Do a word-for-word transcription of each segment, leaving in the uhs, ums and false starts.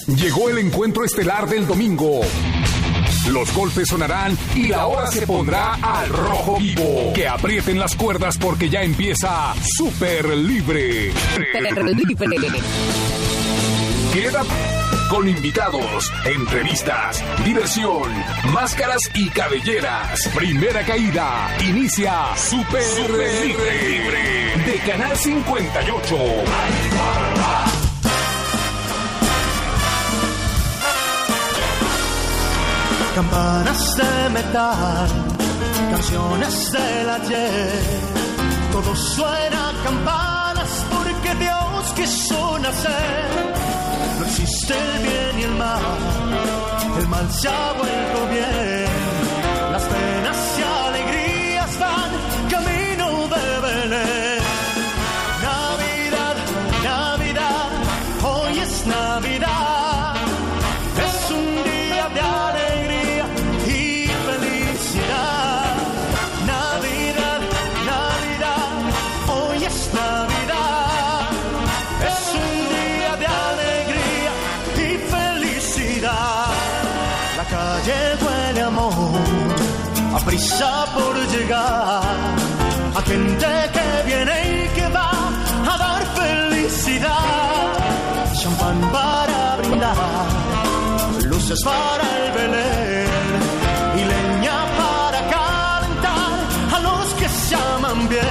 Llegó el encuentro estelar del domingo. Los golpes sonarán y la hora se pondrá al rojo vivo. Que aprieten las cuerdas porque ya empieza Super Libre. Super Libre. Queda con invitados, entrevistas, diversión, máscaras y cabelleras. Primera caída. Inicia Super, Super Libre, Libre de Canal cincuenta y ocho. Campanas de metal, canciones del ayer, todo suena a campanas porque Dios quiso nacer. No existe el bien y el mal, el mal se ha vuelto bien. Las penas y alegrías van camino de Belén. Navidad, Navidad, hoy es Navidad. Es un día de alegría y felicidad. Navidad, Navidad, hoy es Navidad. Es un día de alegría y felicidad. La calle huele a amor, a prisa por llegar, a gente que viene y que va a dar felicidad. Champán para brindar, luces para el Belén y leña para calentar a los que se aman bien.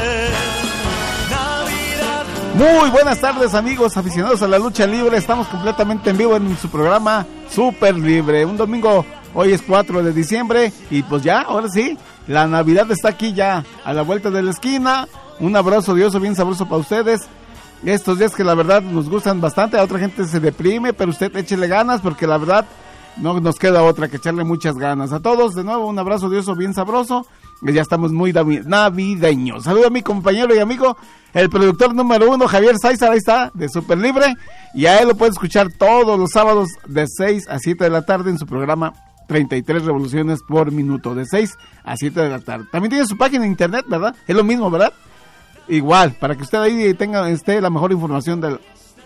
Navidad. Muy buenas tardes, amigos aficionados a la lucha libre. Estamos completamente en vivo en su programa Super Libre. Un domingo, hoy es cuatro de diciembre y pues ya, ahora sí, la Navidad está aquí ya a la vuelta de la esquina. Un abrazo dioso bien sabroso para ustedes. Estos días que la verdad nos gustan bastante, a otra gente se deprime, pero usted échele ganas porque la verdad no nos queda otra que echarle muchas ganas. A todos, de nuevo, un abrazo dioso bien sabroso. Y ya estamos muy navideños. Saludo a mi compañero y amigo, el productor número uno, Javier Sáizar, ahí está, de Super Libre. Y a él lo puede escuchar todos los sábados de seis a siete de la tarde en su programa treinta y tres revoluciones por minuto, de seis a siete de la tarde. También tiene su página de internet, ¿verdad? Es lo mismo, ¿verdad? Igual, para que usted ahí tenga este, la mejor información del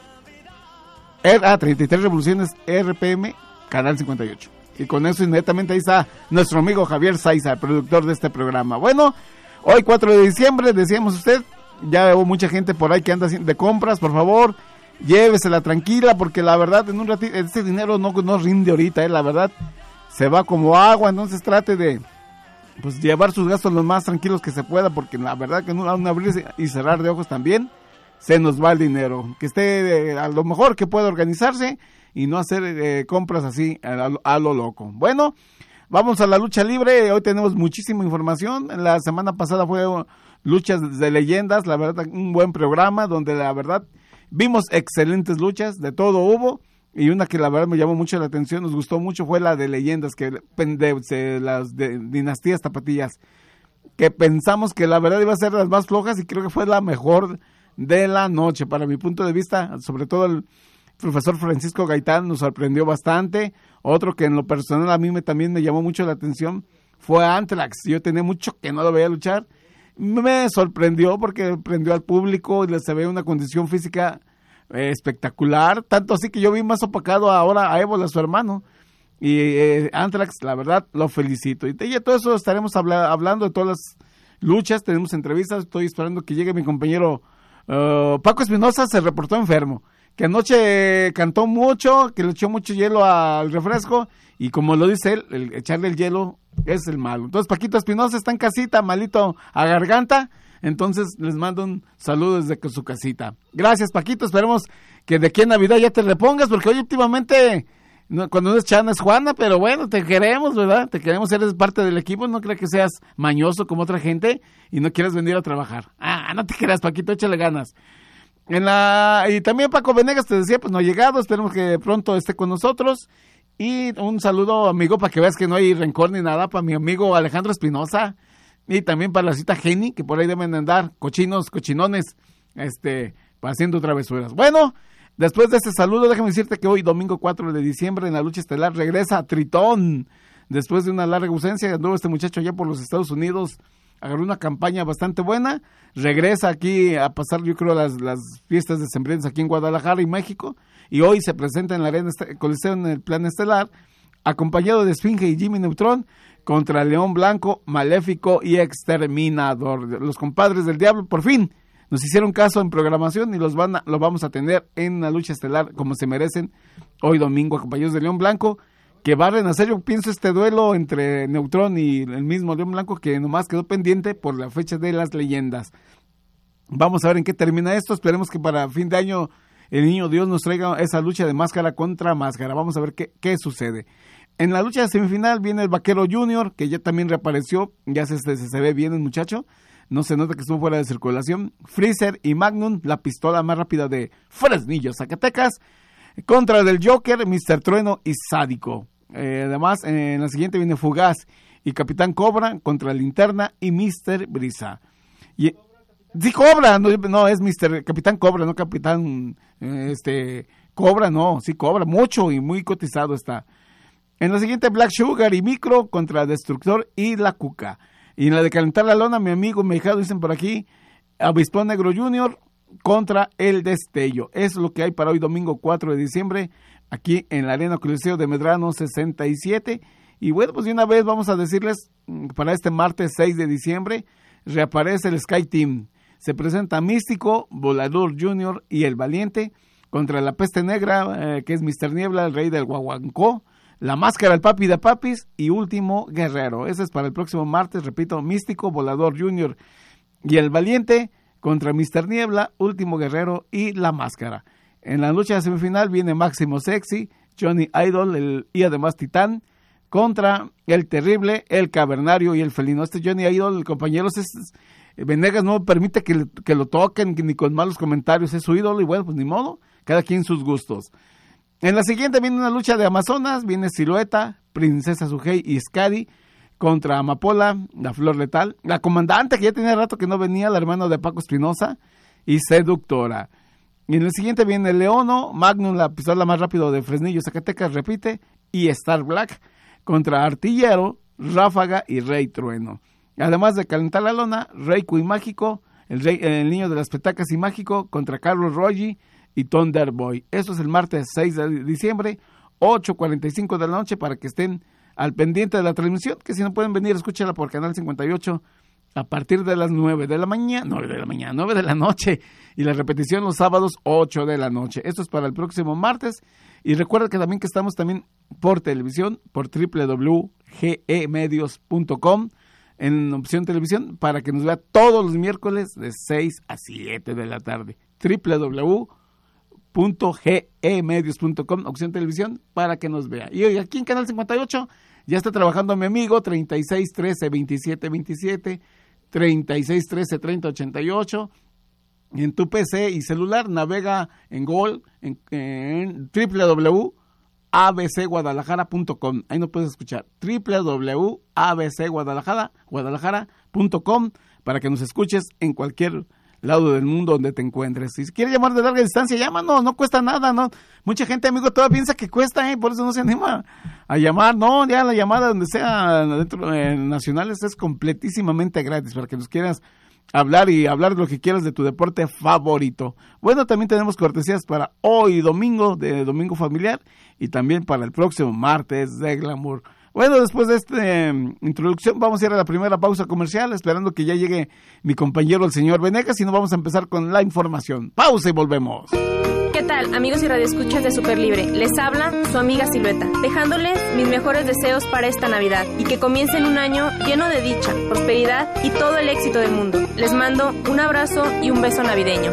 ah, treinta y tres revoluciones R P M, Canal cincuenta y ocho. Y con eso inmediatamente ahí está nuestro amigo Javier Sáizar, productor de este programa. Bueno, hoy cuatro de diciembre, decíamos usted, ya hubo mucha gente por ahí que anda de compras, por favor, llévesela tranquila, porque la verdad, en un ratito, este dinero no, no rinde ahorita, eh, la verdad, se va como agua, entonces trate de pues llevar sus gastos lo más tranquilos que se pueda, porque la verdad que en un abrir y cerrar de ojos también se nos va el dinero. Que esté eh, a lo mejor que pueda organizarse y no hacer eh, compras así a, a lo loco. Bueno, vamos a la lucha libre. Hoy tenemos muchísima información. La semana pasada fue luchas de leyendas, la verdad un buen programa donde la verdad vimos excelentes luchas, de todo hubo. Y una que la verdad me llamó mucho la atención, nos gustó mucho, fue la de leyendas, que de, de, las de dinastías tapatías, que pensamos que la verdad iba a ser las más flojas y creo que fue la mejor de la noche, para mi punto de vista. Sobre todo el profesor Francisco Gaitán nos sorprendió bastante. Otro que en lo personal a mí me, también me llamó mucho la atención fue Anthrax. Yo tenía mucho que no lo veía luchar, me sorprendió porque prendió al público y se ve una condición física Eh, espectacular, tanto así que yo vi más opacado ahora a Ébola, su hermano, y eh, Anthrax, la verdad, lo felicito. Y de todo eso estaremos habla, hablando de todas las luchas, tenemos entrevistas, estoy esperando que llegue mi compañero uh, Paco Espinosa, se reportó enfermo, que anoche cantó mucho, que le echó mucho hielo al refresco, y como lo dice él, el echarle el hielo es el malo. Entonces Paquito Espinosa está en casita, malito a garganta. Entonces les mando un saludo desde su casita. Gracias, Paquito, esperemos que de aquí en Navidad ya te repongas, porque hoy últimamente, no, cuando no es Chana es Juana, pero bueno, te queremos, ¿verdad? Te queremos, eres parte del equipo, no creas que seas mañoso como otra gente y no quieras venir a trabajar. Ah, no te creas, Paquito, échale ganas. En la Y también Paco Venegas te decía, pues no ha llegado, esperemos que pronto esté con nosotros. Y un saludo, amigo, para que veas que no hay rencor ni nada, para mi amigo Alejandro Espinosa. Y también para la cita Geni, que por ahí deben andar cochinos, cochinones, este, haciendo travesuras. Bueno, después de este saludo, déjame decirte que hoy, domingo cuatro de diciembre, en la lucha estelar, regresa a Tritón. Después de una larga ausencia, anduvo este muchacho allá por los Estados Unidos, agarró una campaña bastante buena, regresa aquí a pasar, yo creo, las, las fiestas decembrinas aquí en Guadalajara y México, y hoy se presenta en la Arena Coliseo en el Plan Estelar, acompañado de Esfinge y Jimmy Neutron, contra León Blanco, Maléfico y Exterminador. Los compadres del diablo, por fin, nos hicieron caso en programación y los van a, lo vamos a tener en la lucha estelar como se merecen hoy domingo, acompañados de León Blanco, que va a renacer. Yo pienso este duelo entre Neutrón y el mismo León Blanco, que nomás quedó pendiente por la fecha de las leyendas. Vamos a ver en qué termina esto. Esperemos que para fin de año el Niño Dios nos traiga esa lucha de máscara contra máscara. Vamos a ver qué, qué sucede. En la lucha de semifinal viene el Vaquero Junior, que ya también reapareció. Ya se, se, se ve bien el muchacho. No se nota que estuvo fuera de circulación. Freezer y Magnum, la pistola más rápida de Fresnillo, Zacatecas, contra del Joker, mister Trueno y Sádico. Eh, además, en la siguiente viene Fugaz y Capitán Cobra contra Linterna y mister Brisa. Y, sí, Cobra, no, no es mister Capitán Cobra, no Capitán eh, este Cobra, no, sí Cobra, mucho y muy cotizado está. En la siguiente, Black Sugar y Micro contra Destructor y La Cuca. Y en la de calentar la lona, mi amigo, mi hijado, dicen por aquí, Avispón Negro Junior contra El Destello. Es lo que hay para hoy domingo cuatro de diciembre, aquí en la Arena Coliseo de Medrano sesenta y siete. Y bueno, pues de una vez vamos a decirles, para este martes seis de diciembre, reaparece el Sky Team. Se presenta Místico, Volador Junior y El Valiente contra la Peste Negra, eh, que es mister Niebla, el Rey del Guaguancó, La Máscara, el Papi de Papis y Último Guerrero. Ese es para el próximo martes, repito, Místico, Volador Junior y El Valiente contra mister Niebla, Último Guerrero y La Máscara. En la lucha de semifinal viene Máximo Sexy, Johnny Idol el, y además Titán contra El Terrible, El Cavernario y El Felino. Este Johnny Idol, el compañero, es, es, Venegas no permite que, que lo toquen ni con malos comentarios, es su ídolo y bueno, pues ni modo, cada quien sus gustos. En la siguiente viene una lucha de Amazonas, viene Silueta, Princesa Sugei y Skadi contra Amapola, la Flor Letal, la Comandante, que ya tenía rato que no venía, la hermana de Paco Espinosa, y Seductora. Y en el siguiente viene Leono, Magnum, la pistola más rápido de Fresnillo, Zacatecas, repite, y Star Black contra Artillero, Ráfaga y Rey Trueno. Además de calentar la lona, Reiko y Mágico, el, rey, el niño de las petacas y Mágico contra Carlos Rogi y Thunderboy. Eso es el martes seis de diciembre, ocho cuarenta y cinco de la noche, para que estén al pendiente de la transmisión, que si no pueden venir, escúchala por Canal cincuenta y ocho a partir de las nueve de la mañana, nueve de la mañana, nueve de la noche, y la repetición los sábados, ocho de la noche. Esto es para el próximo martes, y recuerda que también que estamos también por televisión, por doble u doble u doble u punto ge e medios punto com, en opción televisión, para que nos vea todos los miércoles de seis a siete de la tarde. doble u doble u doble u punto ge e medios punto com, opción televisión, para que nos vea. Y hoy aquí en Canal cincuenta y ocho ya está trabajando mi amigo, treinta y seis trece veintisiete veintisiete, treinta y seis trece treinta ochenta y ocho. En tu P C y celular navega en Google en, en doble u doble u doble u punto a b c guadalajara punto com. Ahí no puedes escuchar. doble u doble u doble u punto a b c guadalajara punto com para que nos escuches en cualquier lado del mundo donde te encuentres. Si quieres llamar de larga distancia, llámanos, no cuesta nada, ¿no? Mucha gente, amigo, todavía piensa que cuesta, ¿eh? Por eso no se anima a llamar. No, ya la llamada donde sea dentro eh, nacionales es completísimamente gratis para que nos quieras hablar y hablar de lo que quieras de tu deporte favorito. Bueno, también tenemos cortesías para hoy domingo, de Domingo Familiar, y también para el próximo martes de Glamour. Bueno, después de esta eh, introducción vamos a ir a la primera pausa comercial, esperando que ya llegue mi compañero el señor Venegas, y no vamos a empezar con la información. Pausa y volvemos. ¿Qué tal, amigos y radioescuchas de Super Libre? Les habla su amiga Silueta, dejándoles mis mejores deseos para esta Navidad y que comiencen un año lleno de dicha, prosperidad y todo el éxito del mundo. Les mando un abrazo y un beso navideño.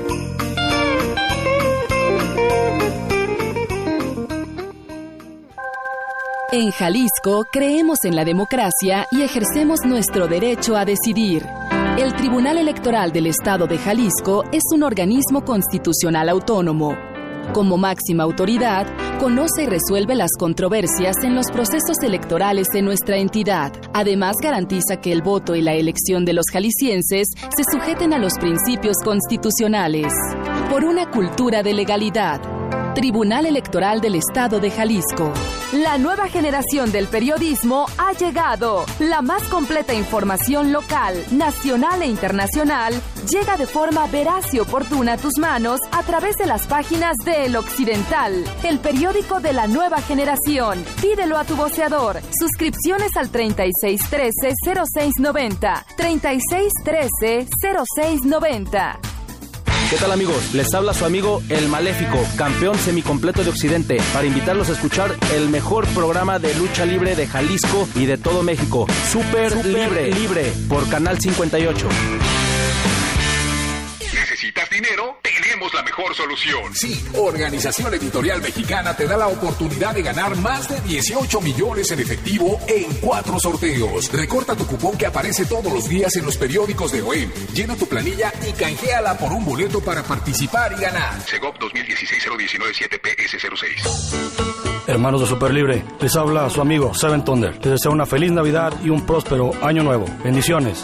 En Jalisco creemos en la democracia y ejercemos nuestro derecho a decidir. El Tribunal Electoral del Estado de Jalisco es un organismo constitucional autónomo. Como máxima autoridad, conoce y resuelve las controversias en los procesos electorales de nuestra entidad. Además, garantiza que el voto y la elección de los jaliscienses se sujeten a los principios constitucionales. Por una cultura de legalidad. Tribunal Electoral del Estado de Jalisco. La nueva generación del periodismo ha llegado. La más completa información local, nacional e internacional llega de forma veraz y oportuna a tus manos a través de las páginas de El Occidental, el periódico de la nueva generación. Pídelo a tu voceador. Suscripciones al treinta y seis trece cero seis noventa. treinta y seis trece cero seis noventa. ¿Qué tal, amigos? Les habla su amigo El Maléfico, campeón semicompleto de Occidente, para invitarlos a escuchar el mejor programa de lucha libre de Jalisco y de todo México, Super, Super Libre, Libre, por Canal cincuenta y ocho. ¿Necesitas dinero? Tenemos la mejor solución. Sí, Organización Editorial Mexicana te da la oportunidad de ganar más de dieciocho millones en efectivo en cuatro sorteos. Recorta tu cupón que aparece todos los días en los periódicos de O E M. Llena tu planilla y canjeala por un boleto para participar y ganar. Segov dos mil dieciséis cero diecinueve siete P S cero seis. Hermanos de Super Libre, les habla su amigo Seven Thunder. Les deseo una feliz Navidad y un próspero año nuevo. Bendiciones.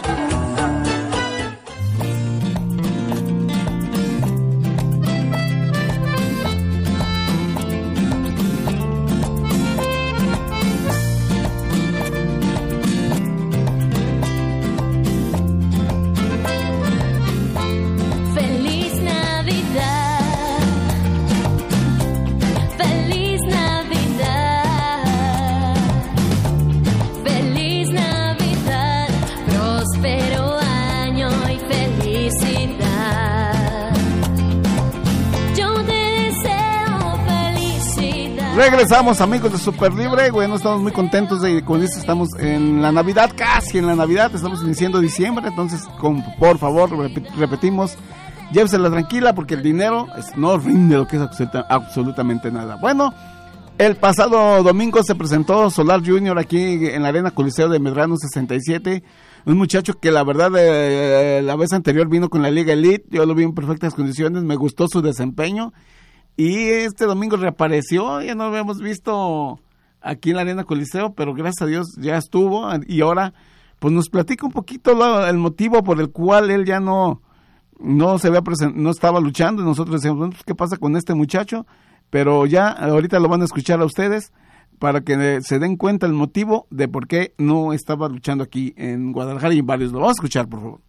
Regresamos, amigos de Super Libre. Bueno, estamos muy contentos de, como dices, estamos en la Navidad, casi en la Navidad, estamos iniciando diciembre, entonces, con, por favor, rep- repetimos, llévesela tranquila porque el dinero es, no rinde lo que es absoluta, absolutamente nada. Bueno, el pasado domingo se presentó Solar Junior aquí en la Arena Coliseo de Medrano sesenta y siete, un muchacho que la verdad eh, la vez anterior vino con la Liga Elite, yo lo vi en perfectas condiciones, me gustó su desempeño. Y este domingo reapareció, ya no lo habíamos visto aquí en la Arena Coliseo, pero gracias a Dios ya estuvo, y ahora pues nos platica un poquito lo, el motivo por el cual él ya no no se había present, no estaba luchando, y nosotros decíamos, bueno, pues, ¿qué pasa con este muchacho? Pero ya ahorita lo van a escuchar a ustedes para que se den cuenta el motivo de por qué no estaba luchando aquí en Guadalajara y en varios. Lo vamos a escuchar, por favor.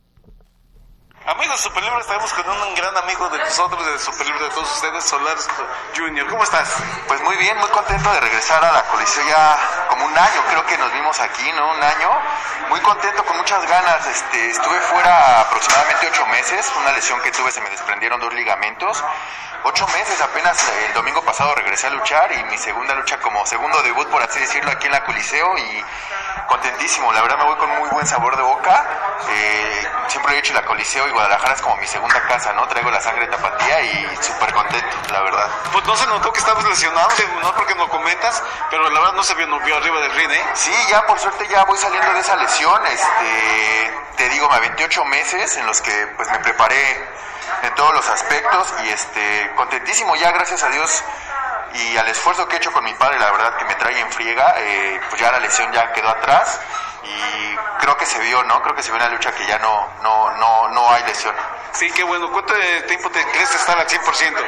Amigos de Super Libre, estamos con un gran amigo de nosotros, de Super Libre, de todos ustedes, Solar Junior. ¿Cómo estás? Pues muy bien, muy contento de regresar a la Coliseo ya como un año, creo que nos vimos aquí, ¿no? Un año, muy contento, con muchas ganas. Este, estuve fuera aproximadamente ocho meses, una lesión que tuve, se me desprendieron dos ligamentos. Ocho meses, apenas el domingo pasado regresé a luchar y mi segunda lucha como segundo debut, por así decirlo, aquí en la Coliseo, y contentísimo, la verdad me voy con muy buen sabor de boca. Eh, siempre he dicho, la Coliseo y Guadalajara es como mi segunda casa, ¿no? Traigo la sangre tapatía y súper contento, la verdad. Pues no se notó que estabas lesionado, no porque no comentas, pero la verdad no se vio, no vio arriba del ring, ¿eh? Sí, ya por suerte ya voy saliendo de esa lesión. Este, te digo, me aventé ocho meses en los que pues me preparé en todos los aspectos y este, contentísimo ya, gracias a Dios y al esfuerzo que he hecho con mi padre, la verdad que me trae en friega, eh, pues ya la lesión ya quedó atrás y creo que se vio, ¿no? Creo que se vio en la lucha que ya no, no, no, no hay lesión. Sí, qué bueno. ¿Cuánto tiempo te crees estar al cien por ciento?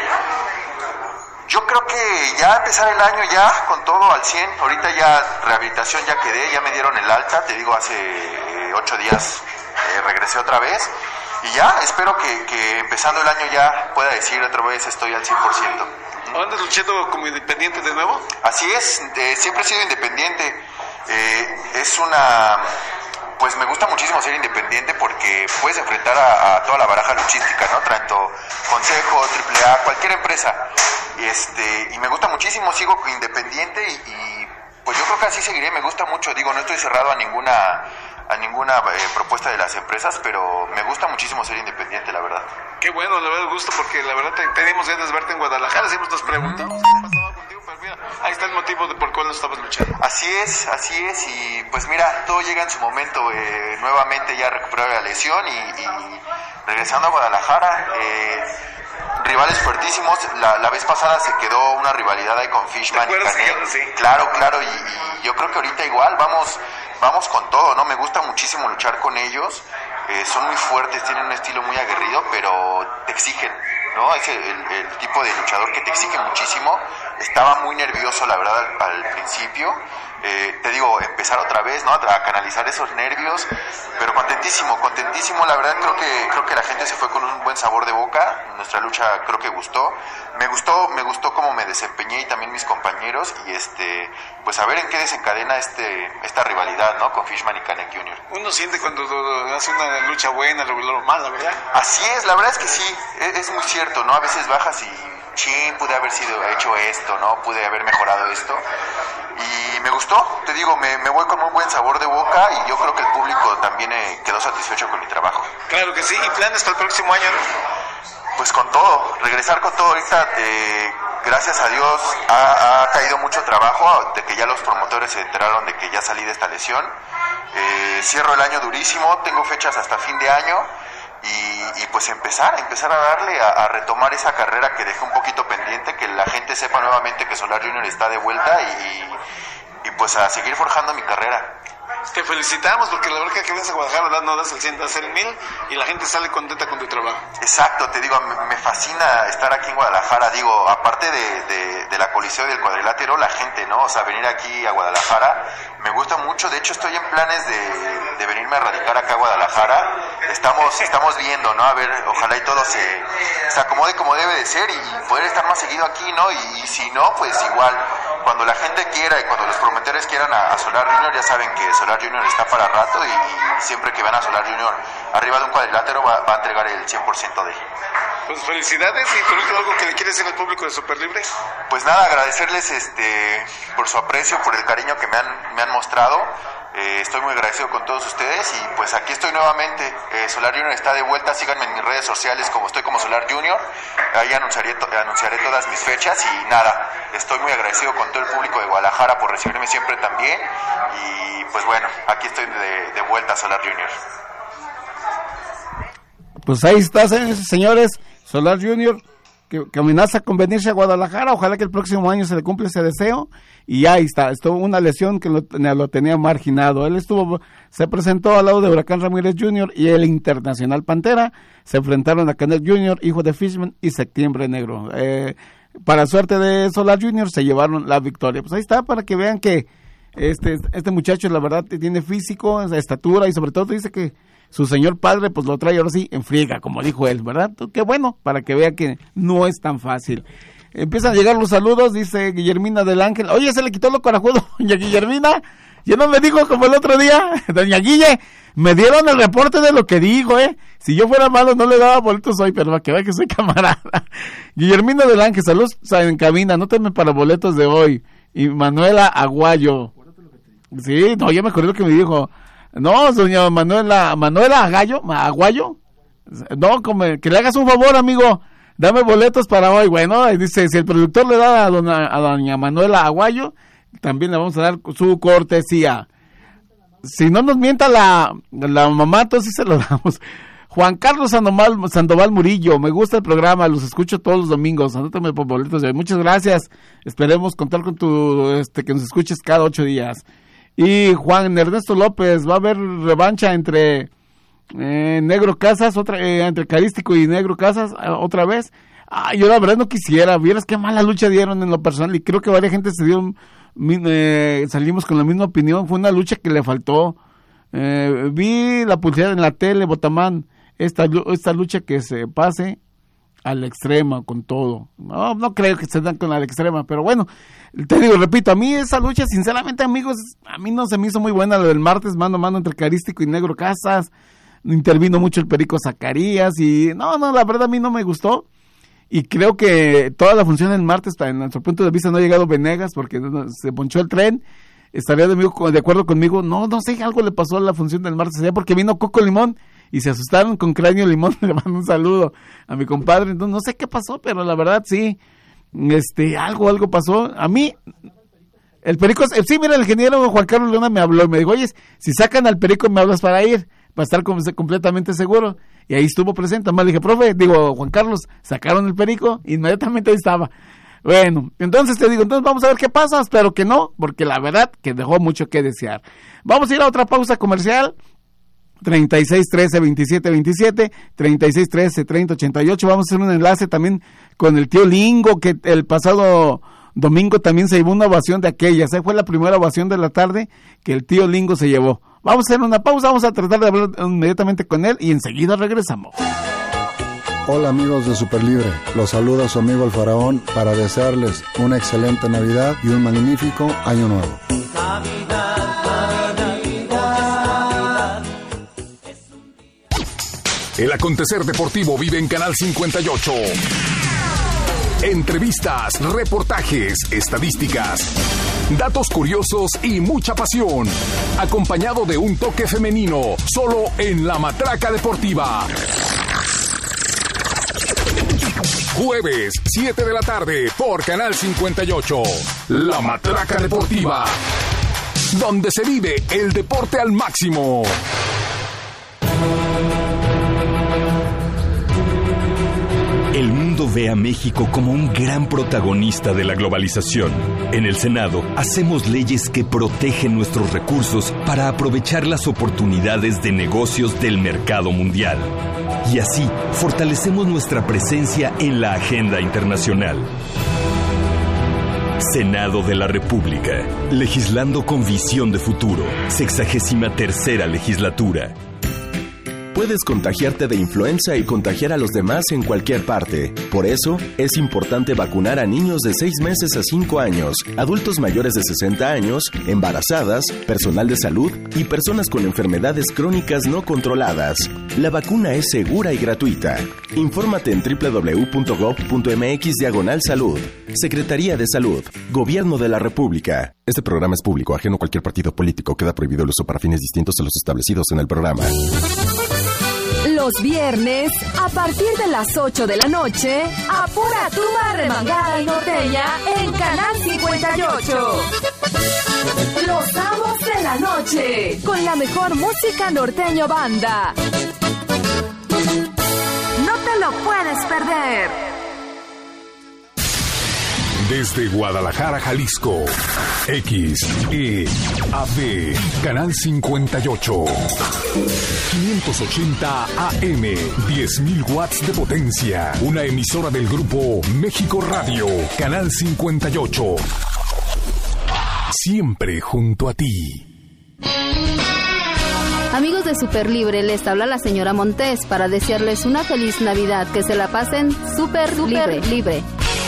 Yo creo que ya empezar el año ya con todo al cien, ahorita ya rehabilitación ya quedé, ya me dieron el alta, te digo, hace eh, ocho días eh, regresé otra vez. Y ya, espero que, que empezando el año ya pueda decir otra vez estoy al cien por ciento. ¿Andas luchando como independiente de nuevo? Así es, eh, siempre he sido independiente. Eh, es una... Pues me gusta muchísimo ser independiente porque puedes enfrentar a, a toda la baraja luchística, ¿no? Tanto Consejo, triple A, cualquier empresa. Y, este, y me gusta muchísimo, sigo independiente y, y pues yo creo que así seguiré, me gusta mucho. Digo, no estoy cerrado a ninguna... a ninguna eh, propuesta de las empresas, pero me gusta muchísimo ser independiente, la verdad. Qué bueno, la verdad, gusto, porque la verdad te, tenemos ganas de verte en Guadalajara, siempre nos preguntamos qué pasaba contigo, pero mira, ahí está el motivo de por cuál no estabas luchando. Así es, así es, y pues mira, todo llega en su momento, eh, nuevamente ya recuperado la lesión y, y regresando a Guadalajara, eh, rivales fuertísimos, la, la vez pasada se quedó una rivalidad ahí con Fishman y Canel, sí. Claro, claro, y, y yo creo que ahorita igual, vamos... Vamos con todo, ¿no? Me gusta muchísimo luchar con ellos, eh, son muy fuertes, tienen un estilo muy aguerrido, pero te exigen, ¿no? ¿no? Es el, el, el tipo de luchador que te exige muchísimo. Estaba muy nervioso, la verdad, al, al principio. Eh, te digo, empezar otra vez, ¿no? A canalizar esos nervios, pero contentísimo, contentísimo, la verdad creo que creo que la gente se fue con un buen sabor de boca. Nuestra lucha creo que gustó. Me gustó, me gustó cómo me desempeñé y también mis compañeros, y este, pues a ver en qué desencadena este esta rivalidad, ¿no? Con Fishman y Canek junior Uno siente cuando hace una lucha buena, lo, lo mala, ¿verdad? Así es, la verdad es que sí, es, es muy cierto, ¿no? A veces bajas y chin, pude haber sido hecho esto, ¿no? Pude haber mejorado esto. Y me gustó, te digo, me, me voy con un buen sabor de boca, y yo creo que el público también eh, quedó satisfecho con mi trabajo. Claro que sí, ¿y planes para el próximo año? Pues con todo, regresar con todo. Ahorita, eh, gracias a Dios, ha, ha caído mucho trabajo, de que ya los promotores se enteraron de que ya salí de esta lesión. Eh, cierro el año durísimo, tengo fechas hasta fin de año. Y, y pues empezar, empezar a darle, a, a retomar esa carrera que dejé un poquito pendiente, que la gente sepa nuevamente que Solar junior está de vuelta, y, y pues a seguir forjando mi carrera. Te felicitamos, porque la verdad que vienes a Guadalajara no das el cien, das el mil, y la gente sale contenta con tu trabajo. Exacto, te digo, me, me fascina estar aquí en Guadalajara, digo, aparte de, de, de la Coliseo y del Cuadrilátero, la gente, ¿no? O sea, venir aquí a Guadalajara me gusta mucho. De hecho, estoy en planes de, de venirme a radicar acá a Guadalajara. Estamos estamos viendo, ¿no? A ver, ojalá y todo se, se acomode como debe de ser, y poder estar más seguido aquí, ¿no? Y, y si no, pues igual, cuando la gente quiera y cuando los promotores quieran a, a Solar junior, ya saben que Solar junior está para rato, y, y siempre que van a Solar junior arriba de un cuadrilátero va, va a entregar el cien por ciento de él. Pues felicidades, y por último, algo que le quieres decir al público de Super Libre. Pues nada, agradecerles este por su aprecio, por el cariño que me han, me han mostrado. Eh, estoy muy agradecido con todos ustedes, y pues aquí estoy nuevamente. eh, Solar junior está de vuelta, síganme en mis redes sociales como estoy como Solar junior, ahí anunciaré, to- anunciaré todas mis fechas, y nada, estoy muy agradecido con todo el público de Guadalajara por recibirme siempre también, y pues bueno, aquí estoy de, de vuelta, Solar junior. Pues ahí está, señores, Solar junior, que, que amenaza con venirse a Guadalajara. Ojalá que el próximo año se le cumpla ese deseo. Y ahí está, estuvo una lesión que lo, lo tenía marginado. Él estuvo, se presentó al lado de Huracán Ramírez junior y el Internacional Pantera. Se enfrentaron a Canek junior, hijo de Fishman, y Septiembre Negro. Eh, para suerte de Solar junior, se llevaron la victoria. Pues ahí está, para que vean que este, este muchacho, la verdad, tiene físico, estatura, y sobre todo dice que su señor padre pues lo trae ahora sí en friega, como dijo él, ¿verdad? Qué bueno, para que vea que no es tan fácil. Empiezan a llegar los saludos, dice Guillermina del Ángel. Oye, se le quitó lo corajudo, doña Guillermina. Ya no me dijo como el otro día, doña Guille, me dieron el reporte de lo que dijo, ¿eh? Si yo fuera malo no le daba boletos hoy, pero para que vea que soy camarada. Guillermina del Ángel, saludos en cabina, anótenme para boletos de hoy. Y Manuela Aguayo. Sí, no, ya me acordé lo que me dijo. No, doña Manuela, Manuela Agallo, Aguayo. No, como, que le hagas un favor, amigo. Dame boletos para hoy. Bueno, dice, si el productor le da a doña, a doña Manuela Aguayo, también le vamos a dar su cortesía. Si no nos mienta la, la mamá, entonces sí se lo damos. Juan Carlos Sandoval, Sandoval Murillo, me gusta el programa, los escucho todos los domingos. Anótame por boletos de hoy. Muchas gracias. Esperemos contar con tu, este, que nos escuches cada ocho días. Y Juan Ernesto López, va a haber revancha entre eh, Negro Casas, otra eh, entre Carístico y Negro Casas, eh, otra vez. Ah, yo la verdad no quisiera, vieras qué mala lucha dieron en lo personal, y creo que varias gente se dio, eh, salimos con la misma opinión. Fue una lucha que le faltó. Eh, vi la publicidad en la tele, Botamán, esta, esta lucha que se pase al extremo con todo. No, no creo que se dan con la extrema, pero bueno, te digo, repito, a mí esa lucha, sinceramente, amigos, a mí no se me hizo muy buena la del martes, mano a mano entre Carístico y Negro Casas. Intervino mucho el Perico Zacarías y no, no, la verdad a mí no me gustó. Y creo que toda la función del martes, en nuestro punto de vista, no ha llegado Venegas porque se ponchó el tren. Estaría de, de acuerdo conmigo. No, no sé, algo le pasó a la función del martes, ya porque vino Coco Limón y se asustaron con Cráneo Limón. Le mando un saludo a mi compadre. Entonces, no sé qué pasó, pero la verdad sí, este, algo, algo pasó. A mí, el Perico, sí, mira, el ingeniero Juan Carlos Leona me habló y me dijo, oye, si sacan al Perico me hablas para ir, para estar como, completamente seguro. Y ahí estuvo presente. Además le dije, profe, digo, Juan Carlos, sacaron el Perico, inmediatamente ahí estaba. Bueno, entonces te digo, entonces vamos a ver qué pasa, espero que no, porque la verdad que dejó mucho que desear. Vamos a ir a otra pausa comercial treinta y seis trece veintisiete veintisiete, treinta y seis trece treinta ochenta y ocho. Vamos a hacer un enlace también con el tío Lingo, que el pasado domingo también se llevó una ovación de aquellas, ¿eh? Fue la primera ovación de la tarde que el tío Lingo se llevó. Vamos a hacer una pausa, vamos a tratar de hablar inmediatamente con él y enseguida regresamos. Hola amigos de Superlibre, los saluda su amigo el Faraón para desearles una excelente Navidad y un magnífico Año Nuevo. El acontecer deportivo vive en Canal cincuenta y ocho. Entrevistas, reportajes, estadísticas, datos curiosos y mucha pasión. Acompañado de un toque femenino, solo en La Matraca Deportiva. Jueves, siete de la tarde, por Canal cincuenta y ocho. La Matraca Deportiva, donde se vive el deporte al máximo. El mundo ve a México como un gran protagonista de la globalización. En el Senado, hacemos leyes que protegen nuestros recursos para aprovechar las oportunidades de negocios del mercado mundial. Y así, fortalecemos nuestra presencia en la agenda internacional. Senado de la República, legislando con visión de futuro, sexagésima tercera legislatura. Puedes contagiarte de influenza y contagiar a los demás en cualquier parte. Por eso, es importante vacunar a niños de seis meses a cinco años, adultos mayores de sesenta años, embarazadas, personal de salud y personas con enfermedades crónicas no controladas. La vacuna es segura y gratuita. Infórmate en doble u doble u doble u punto gob punto eme equis diagonal salud. Secretaría de Salud. Gobierno de la República. Este programa es público, ajeno a cualquier partido político. Queda prohibido el uso para fines distintos a los establecidos en el programa. Los viernes, a partir de las ocho de la noche, apura tuba remangada y norteña en Canal cincuenta y ocho. Los amos de la noche, con la mejor música norteño banda. No te lo puedes perder. Desde Guadalajara, Jalisco, X E A D, Canal cincuenta y ocho, quinientos ochenta A M, diez mil watts de potencia, una emisora del grupo México Radio, Canal cincuenta y ocho, siempre junto a ti. Amigos de Superlibre, les habla la señora Montés para desearles una feliz Navidad, que se la pasen súper libre. libre.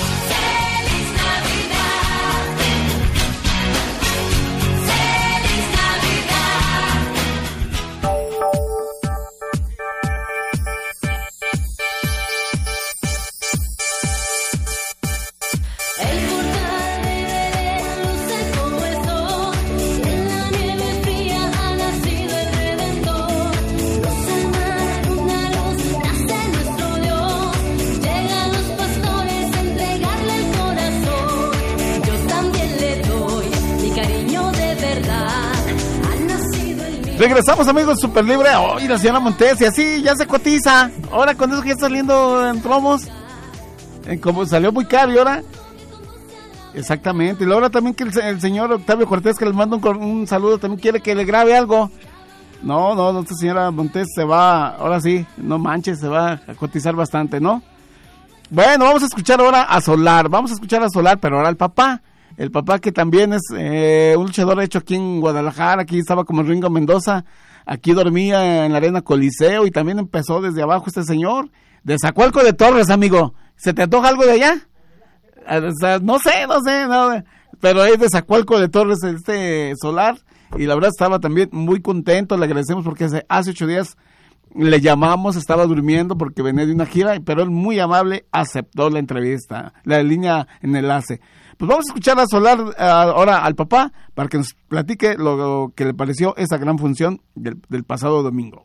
Regresamos, amigos de Superlibre. Hoy la señora Montes, y así ya se cotiza. Ahora con eso que está saliendo en promos, en como salió muy caro y ahora. Exactamente. Y ahora también que el, el señor Octavio Cortés, que les manda un, un saludo, también quiere que le grabe algo. No, no, esta señora Montes se va, ahora sí, no manches, se va a cotizar bastante, ¿no? Bueno, vamos a escuchar ahora a Solar. Vamos a escuchar a Solar, pero ahora al papá. El papá, que también es eh, un luchador hecho aquí en Guadalajara. Aquí estaba como Ringo Mendoza. Aquí dormía en la Arena Coliseo y también empezó desde abajo este señor. De Zacualco de Torres, amigo. ¿Se te antoja algo de allá? O sea, no sé, no sé, no, pero es de Zacualco de Torres este Solar. Y la verdad estaba también muy contento. Le agradecemos porque hace, hace ocho días le llamamos, estaba durmiendo porque venía de una gira, pero él muy amable aceptó la entrevista, la línea en enlace. Pues vamos a escuchar a Solar uh, ahora al papá para que nos platique lo, lo que le pareció esa gran función del, del pasado domingo.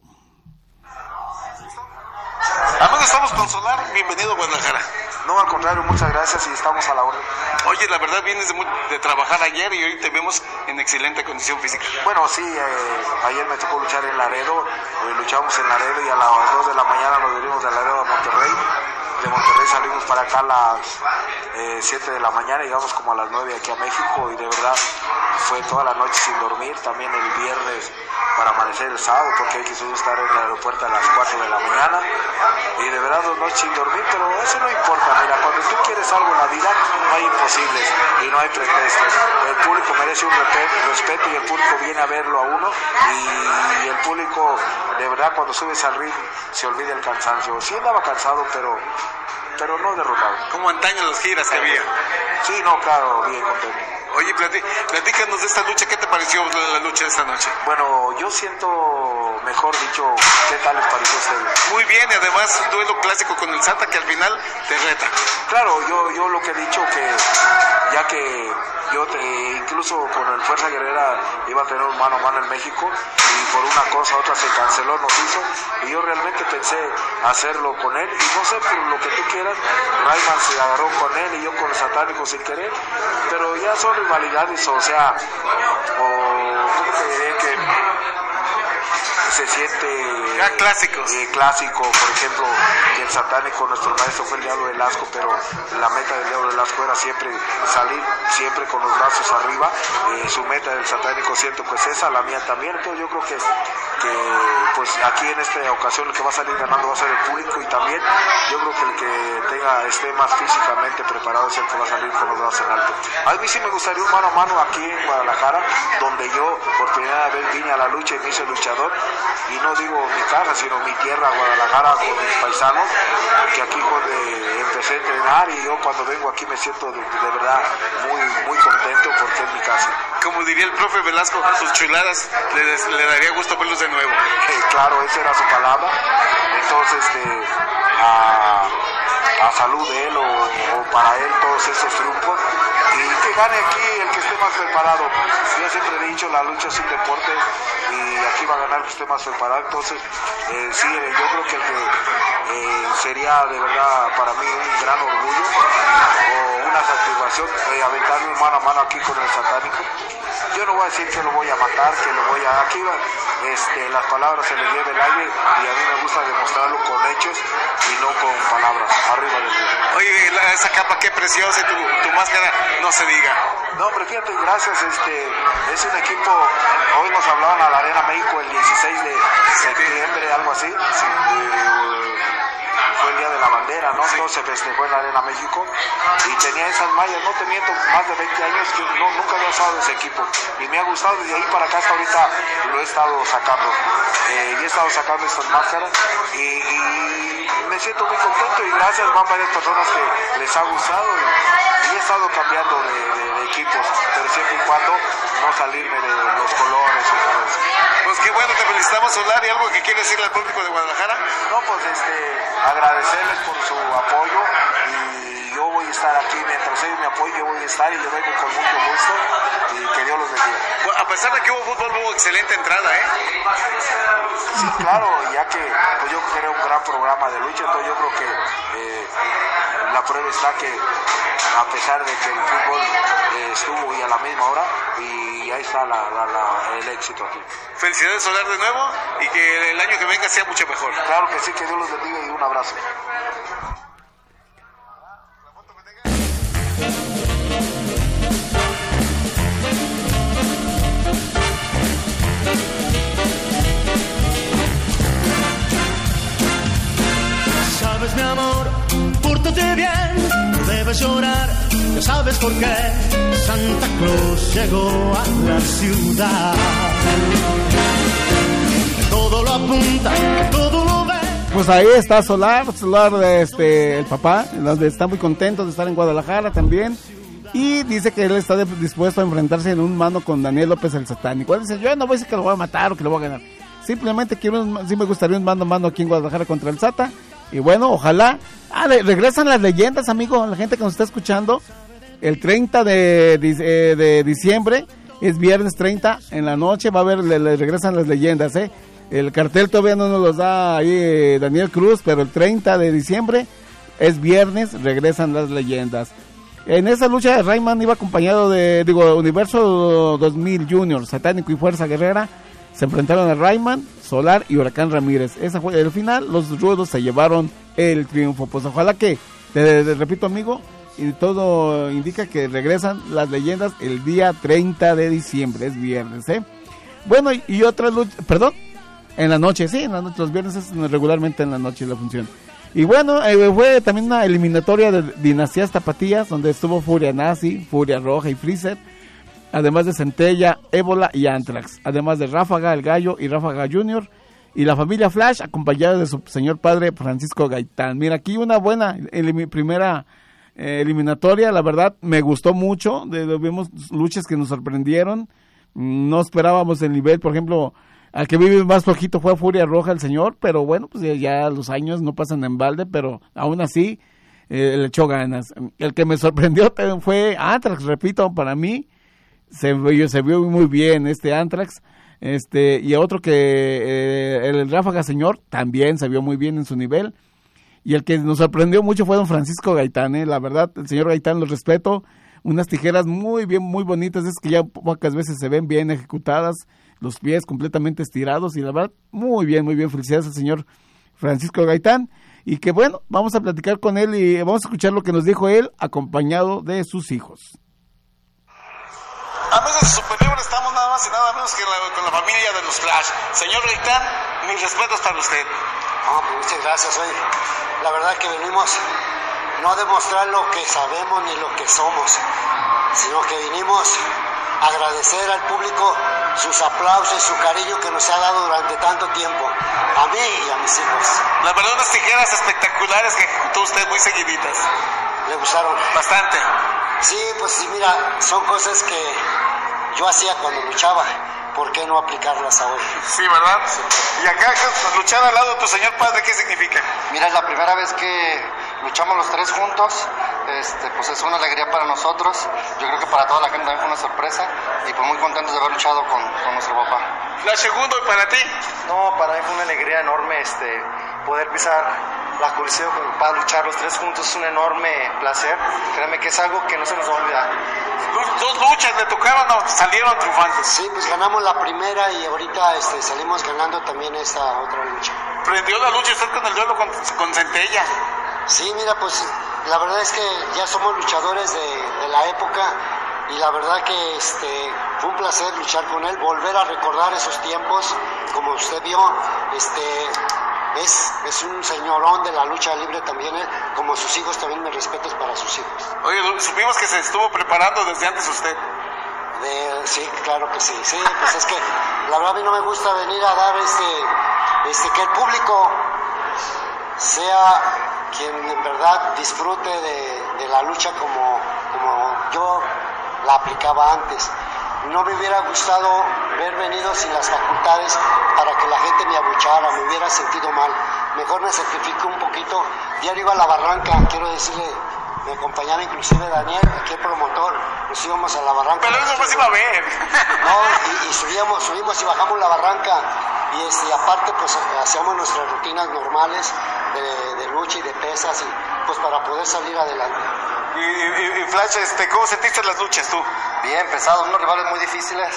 Amigos, estamos con Solar, bienvenido a Guadalajara. No, al contrario, muchas gracias y estamos a la orden. Oye, la verdad vienes de, muy, de trabajar ayer y hoy te vemos en excelente condición física. Bueno, sí, eh, ayer me tocó luchar en Laredo, eh, luchamos en Laredo y a las dos de la mañana nos dirigimos de Laredo a Monterrey. De Monterrey salimos para acá a las eh, siete de la mañana y llegamos como a las nueve aquí a México y de verdad fue toda la noche sin dormir. También el viernes para amanecer el sábado, porque hay que subir estar en el aeropuerto a las cuatro de la mañana, y de verdad dos noches sin dormir, pero eso no importa. Mira, cuando tú quieres algo en la vida, no hay imposibles y no hay pretextos. El público merece un respeto y el público viene a verlo a uno, y el público, de verdad, cuando subes al ring, se olvida el cansancio. Sí andaba cansado, pero pero no derrotado. Como antaño las giras que había. Sí, no, claro, bien contento. Oye, platí, platícanos de esta lucha, ¿qué te pareció la lucha de esta noche? Bueno, yo siento, mejor dicho, ¿qué tal les pareció a ustedes? Muy bien, y además un duelo clásico con el Santa que al final te reta. Claro, yo, yo lo que he dicho, que ya que yo te, incluso con el Fuerza Guerrera iba a tener un mano a mano en México, y por una cosa u otra se canceló, nos hizo, y yo realmente pensé hacerlo con él, y no sé, por lo que tú quieras, Rayman se agarró con él y yo con el Satánico sin querer, pero ya son rivalidades, o sea, o ¿cómo te diré? Que se siente ya clásicos. Eh, clásico, por ejemplo, que el Satánico, nuestro maestro fue el Diablo Velasco, pero la meta del Diablo Velasco era siempre salir, siempre con los brazos arriba, eh, su meta del Satánico siento que es esa, la mía también. Entonces yo creo que, que pues aquí en esta ocasión el que va a salir ganando va a ser el público, y también yo creo que el que tenga esté más físicamente preparado es el que va a salir con los brazos en alto. A mí sí me gustaría un mano a mano aquí en Guadalajara, donde yo por primera vez vine a la lucha y me hice luchador, y no digo mi casa, sino mi tierra, Guadalajara, con mis paisanos, que aquí donde empecé a entrenar, y yo cuando vengo aquí me siento de, de verdad muy muy contento porque es mi casa. Como diría el profe Velasco, sus chuladas le, le daría gusto verlos de nuevo. Eh, claro, esa era su palabra. Entonces, este, a, a salud de él o, o para él todos esos triunfos, y que gane aquí el que esté más preparado. Yo siempre he dicho, la lucha es un deporte y aquí va a ganar el que esté más preparado. Entonces, eh, sí, yo creo que el que eh, sería de verdad para mí un gran orgullo o una satisfacción eh, aventarme un mano a mano aquí con el Satánico. Yo no voy a decir que lo voy a matar, que lo voy a... Aquí este, las palabras se le lleva el aire, y a mí me gusta demostrarlo con hechos y no con palabras. Arriba de mí. Oye, la, esa capa qué preciosa, tu, tu máscara, no se diga. No, pero fíjate, gracias, este, es un equipo, hoy nos hablaban a la Arena México el dieciséis de septiembre, algo así, sí, eh, fue el día de la bandera, ¿no? Sí. Entonces se festejó en la Arena México, y tenía esas mallas, no te miento, más de veinte años que no, nunca había usado ese equipo, y me ha gustado, desde ahí para acá hasta ahorita lo he estado sacando, eh, y he estado sacando estas máscaras, y, y me siento muy contento, y gracias, van varias personas que les ha gustado, y, y he estado cambiando de, de, de equipos, pero siempre y cuando no salirme de los colores y todo eso. Pues qué bueno, te felicitamos, Solar, y algo que quieres decirle al público de Guadalajara. No, pues este, agradecerles por su apoyo, y yo voy a estar aquí, mientras ellos me apoyen, yo voy a estar, y yo vengo con mucho gusto, y que Dios los bendiga. Bueno, a pesar de que hubo fútbol, hubo excelente entrada, ¿eh? Sí, claro, ya que pues yo creo un gran programa de lucha, entonces yo creo que eh, la prueba está que a pesar de que el fútbol eh, estuvo y a la misma hora, y ahí está la, la, la, el éxito aquí. Felicidades, Solar, de nuevo, y que el año que venga sea mucho mejor. Claro que sí, que Dios los bendiga, y un abrazo. Sabes, mi amor, pórtate bien, no debes llorar, ya sabes por qué Santa Claus llegó a la ciudad. Todo lo apunta, todo lo ve. Pues ahí está Solar, Solar, este, el papá, donde está muy contento de estar en Guadalajara también. Y dice que él está de, dispuesto a enfrentarse en un mano con Daniel López el Satánico. Él dice, yo no voy a decir que lo voy a matar o que lo voy a ganar. Simplemente quiero, un, sí me gustaría un mano a mano aquí en Guadalajara contra el Sata. Y bueno, ojalá. Ah, le, regresan las leyendas, amigo, la gente que nos está escuchando. El treinta de, de, de diciembre, es viernes treinta, en la noche va a haber, le, le regresan las leyendas, ¿eh? El cartel todavía no nos los da ahí eh, Daniel Cruz, pero el treinta de diciembre es viernes, regresan las leyendas. En esa lucha Rayman iba acompañado de, digo, Universo dos mil Junior, Satánico y Fuerza Guerrera. Se enfrentaron a Rayman, Solar y Huracán Ramírez. Esa fue el final, los rudos se llevaron el triunfo. Pues ojalá que, te, te repito, amigo, y todo indica que regresan las leyendas el día treinta de diciembre, es viernes, ¿eh? Bueno, y, y otra lucha, perdón, en la noche, sí, en la noche, los viernes es regularmente en la noche la función. Y bueno, eh, fue también una eliminatoria de Dinastías Tapatías, donde estuvo Furia Nazi, Furia Roja y Freezer, además de Centella, Ébola y Anthrax, además de Ráfaga el Gallo y Ráfaga Junior, y la familia Flash, acompañada de su señor padre Francisco Gaitán. Mira, aquí una buena elim- primera eh, eliminatoria, la verdad, me gustó mucho, de, de, vimos luchas que nos sorprendieron, no esperábamos el nivel, por ejemplo, al que vive más flojito fue Furia Roja el señor, pero bueno, pues ya los años no pasan en balde, pero aún así eh, le echó ganas. El que me sorprendió fue Anthrax, repito, para mí se vio, se vio muy bien este Anthrax, este y otro que eh, el Ráfaga señor también se vio muy bien en su nivel, y el que nos sorprendió mucho fue don Francisco Gaitán, eh, la verdad, el señor Gaitán lo respeto, unas tijeras muy bien, muy bonitas, es que ya pocas veces se ven bien ejecutadas, los pies completamente estirados, y la verdad, muy bien, muy bien, felicidades al señor Francisco Gaitán, y que bueno, vamos a platicar con él y vamos a escuchar lo que nos dijo él, acompañado de sus hijos. Amigos de Super Libre, estamos nada más y nada menos que la, con la familia de los Flash. Señor Gaitán, mis respetos para usted. No, pues muchas gracias, oye. La verdad que venimos no a demostrar lo que sabemos ni lo que somos, sino que vinimos a agradecer al público sus aplausos y su cariño que nos ha dado durante tanto tiempo, a mí y a mis hijos. La verdad, unas tijeras espectaculares que ejecutó usted muy seguiditas. ¿Le gustaron? Bastante. Sí, pues sí, mira, son cosas que yo hacía cuando luchaba. ¿Por qué no aplicarlas ahora? Sí, ¿verdad? Sí. Y acá, luchar al lado de tu señor padre, ¿qué significa? Mira, es la primera vez que luchamos los tres juntos, este, pues es una alegría para nosotros, yo creo que para toda la gente también fue una sorpresa, y pues muy contentos de haber luchado con, con nuestro papá. La segundo, ¿y para ti? No, para mí fue una alegría enorme este, poder pisar la Coliseo con mi papá, luchar los tres juntos, es un enorme placer, créeme que es algo que no se nos va a olvidar. Dos luchas le tocaron, ¿no? Salieron triunfantes. Sí, pues ganamos la primera y ahorita este, salimos ganando también esta otra lucha. ¿Prendió la lucha usted con el duelo con, con Centella? Sí, mira, pues la verdad es que ya somos luchadores de, de la época y la verdad que este, fue un placer luchar con él, volver a recordar esos tiempos, como usted vio, este, es, es un señorón de la lucha libre también, él, como sus hijos, también mis respetos para sus hijos. Oye, supimos que se estuvo preparando desde antes usted. De, sí, claro que sí, sí, pues es que la verdad a mí no me gusta venir a dar este, este que el público sea quien en verdad disfrute de, de la lucha como, como yo la aplicaba antes. No me hubiera gustado haber venido sin las facultades para que la gente me abuchara, me hubiera sentido mal. Mejor me sacrifico un poquito. Diario iba a la barranca, quiero decirle, me acompañaba inclusive Daniel, aquí el promotor, nos íbamos a la barranca. Pero eso no se iba a ver. No, y, y subíamos, subimos y bajamos la barranca. Y, este, y aparte pues hacíamos nuestras rutinas normales de, de lucha y de pesas, y, pues para poder salir adelante. Y, y, y Flash, este, ¿cómo sentiste las luchas tú? Bien, pesados, unos rivales muy difíciles,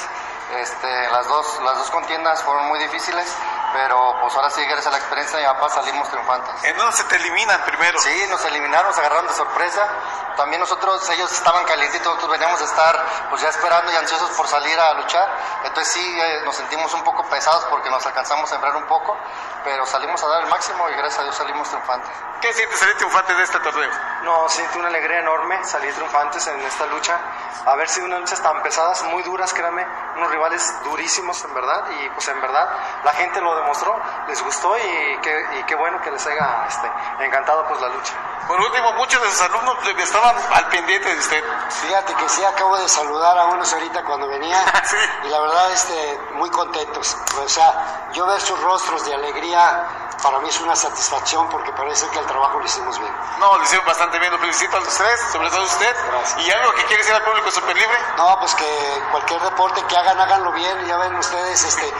este, las dos, las dos contiendas fueron muy difíciles, pero pues ahora sí, gracias a la experiencia de mi papá salimos triunfantes. ¿En dónde se te eliminan primero? Sí, nos eliminaron, nos agarraron de sorpresa. También nosotros, ellos estaban calientitos, nosotros veníamos a estar pues ya esperando y ansiosos por salir a luchar. Entonces sí, eh, nos sentimos un poco pesados porque nos alcanzamos a enfriar un poco, pero salimos a dar el máximo y gracias a Dios salimos triunfantes. ¿Qué sientes salir triunfante de este torneo? No, siento una alegría enorme salir triunfantes en esta lucha. Haber sido unas luchas tan pesadas, muy duras, créanme, unos rivales durísimos en verdad, y pues en verdad la gente lo demostró, les gustó y qué, y qué bueno que les haya este, encantado pues la lucha. Por último, muchos de sus alumnos estaban al pendiente de usted. Fíjate que sí, acabo de saludar a unos ahorita cuando venía, sí. Y la verdad este, muy contentos. O sea, yo ver sus rostros de alegría para mí es una satisfacción porque parece que el trabajo lo hicimos bien. No, lo hicieron bastante bien, lo felicito a los tres, sobre todo a usted. Gracias. ¿Y algo que quiere decir al público Super Libre? No, pues que cualquier deporte que hagan, háganlo bien. Ya ven ustedes, este,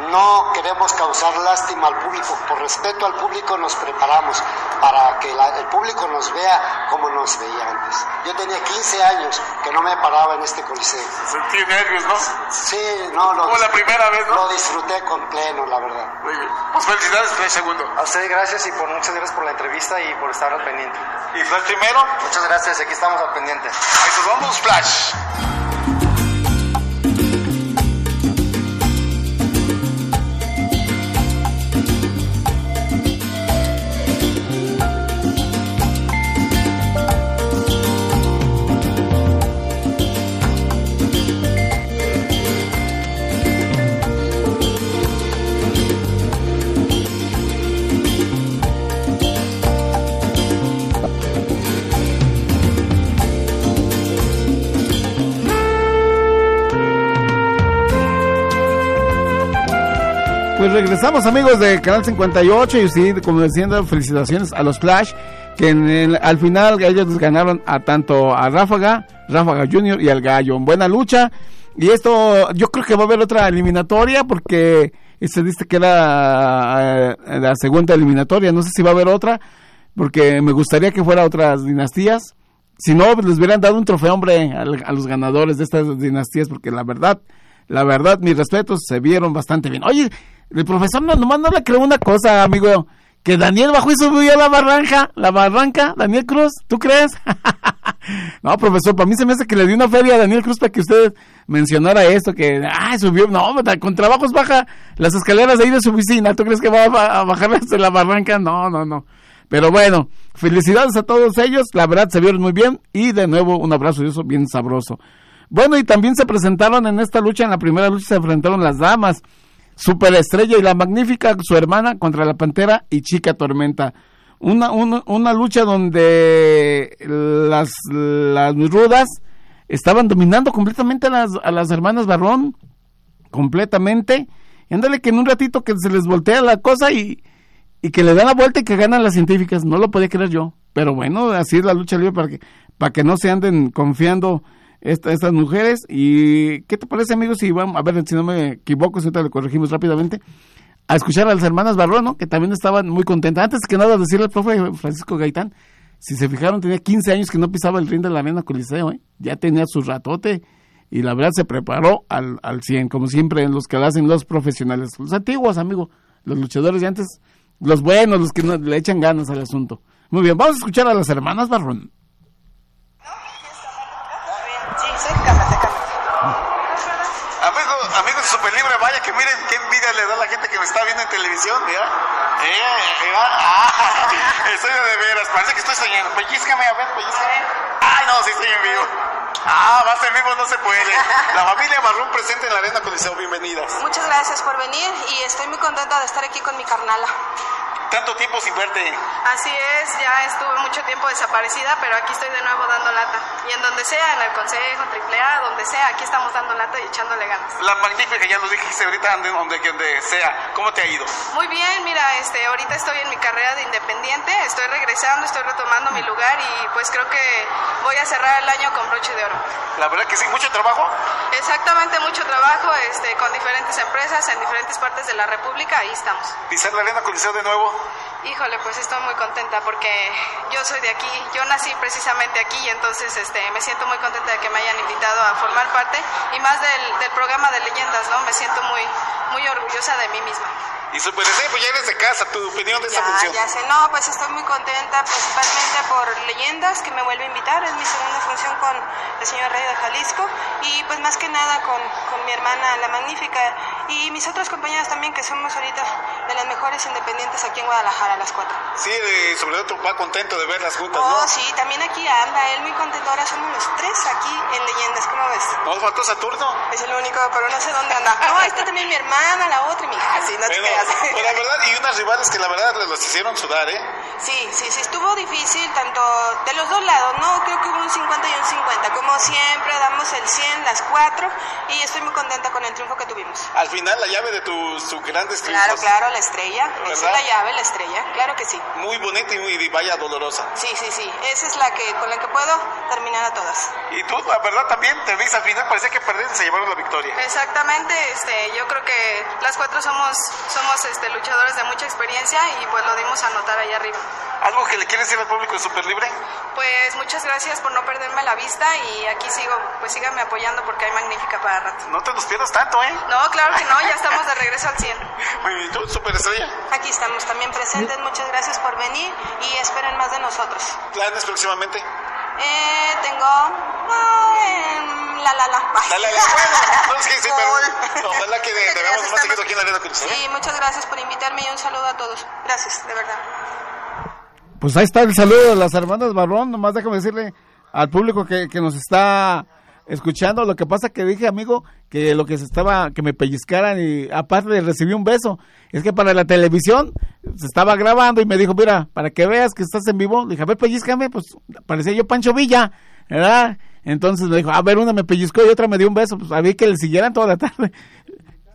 no queremos causar lástima al público. Por respeto al público nos preparamos para que la, el público nos vea como nos veía antes. Yo tenía quince años que no me paraba en este coliseo. Sentí nervios, ¿no? Sí, no. Lo Como la primera vez, ¿no? Lo disfruté con pleno, la verdad. Muy bien. Pues felicidades, Flash segundo. A ustedes gracias y por muchas gracias por la entrevista y por estar al pendiente. ¿Y Flash primero? Muchas gracias, aquí estamos al pendiente. Ahí nos vamos, Flash. Pues regresamos, amigos de Canal cincuenta y ocho, y sí, como diciendo, felicitaciones a los Flash, que en el, al final ellos les ganaron a tanto a Ráfaga, Ráfaga Junior y al Gallo. Buena lucha, y esto yo creo que va a haber otra eliminatoria, porque se dice que era eh, la segunda eliminatoria, no sé si va a haber otra, porque me gustaría que fuera otras dinastías. Si no, pues les hubieran dado un trofeo, hombre, a, a los ganadores de estas dinastías, porque la verdad, la verdad, mis respetos, se vieron bastante bien. Oye, el profesor no, nomás no le creo una cosa, amigo, que Daniel bajó y subió a la barranca, la barranca, Daniel Cruz, ¿tú crees? No, profesor, para mí se me hace que le dio una feria a Daniel Cruz para que usted mencionara esto, que, ah, subió, no, con trabajos baja las escaleras de ahí de su oficina, ¿tú crees que va a, a bajar desde la barranca? No, no, no. Pero bueno, felicidades a todos ellos, la verdad se vieron muy bien, y de nuevo un abrazo y eso bien sabroso. Bueno, y también se presentaron en esta lucha, en la primera lucha se enfrentaron las damas, Superestrella y la Magnífica, su hermana, contra la Pantera y Chica Tormenta. Una, una, una lucha donde las, las rudas estaban dominando completamente a las, a las hermanas Barrón, completamente, y ándale que en un ratito que se les voltea la cosa y, y que le dan la vuelta y que ganan las científicas, no lo podía creer yo, pero bueno, así es la lucha libre para que, para que no se anden confiando Esta, estas mujeres. ¿Y qué te parece, amigos? Si vamos a ver, si no me equivoco, si ahorita le corregimos rápidamente, a escuchar a las hermanas Barrón, ¿no? Que también estaban muy contentas. Antes que nada, decirle al profe Francisco Gaitán, si se fijaron, tenía quince años que no pisaba el ring de la Arena Coliseo, ¿eh? Ya tenía su ratote, y la verdad se preparó al, al cien, como siempre en los que lo hacen los profesionales, los antiguos, amigo, los luchadores de antes, los buenos, los que no, le echan ganas al asunto. Muy bien, vamos a escuchar a las hermanas Barrón. Amigos, amigos de Super Libre, vaya que miren qué envidia le da a la gente que me está viendo en televisión, ¿ya? Eh, eh, ah, estoy de veras, parece que estoy soñando. Pellízcame, a ver, pellízcame. Ay, no, sí estoy en vivo. Ah, más en vivo no se puede. La familia Barrón presente en la Arena Coliseo, bienvenidas. Muchas gracias por venir y estoy muy contenta de estar aquí con mi carnala. Tanto tiempo sin verte. Así es, ya estuve mucho tiempo desaparecida, pero aquí estoy de nuevo dando lata. Y en donde sea, en el Consejo, Triple A, donde sea, aquí estamos dando lata y echándole ganas. La Magnífica, ya lo dijiste ahorita, donde, donde, donde sea. ¿Cómo te ha ido? Muy bien, mira, este, ahorita estoy en mi carrera de independiente, estoy regresando, estoy retomando mi lugar y pues creo que voy a cerrar el año con broche de oro. La verdad que sí, mucho trabajo. Exactamente, mucho trabajo, este, con diferentes empresas en diferentes partes de la República, ahí estamos. ¿Pisar la Arena Coliseo de nuevo? Híjole, pues estoy muy contenta porque yo soy de aquí, yo nací precisamente aquí y entonces este, me siento muy contenta de que me hayan invitado a formar parte y más del, del programa de leyendas, ¿no? Me siento muy, muy orgullosa de mí misma. Y Super Estrella, pues ya eres de casa, tu opinión de esta ya, función. Ya sé, no, pues estoy muy contenta principalmente por Leyendas, que me vuelve a invitar, es mi segunda función con el señor Rey de Jalisco, y pues más que nada con, con mi hermana La Magnífica, y mis otras compañeras también, que somos ahorita de las mejores independientes aquí en Guadalajara, las cuatro. Sí, de, sobre todo tu papá contento de verlas juntas, oh, ¿no? Oh, sí, también aquí anda, él muy contento, ahora somos los tres aquí en Leyendas, ¿cómo ves? ¿No faltó Saturno? Es el único, pero no sé dónde anda. No, ahí está también mi hermana, la otra, y mi hija, sí, no te creas. Pues la verdad, y unas rivales que la verdad los hicieron sudar, ¿eh? Sí, sí, sí, estuvo difícil tanto de los dos lados, ¿no? Creo que hubo un cincuenta y un cincuenta. Como siempre, damos el cien, las cuatro, y estoy muy contenta con el triunfo que tuvimos. Al final, la llave de tus tu grandes triunfos. Claro, claro, la estrella. ¿Verdad? Esa es la llave, la estrella, claro que sí. Muy bonita y muy vaya dolorosa. Sí, sí, sí, esa es la que con la que puedo terminar a todas. Y tú, la verdad, también te ves al final, parecía que perdiste y se llevaron la victoria. Exactamente, este, yo creo que las cuatro somos, somos este, luchadores de mucha experiencia y pues lo dimos a notar ahí arriba. ¿Algo que le quieres decir al público de Super Libre? Pues muchas gracias por no perderme la vista y aquí sigo, pues síganme apoyando porque hay Magnífica para rato. No te los pierdas tanto, ¿eh? No, claro que no, ya estamos de regreso al cien. Muy bien, ¿tú, Super Estrella? Aquí estamos también presentes, muchas gracias por venir y esperen más de nosotros. ¿Planes próximamente? Eh, tengo... No, eh, la la la. La la la, bueno, no es que sí, pero ojalá que te veamos más seguido aquí en la Arena Coliseo. Sí, muchas gracias por invitarme y un saludo a todos. Gracias, de verdad. Pues ahí está el saludo de las hermanas Barrón. Nomás déjame decirle al público que, que nos está escuchando. Lo que pasa que dije, amigo, que lo que se estaba, que me pellizcaran y aparte recibí un beso. Es que para la televisión se estaba grabando y me dijo, mira, para que veas que estás en vivo. Le dije, a ver, pellizcame, pues parecía yo Pancho Villa, ¿verdad? Entonces me dijo, a ver, una me pellizcó y otra me dio un beso. Pues había que le siguieran toda la tarde.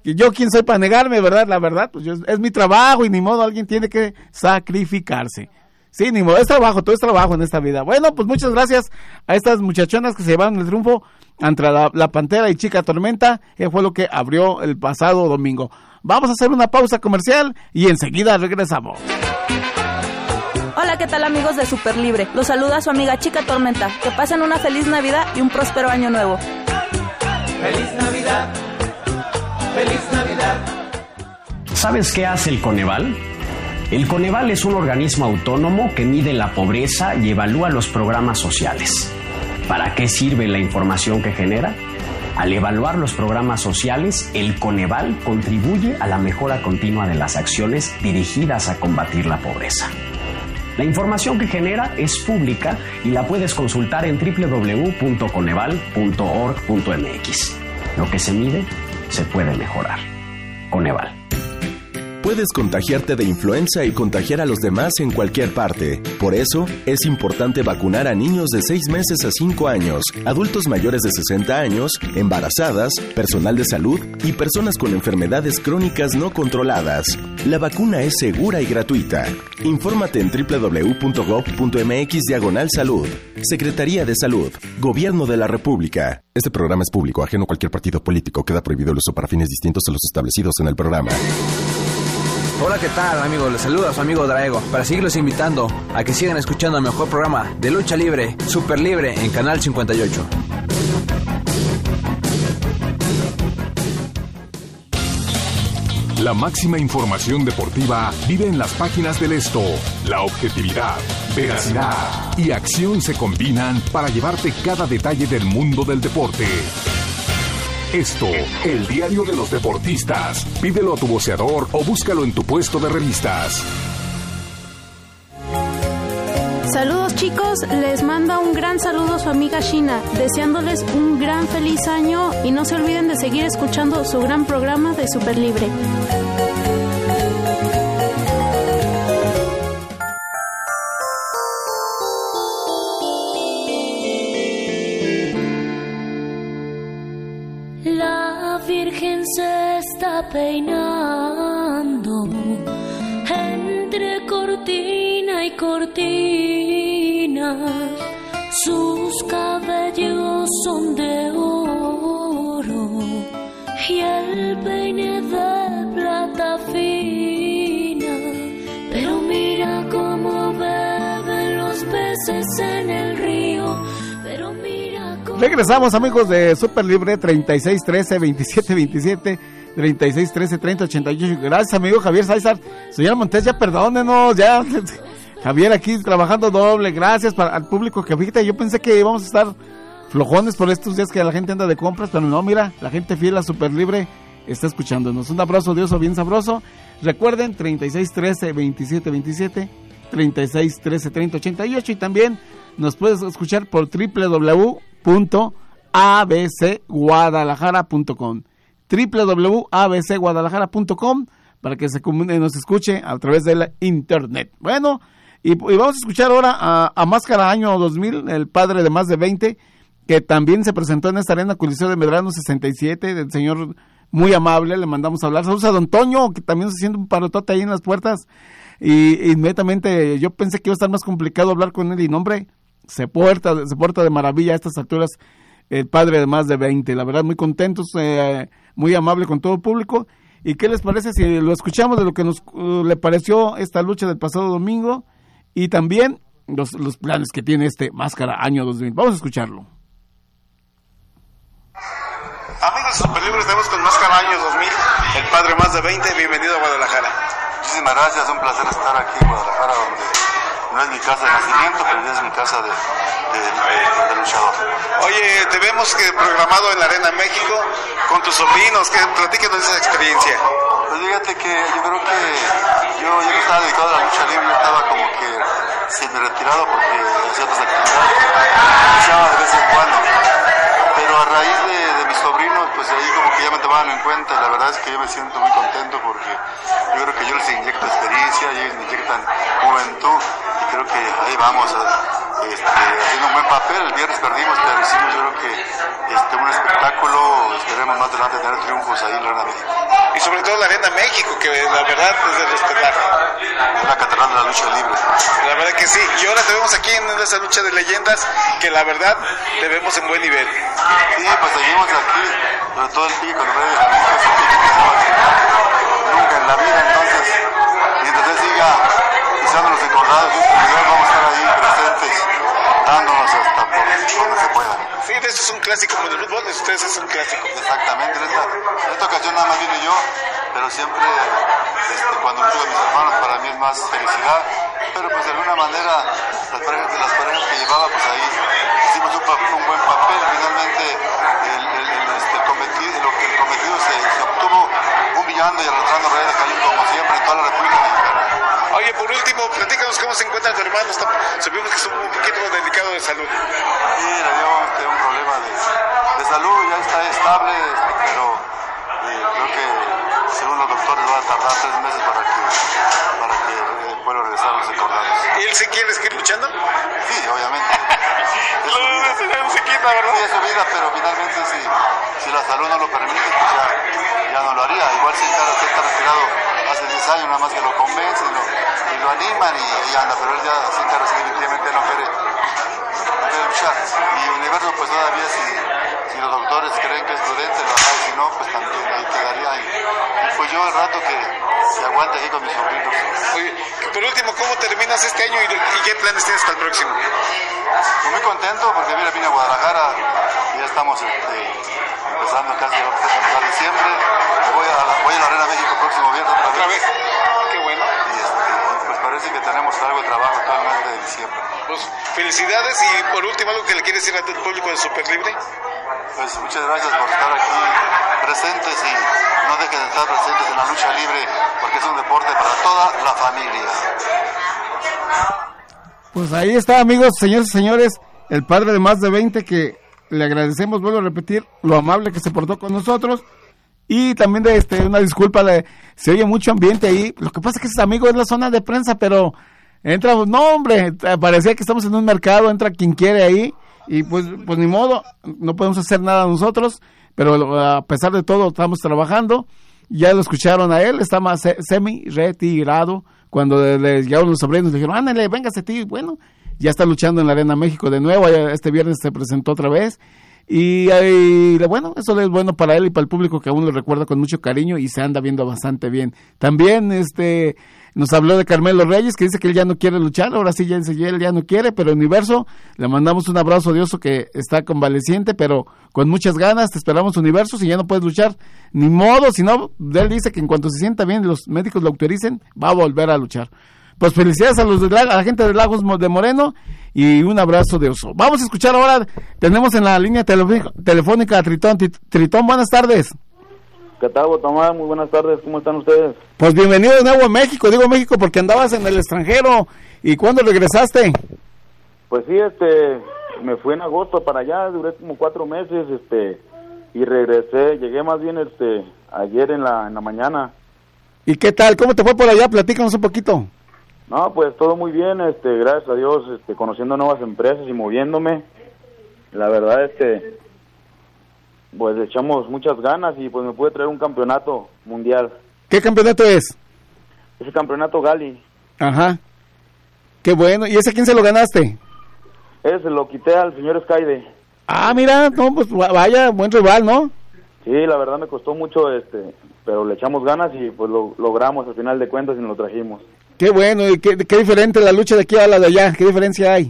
yo quién soy para negarme, ¿verdad? La verdad, pues yo, es mi trabajo y ni modo, alguien tiene que sacrificarse. Sí, ni modo, es trabajo, todo es trabajo en esta vida. Bueno, pues muchas gracias a estas muchachonas que se llevaron el triunfo ante la, la Pantera y Chica Tormenta, que fue lo que abrió el pasado domingo. Vamos a hacer una pausa comercial y enseguida regresamos. Hola, ¿qué tal amigos de Super Libre? Los saluda su amiga Chica Tormenta. Que pasen una feliz Navidad y un próspero año nuevo. ¡Feliz Navidad! ¡Feliz Navidad! ¿Sabes qué hace el Coneval? El Coneval es un organismo autónomo que mide la pobreza y evalúa los programas sociales. ¿Para qué sirve la información que genera? Al evaluar los programas sociales, el Coneval contribuye a la mejora continua de las acciones dirigidas a combatir la pobreza. La información que genera es pública y la puedes consultar en doble u doble u doble u punto coneval punto org punto m x. Lo que se mide, se puede mejorar. Coneval. Puedes contagiarte de influenza y contagiar a los demás en cualquier parte. Por eso, es importante vacunar a niños de seis meses a cinco años, adultos mayores de sesenta años, embarazadas, personal de salud y personas con enfermedades crónicas no controladas. La vacuna es segura y gratuita. Infórmate en doble u doble u doble u punto gob punto m x diagonal salud. Secretaría de Salud. Gobierno de la República. Este programa es público, ajeno a cualquier partido político. Queda prohibido el uso para fines distintos a los establecidos en el programa. Hola, ¿qué tal, amigos? Les saluda a su amigo Draego para seguirlos invitando a que sigan escuchando el mejor programa de lucha libre, Super Libre, en Canal cincuenta y ocho. La máxima información deportiva vive en las páginas del Esto. La objetividad, veracidad y acción se combinan para llevarte cada detalle del mundo del deporte. Esto, el diario de los deportistas. Pídelo a tu voceador o búscalo en tu puesto de revistas. Saludos chicos, les manda un gran saludo a su amiga Shina, deseándoles un gran feliz año y no se olviden de seguir escuchando su gran programa de Super Libre. La Virgen se está peinando entre cortina y cortina. Sus cabellos son de oro y el peine de plata fina. Pero mira cómo beben los peces en el río. Pero mira cómo... Regresamos, amigos de Super Libre. Treinta y seis trece veintisiete veintisiete, treinta y seis trece treinta ochenta y ocho. Gracias, amigo Javier César. Señor Montes, ya perdónenos, ya. Javier aquí trabajando doble. Gracias para al público que fíjate, yo pensé que íbamos a estar flojones por estos días que la gente anda de compras, pero no, mira, la gente fiel a Super Libre está escuchándonos. Un abrazo de oso bien sabroso. Recuerden, treinta y seis trece veintisiete veintisiete, treinta y seis trece treinta ochenta y ocho, y también nos puedes escuchar por doble u doble u doble u punto a b c guadalajara punto com, doble u doble u doble u punto a b c guadalajara punto com, para que se nos escuche a través de la internet. Bueno, y, y vamos a escuchar ahora a, a Máscara Año dos mil, el padre de más de veinte, que también se presentó en esta arena Coliseo de Medrano sesenta y siete, del señor muy amable, le mandamos a hablar. Saludos a don Toño, que también se siente un parotote ahí en las puertas, y inmediatamente yo pensé que iba a estar más complicado hablar con él, y no, hombre, se porta, se porta de maravilla a estas alturas el padre de más de veinte, la verdad muy contentos, eh, muy amable con todo el público. ¿Y qué les parece si lo escuchamos de lo que nos uh, le pareció esta lucha del pasado domingo y también los, los planes que tiene este Máscara Año dos mil? Vamos a escucharlo. Amigos de Super Libre, estamos con Máscara Año dos mil, el padre más de veinte, bienvenido a Guadalajara. Muchísimas gracias, un placer estar aquí en Guadalajara, donde no es mi casa de nacimiento, pero ya es mi casa de, de, de, de luchador. Oye, te vemos que programado en la Arena México con tus sobrinos, que platícanos de esa experiencia. Pues fíjate que yo creo que yo, yo no estaba dedicado a la lucha libre, yo estaba como que semi-retirado porque hacía otras actividades, luchaba de vez en cuando. Pero a raíz de, de mis sobrinos, pues ahí como que ya me tomaban en cuenta, y la verdad es que yo me siento muy contento porque yo creo que yo les inyecto experiencia, ellos me inyectan juventud, y creo que ahí vamos, este, haciendo un buen papel, el viernes perdimos, pero hicimos yo creo que este, un espectáculo, esperemos más adelante tener triunfos ahí en la Arena México. Y sobre todo la Arena México, que la verdad es de respetar. Es la catedral de la lucha libre. La verdad que sí, y ahora te vemos aquí en esa lucha de leyendas, que la verdad te vemos en buen nivel. Sí, pues seguimos aquí, sobre todo el pique con el Rey de Jalisco, es un pique que no va a terminar nunca en la vida, entonces, mientras él siga pisándonos encordados, vamos a estar ahí presentes, dándonos hasta por donde se pueda. Sí, eso es un clásico como el fútbol, de ustedes es un clásico. Exactamente, en esta, en esta ocasión nada más vine yo, pero siempre este, cuando lucho con mis hermanos para mí es más felicidad, pero pues de alguna manera las parejas, las parejas que llevaba, pues ahí hicimos un, un buen papel, finalmente el, el, el, este, el cometido, lo que el cometido se, se obtuvo humillando y arrastrando a Rey de Jalisco como siempre en toda la República Mexicana. Oye, por último, platícanos cómo se encuentra tu hermano. Está, supimos que es un poquito delicado de salud. Sí, le dio este, un problema de, de salud, ya está estable, pero eh, creo que según los doctores va a tardar tres meses para que, para que eh, pueda regresar a los encordados. ¿Y él se quiere seguir luchando? Sí, obviamente. Es su vida. No se quita, ¿verdad? Sí, es su vida, pero finalmente si, si la salud no lo permite, pues ya, ya no lo haría. Igual si está, está retirado hace diez años, nada más que lo convencen lo, y lo animan y, y anda, pero él ya siente definitivamente no quiere, no quiere luchar. Y Universo pues todavía si, si los doctores creen que es prudente, lo hará, y si no, pues también ahí quedaría. Y, y pues yo el rato que se aguante aquí con mis sobrinos. Oye, por último, ¿cómo terminas este año y, y qué planes tienes para el próximo? Pues muy contento porque mira, vine a Guadalajara y ya estamos este, empezando casi a empezar diciembre. Voy a, la, voy a la Arena México el próximo viernes otra vez. ¿Otra vez? Qué bueno. Y este, pues parece que tenemos algo de trabajo todo el mes de diciembre. Pues felicidades y por último, ¿algo que le quieres decir a todo el público de Super Libre? Pues muchas gracias por estar aquí presentes y no dejen de estar presentes en la lucha libre porque es un deporte para toda la familia. Pues ahí está, amigos, señores y señores, el padre de más de veinte que le agradecemos, vuelvo a repetir, lo amable que se portó con nosotros y también de este una disculpa, le, se oye mucho ambiente ahí, lo que pasa es que es amigo es la zona de prensa, pero entra, no hombre, parecía que estamos en un mercado, entra quien quiere ahí y pues, pues ni modo, no podemos hacer nada nosotros, pero a pesar de todo estamos trabajando, ya lo escucharon a él, está más semi retirado. Cuando le llegaron los sobrinos, le dijeron, ándale, véngase tío, bueno, ya está luchando en la Arena México de nuevo, este viernes se presentó otra vez, y, y bueno, eso es bueno para él y para el público que aún lo recuerda con mucho cariño y se anda viendo bastante bien. También este nos habló de Carmelo Reyes, que dice que él ya no quiere luchar, ahora sí ya dice él ya no quiere, pero Universo, le mandamos un abrazo odioso que está convaleciente, pero con muchas ganas, te esperamos Universo, si ya no puedes luchar, ni modo, si no, él dice que en cuanto se sienta bien, los médicos lo autoricen, va a volver a luchar. Pues felicidades a los de la, a la gente de Lagos de Moreno y un abrazo de oso. Vamos a escuchar ahora, tenemos en la línea telefónica, telefónica a Tritón. Tritón, buenas tardes. ¿Qué tal, Tomás? Muy buenas tardes, ¿cómo están ustedes? Pues bienvenido de nuevo a México, digo México porque andabas en el extranjero. ¿Y cuándo regresaste? Pues sí, este, me fui en agosto para allá, duré como cuatro meses, este, y regresé, llegué más bien, este, ayer en la, en la mañana. ¿Y qué tal? ¿Cómo te fue por allá? Platícanos un poquito. No, pues todo muy bien, este, gracias a Dios, este, conociendo nuevas empresas y moviéndome. La verdad, este, pues le echamos muchas ganas y pues me pude traer un campeonato mundial. ¿Qué campeonato es? Es el campeonato Gali. Ajá. Qué bueno. ¿Y ese quién se lo ganaste? Ese lo quité al señor Skyde. Ah, mira, no, pues vaya, buen rival, ¿no? Sí, la verdad me costó mucho, este, pero le echamos ganas y pues lo logramos al final de cuentas y nos lo trajimos. Qué bueno, y qué, qué diferente la lucha de aquí a la de allá, ¿qué diferencia hay?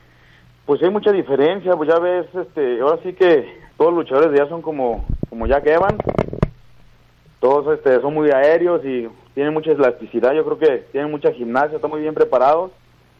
Pues hay mucha diferencia, pues ya ves, este, ahora sí que todos los luchadores de allá son como, como Jack Evans, todos este, son muy aéreos y tienen mucha elasticidad, yo creo que tienen mucha gimnasia, están muy bien preparados,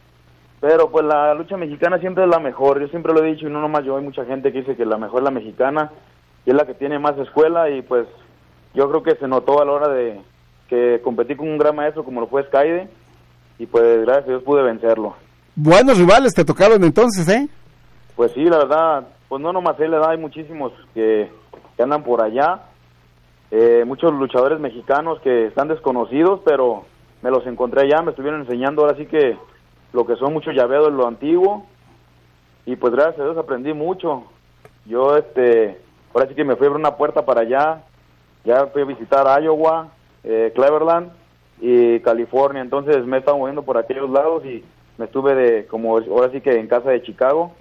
pero pues la lucha mexicana siempre es la mejor, yo siempre lo he dicho y no nomás yo, hay mucha gente que dice que la mejor es la mexicana y es la que tiene más escuela y pues yo creo que se notó a la hora de que competí con un gran maestro como lo fue Skyde y pues gracias a Dios pude vencerlo. Buenos rivales te tocaron entonces, ¿eh? Pues sí, la verdad, pues no nomás él, hay muchísimos que, que andan por allá, eh, muchos luchadores mexicanos que están desconocidos, pero me los encontré allá, me estuvieron enseñando ahora sí que lo que son muchos llaveos de lo antiguo y pues gracias a Dios aprendí mucho. Yo, este, ahora sí que me fui a abrir una puerta para allá, ya fui a visitar Iowa, eh, Cleveland y California, entonces me he estado moviendo por aquellos lados y me estuve de, como ahora sí que en casa de Chicago,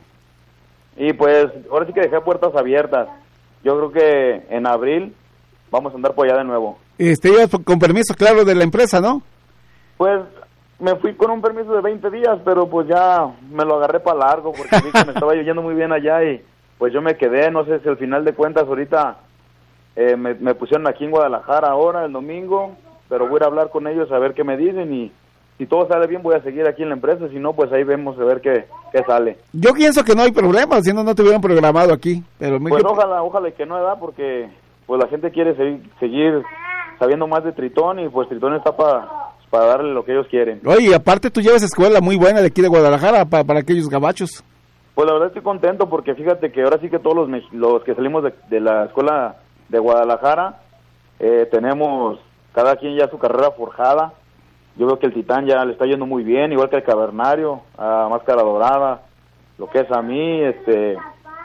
y pues ahora sí que dejé puertas abiertas. Yo creo que en abril vamos a andar por allá de nuevo. Este, ibas con permiso, claro, de la empresa, ¿no? Pues me fui con un permiso de veinte días, pero pues ya me lo agarré para largo porque vi que me estaba yendo muy bien allá y pues yo me quedé. No sé si al final de cuentas ahorita eh, me, me pusieron aquí en Guadalajara ahora el domingo, pero voy a ir a hablar con ellos a ver qué me dicen y si todo sale bien voy a seguir aquí en la empresa, si no pues ahí vemos a ver qué, qué sale. Yo pienso que no hay problema, si no, no te hubieran programado aquí. Pero me pues yo... ojalá, ojalá que no, ¿verdad? Porque pues la gente quiere seguir, seguir sabiendo más de Tritón y pues Tritón está para para darle lo que ellos quieren. Oye, y aparte tú llevas escuela muy buena de aquí de Guadalajara para, para aquellos gabachos. Pues la verdad estoy contento porque fíjate que ahora sí que todos los, los que salimos de, de la escuela de Guadalajara eh, tenemos cada quien ya su carrera forjada. Yo veo que el Titán ya le está yendo muy bien, igual que el Cavernario, a Máscara Dorada, lo que es a mí, este,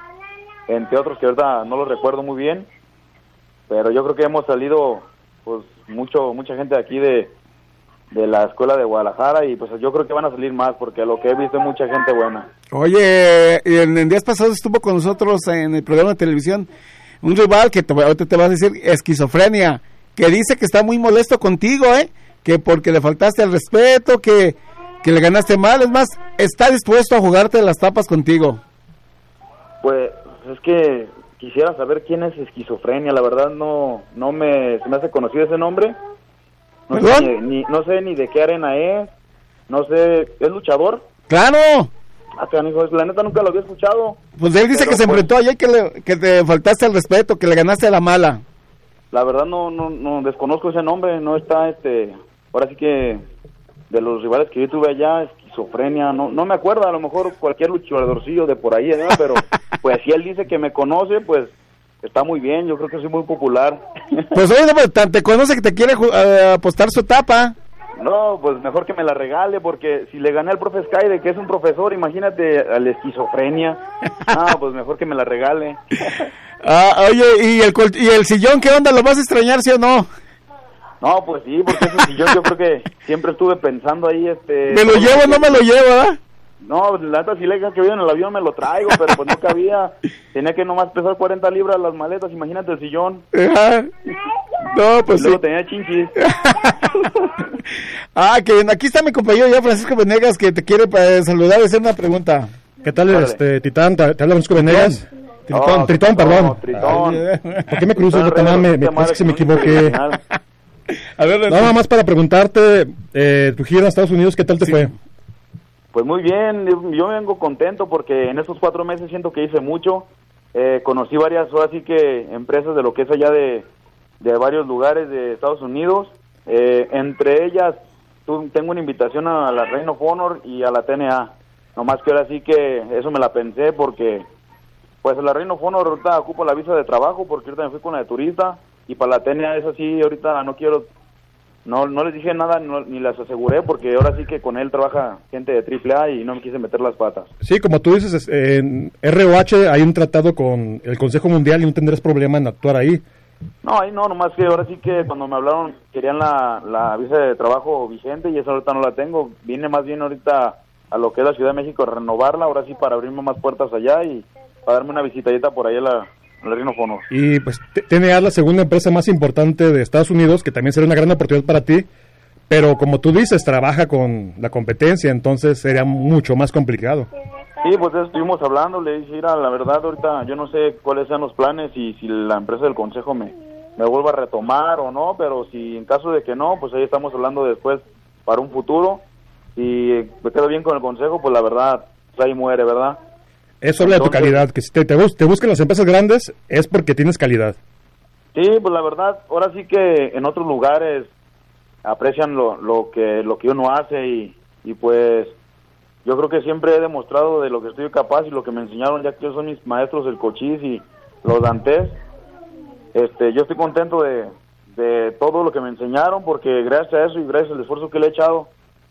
entre otros que ahorita no los recuerdo muy bien, pero yo creo que hemos salido pues mucho mucha gente de aquí de de la escuela de Guadalajara y pues yo creo que van a salir más porque a lo que he visto hay mucha gente buena. Oye, en, en días pasados estuvo con nosotros en el programa de televisión un rival que te, ahorita te vas a decir Esquizofrenia, que dice que está muy molesto contigo, ¿eh? Que porque le faltaste al respeto, que, que le ganaste mal, es más, está dispuesto a jugarte las tapas contigo. Pues es que quisiera saber quién es Esquizofrenia, la verdad no no me se me hace conocido ese nombre. No sé, ni, ni, no sé ni de qué arena es, no sé, ¿es luchador? ¡Claro! Ah, canijo, la neta nunca lo había escuchado. Pues él dice pero que se pues, enfrentó allá y que, le, que te faltaste al respeto, que le ganaste a la mala. La verdad no, no, no desconozco ese nombre, no está, este, ahora sí que de los rivales que yo tuve allá, Esquizofrenia, no no me acuerdo, a lo mejor cualquier luchadorcillo de por ahí, ¿no? Pero pues si él dice que me conoce, pues está muy bien, yo creo que soy muy popular. Pues oye, no, te conoce que te quiere uh, apostar su tapa. No, pues mejor que me la regale, porque si le gané al profe Sky de que es un profesor, imagínate al Esquizofrenia. No, pues mejor que me la regale. Ah, oye, ¿y el, ¿y el sillón qué onda? ¿Lo vas a extrañar, sí o no? No, pues sí, porque ese sillón yo creo que siempre estuve pensando ahí, este... ¿Me lo llevo o no me lo llevo, verdad? No, la neta si le dejan que viva en el avión me lo traigo, pero pues no cabía. Tenía que nomás pesar cuarenta libras las maletas, imagínate el sillón. Ajá. No, pues y luego sí. tenía chinchis. Ah, que aquí está mi compañero ya, Francisco Venegas, que te quiere eh, saludar y hacer una pregunta. ¿Qué tal, vale. este Titán? ¿Te, te habla Francisco Venegas? Tritón, oh, Tritón, perdón. No, Tritón. Ay, ¿por qué me cruzo? Yo también me, me parece que se me equivoqué. A ver, nada más para preguntarte, eh, tu gira en Estados Unidos, ¿qué tal te sí. fue? Pues muy bien, yo vengo contento porque en estos cuatro meses siento que hice mucho, eh, conocí varias, ahora sí que empresas de lo que es allá de, de varios lugares de Estados Unidos, eh, entre ellas tu, tengo una invitación a la Ring of Honor y a la T N A, nomás que ahora sí que eso me la pensé porque pues la Ring of Honor ahorita ocupo la visa de trabajo porque ahorita me fui con la de turista y para la T N A es así, ahorita no quiero... No no les dije nada, no, ni las aseguré, porque ahora sí que con él trabaja gente de triple A y no me quise meter las patas. Sí, como tú dices, en R O H hay un tratado con el Consejo Mundial y no tendrás problema en actuar ahí. No, ahí no, nomás que ahora sí que cuando me hablaron querían la, la visa de trabajo vigente y esa ahorita no la tengo. Vine más bien ahorita a lo que es la Ciudad de México a renovarla, ahora sí para abrirme más puertas allá y para darme una visitadita por ahí a la... Y pues T N A es la segunda empresa más importante de Estados Unidos, que también será una gran oportunidad para ti, pero como tú dices, trabaja con la competencia, entonces sería mucho más complicado. Sí, pues estuvimos hablando, le dije, mira, la verdad ahorita yo no sé cuáles sean los planes y si la empresa del consejo me, me vuelva a retomar o no, pero si en caso de que no, pues ahí estamos hablando después para un futuro y me quedo bien con el consejo, pues la verdad, pues ahí muere, ¿verdad? Eso habla de tu calidad, que si te, te, bus te buscan las empresas grandes es porque tienes calidad. Sí, pues la verdad, ahora sí que en otros lugares aprecian lo, lo que lo que uno hace y, y pues yo creo que siempre he demostrado de lo que estoy capaz y lo que me enseñaron, ya que son mis maestros, el Cochís y los Dantes. Este, yo estoy contento de, de todo lo que me enseñaron porque gracias a eso y gracias al esfuerzo que le he echado,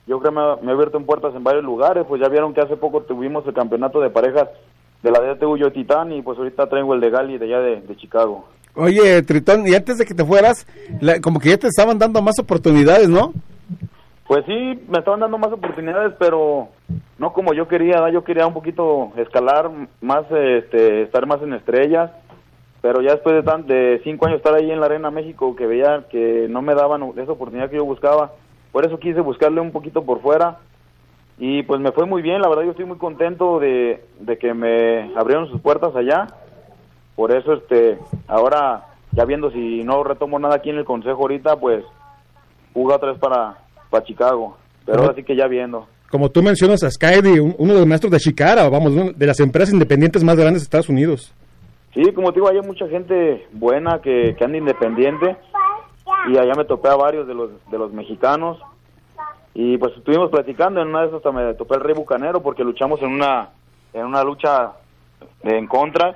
yo creo que me, me ha abierto en puertas en varios lugares. Pues ya vieron que hace poco tuvimos el campeonato de parejas de la D T U Yo Titán, y pues ahorita traigo el de Gali de allá de, de Chicago. Oye, Tritón, y antes de que te fueras, la, como que ya te estaban dando más oportunidades, ¿no? Pues sí, me estaban dando más oportunidades, pero no como yo quería, ¿no? Yo quería un poquito escalar más, este, estar más en estrellas, pero ya después de, tan, de cinco años estar ahí en la Arena México, que veía que no me daban esa oportunidad que yo buscaba, por eso quise buscarle un poquito por fuera, y pues me fue muy bien. La verdad yo estoy muy contento de, de que me abrieron sus puertas allá. Por eso, este, ahora, ya viendo si no retomo nada aquí en el consejo ahorita, pues, juega otra vez para, para Chicago. Pero ¿Cómo? ahora sí que ya viendo. Como tú mencionas a Skydy, un, uno de los maestros de Chicara, vamos, uno de las empresas independientes más grandes de Estados Unidos. Sí, como te digo, hay mucha gente buena que, que anda independiente, y allá me topé a varios de los, de los mexicanos, y pues estuvimos platicando. En una de esas hasta me topé el Rey Bucanero, porque luchamos en una, en una lucha en contra.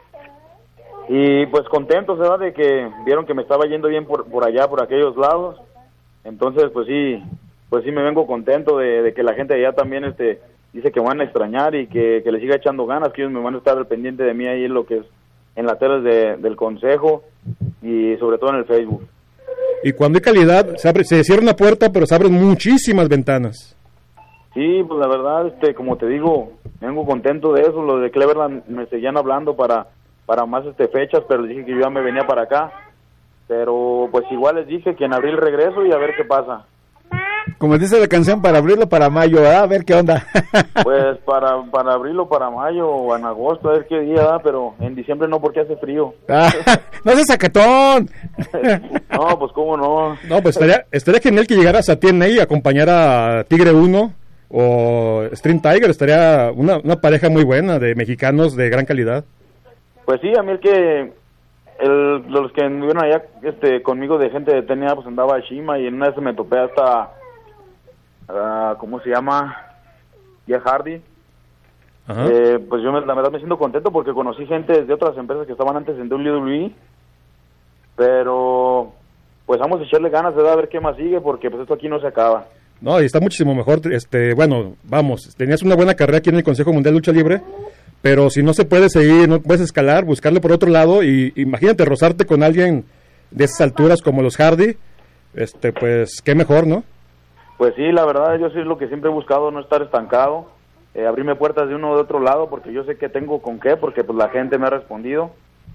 Y pues contentos, ¿verdad?, de que vieron que me estaba yendo bien por, por allá, por aquellos lados. Entonces, pues sí, pues sí me vengo contento de, de que la gente allá también este dice que me van a extrañar, y que, que le siga echando ganas, que ellos me van a estar al pendiente de mí ahí en lo que es en las telas de, del consejo, y sobre todo en el Facebook. Y cuando hay calidad, se, abre, se cierra una puerta, pero se abren muchísimas ventanas. Sí, pues la verdad, este, como te digo, vengo contento de eso. Los de Cleveland me seguían hablando para para más este fechas, pero les dije que yo ya me venía para acá. Pero pues igual les dije que en abril regreso y a ver qué pasa. Como dice la canción, para abril o para mayo, ¿verdad? A ver qué onda. Pues para para abril o para mayo o en agosto, a ver qué día, ¿verdad? Pero en diciembre no, porque hace frío. Ah, ¡no seas sacatón! No, pues cómo no. No, pues estaría, estaría genial que llegaras a T N A y acompañara a Tigre uno o Stream Tiger. Estaría una, una pareja muy buena de mexicanos de gran calidad. Pues sí, a mí el que el, los que vieron allá este conmigo de gente de T N A, pues andaba Shima, y en una vez me topé hasta uh, ¿cómo se llama? Jeff Hardy. Eh, pues yo me, la verdad me siento contento porque conocí gente de otras empresas que estaban antes en W W E, pero pues vamos a echarle ganas, ¿verdad? A ver qué más sigue, porque pues esto aquí no se acaba. No, y está muchísimo mejor. Este, bueno, vamos, tenías una buena carrera aquí en el Consejo Mundial de Lucha Libre, pero si no se puede seguir, no puedes escalar, buscarle por otro lado, y imagínate rozarte con alguien de esas alturas como los Hardy, este, pues qué mejor, ¿no? Pues sí, la verdad, yo sí es lo que siempre he buscado, no estar estancado, eh, abrirme puertas de uno o de otro lado, porque yo sé que tengo con qué, porque pues la gente me ha respondido.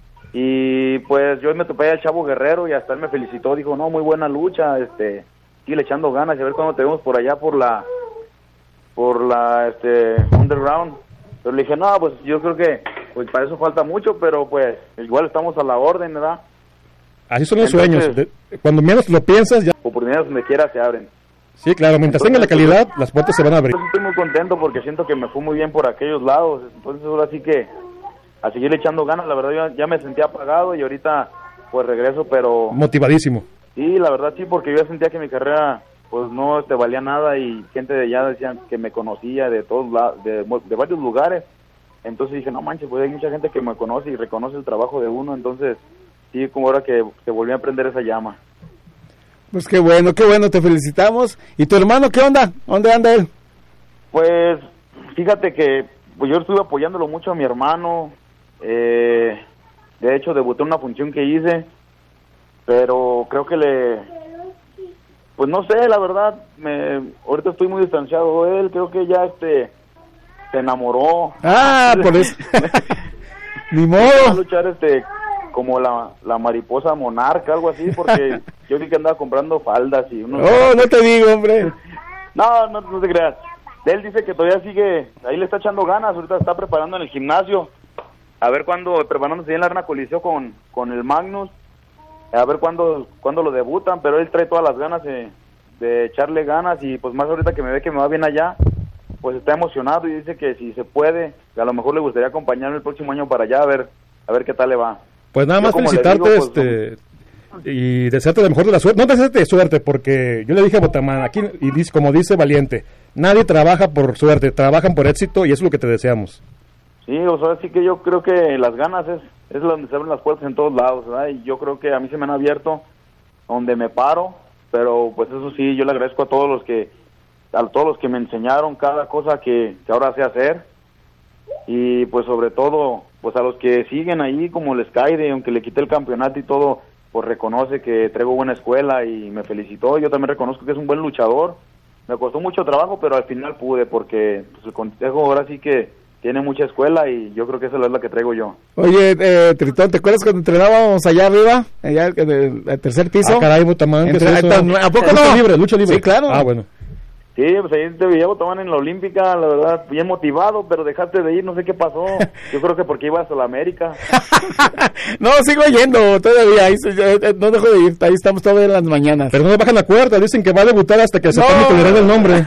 Y pues yo me topé al Chavo Guerrero y hasta él me felicitó, dijo, no, muy buena lucha, este, sigue echando ganas, y a ver cuándo te vemos por allá por la, por la, este, underground. Pero le dije, no, pues yo creo que pues para eso falta mucho, pero pues igual estamos a la orden, ¿verdad? Así son los Entonces, sueños. De, cuando menos lo piensas, ya. Oportunidades donde quiera se abren. Sí, claro, mientras tenga la calidad, las puertas se van a abrir. Estoy muy contento porque siento que me fue muy bien por aquellos lados. Entonces ahora sí que a seguir echando ganas. La verdad yo ya me sentía apagado y ahorita pues regreso, pero... Motivadísimo. Sí, la verdad sí, porque yo ya sentía que mi carrera pues no te valía nada, y gente de allá decían que me conocía de todos lados, de, de varios lugares. Entonces dije, no manches, pues hay mucha gente que me conoce y reconoce el trabajo de uno. Entonces sí, como ahora que, que volví a prender esa llama. Pues qué bueno, qué bueno, te felicitamos. ¿Y tu hermano qué onda? ¿Dónde anda él? Pues fíjate que pues yo estuve apoyándolo mucho a mi hermano. Eh, de hecho debuté en una función que hice, pero creo que le... Pues no sé, la verdad, me ahorita estoy muy distanciado de él. Creo que ya este se enamoró. Ah, por eso. Ni modo. A luchar este como la, la mariposa monarca, algo así, porque yo vi que andaba comprando faldas y unos... Oh, no te digo, hombre. No, no, no te creas. Él dice que todavía sigue, ahí le está echando ganas, ahorita está preparando en el gimnasio. A ver cuándo, preparándose en la Arena Coliseo con, con el Magnus. A ver cuándo, cuándo lo debutan, pero él trae todas las ganas de, de echarle ganas, y pues más ahorita que me ve que me va bien allá, pues está emocionado y dice que si se puede, a lo mejor le gustaría acompañarme el próximo año para allá a ver, a ver qué tal le va. Pues nada Yo, más felicitarte, digo, pues, este, y desearte la mejor de la suerte. No desearte de suerte, porque yo le dije a Botamán, aquí, y dice, como dice Valiente, nadie trabaja por suerte, trabajan por éxito, y eso es lo que te deseamos. Sí, o sea, sí que yo creo que las ganas es, es donde se abren las puertas en todos lados, ¿verdad? Y yo creo que a mí se me han abierto donde me paro, pero pues eso sí, yo le agradezco a todos los que a todos los que me enseñaron cada cosa que, que ahora sé hacer, y pues sobre todo pues a los que siguen ahí como les cae, aunque le quité el campeonato y todo, pues reconoce que traigo buena escuela y me felicitó. Yo también reconozco que es un buen luchador. Me costó mucho trabajo, pero al final pude, porque pues, el consejo ahora sí que tiene mucha escuela y yo creo que esa es la que traigo yo. Oye, eh, Tritón, ¿te acuerdas cuando entrenábamos allá arriba, allá en el, el tercer piso? Ah, caray, Botamán, ¿qué es eso? ¿A poco lucha no? libre, lucha libre. Sí, claro. Ah, bueno. Sí, pues ahí te veía Botamán en la Olímpica, la verdad, bien motivado, pero dejaste de ir, no sé qué pasó. Yo creo que porque ibas a la América. No, sigo yendo todavía, ahí, eh, no dejo de ir, ahí estamos todavía en las mañanas. Pero no me bajan la cuerda, dicen que va a debutar hasta que se No. tome tolerar el nombre.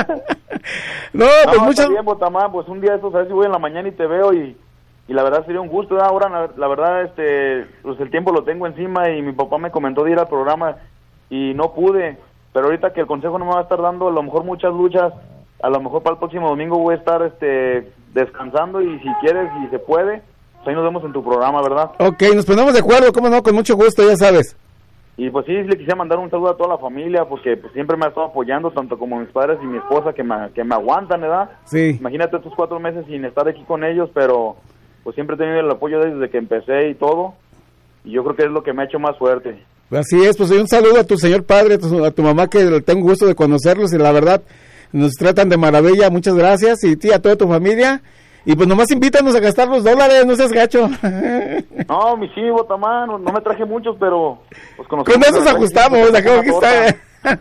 No, pues no, muchas... está bien, Botamán, pues un día de estos, a ver si voy en la mañana y te veo y, y la verdad sería un gusto. ¿eh? Ahora, la, la verdad, este, pues el tiempo lo tengo encima y mi papá me comentó de ir al programa y no pude. Pero ahorita que el consejo no me va a estar dando a lo mejor muchas luchas, a lo mejor para el próximo domingo voy a estar este descansando y si quieres y se puede, pues ahí nos vemos en tu programa, ¿verdad? Ok, nos ponemos de acuerdo, cómo no, con mucho gusto, ya sabes. Y pues sí, le quisiera mandar un saludo a toda la familia porque pues, siempre me ha estado apoyando, tanto como mis padres y mi esposa que me, que me aguantan, ¿verdad? Sí. Imagínate estos cuatro meses sin estar aquí con ellos, pero pues siempre he tenido el apoyo desde que empecé y todo, y yo creo que es lo que me ha hecho más fuerte. Así es, pues un saludo a tu señor padre, a tu, a tu mamá, que tengo gusto de conocerlos y la verdad nos tratan de maravilla, muchas gracias, y ti, a toda tu familia, y pues nomás invítanos a gastar los dólares, no seas gacho. No, mi sí, Botamán, no me traje muchos, pero pues con, con esos ajustamos, acabo que está...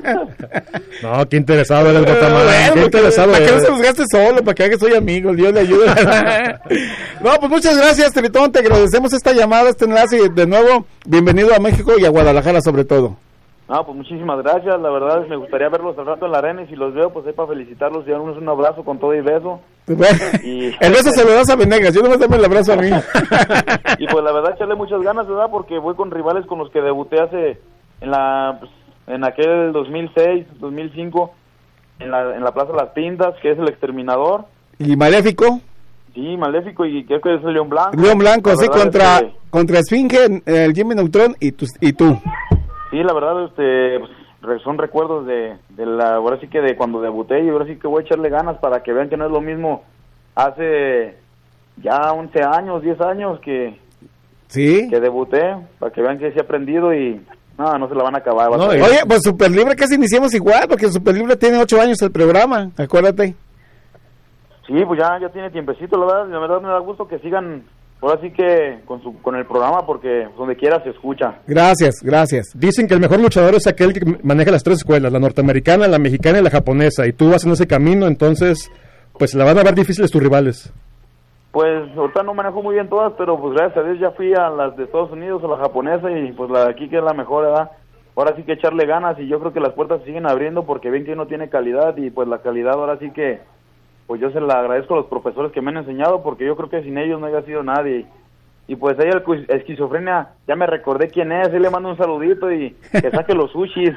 No, qué interesado eres, Botamán, bueno, qué interesado para que no eres. se los gaste solo, para que haga que soy amigo, Dios le ayude. No, pues muchas gracias, Tritón, te agradecemos esta llamada, este enlace, y de nuevo, bienvenido a México y a Guadalajara sobre todo. No, pues muchísimas gracias, la verdad me gustaría verlos al rato en la arena y si los veo, pues ahí para felicitarlos y darles un abrazo con todo y beso. Y, el beso se lo das a Venegas, yo nomás dame el abrazo a mí. Y pues la verdad echarle muchas ganas, ¿verdad? Porque voy con rivales con los que debuté hace, en la... Pues, en aquel dos mil seis, dos mil cinco, en la, en la Plaza Las Pintas, que es el Exterminador. ¿Y Maléfico? Sí, Maléfico, y creo que es el León Blanco. León Blanco, sí, contra, es que, contra Esfinge, el Jimmy Neutron y, tu, y tú. Sí, la verdad, este, pues, son recuerdos de, de la, ahora sí que de cuando debuté, y ahora sí que voy a echarle ganas para que vean que no es lo mismo hace ya once años, diez años que, ¿sí? que debuté, para que vean que sí he aprendido y... No, no se la van a acabar. No, oye, pues Super Libre casi iniciamos igual, porque Super Libre tiene ocho años el programa, acuérdate. Sí, pues ya, ya tiene tiempecito, la verdad, la verdad me da gusto que sigan, ahora sí que con, su, con el programa, porque donde quiera se escucha. Gracias, gracias. Dicen que el mejor luchador es aquel que maneja las tres escuelas, la norteamericana, la mexicana y la japonesa, y tú vas en ese camino, entonces, pues la van a ver difíciles tus rivales. Pues ahorita no manejo muy bien todas, pero pues gracias a Dios ya fui a las de Estados Unidos, a la japonesa y pues la de aquí que es la mejor, ¿verdad? Ahora sí que echarle ganas y yo creo que las puertas se siguen abriendo porque ven que uno tiene calidad y pues la calidad ahora sí que pues yo se la agradezco a los profesores que me han enseñado porque yo creo que sin ellos no haya sido nadie. Y pues ahí el Esquizofrenia, ya me recordé quién es, él le mando un saludito y que saque los sushis.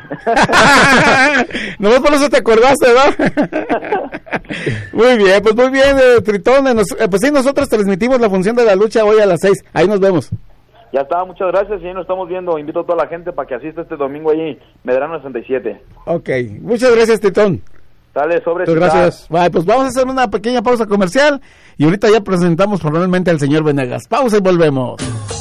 No, por eso te acordaste, ¿verdad? Muy bien, pues muy bien, eh, Tritón, eh, nos, eh, pues sí, nosotros transmitimos la función de la lucha hoy a las seis, ahí nos vemos. Ya está, muchas gracias y ahí nos estamos viendo, invito a toda la gente para que asista este domingo allí, Medrano sesenta y siete. Ok, muchas gracias, Tritón. Dale, sobre. Muchas gracias. Vale, pues vamos a hacer una pequeña pausa comercial y ahorita ya presentamos formalmente al señor Venegas. Pausa y volvemos.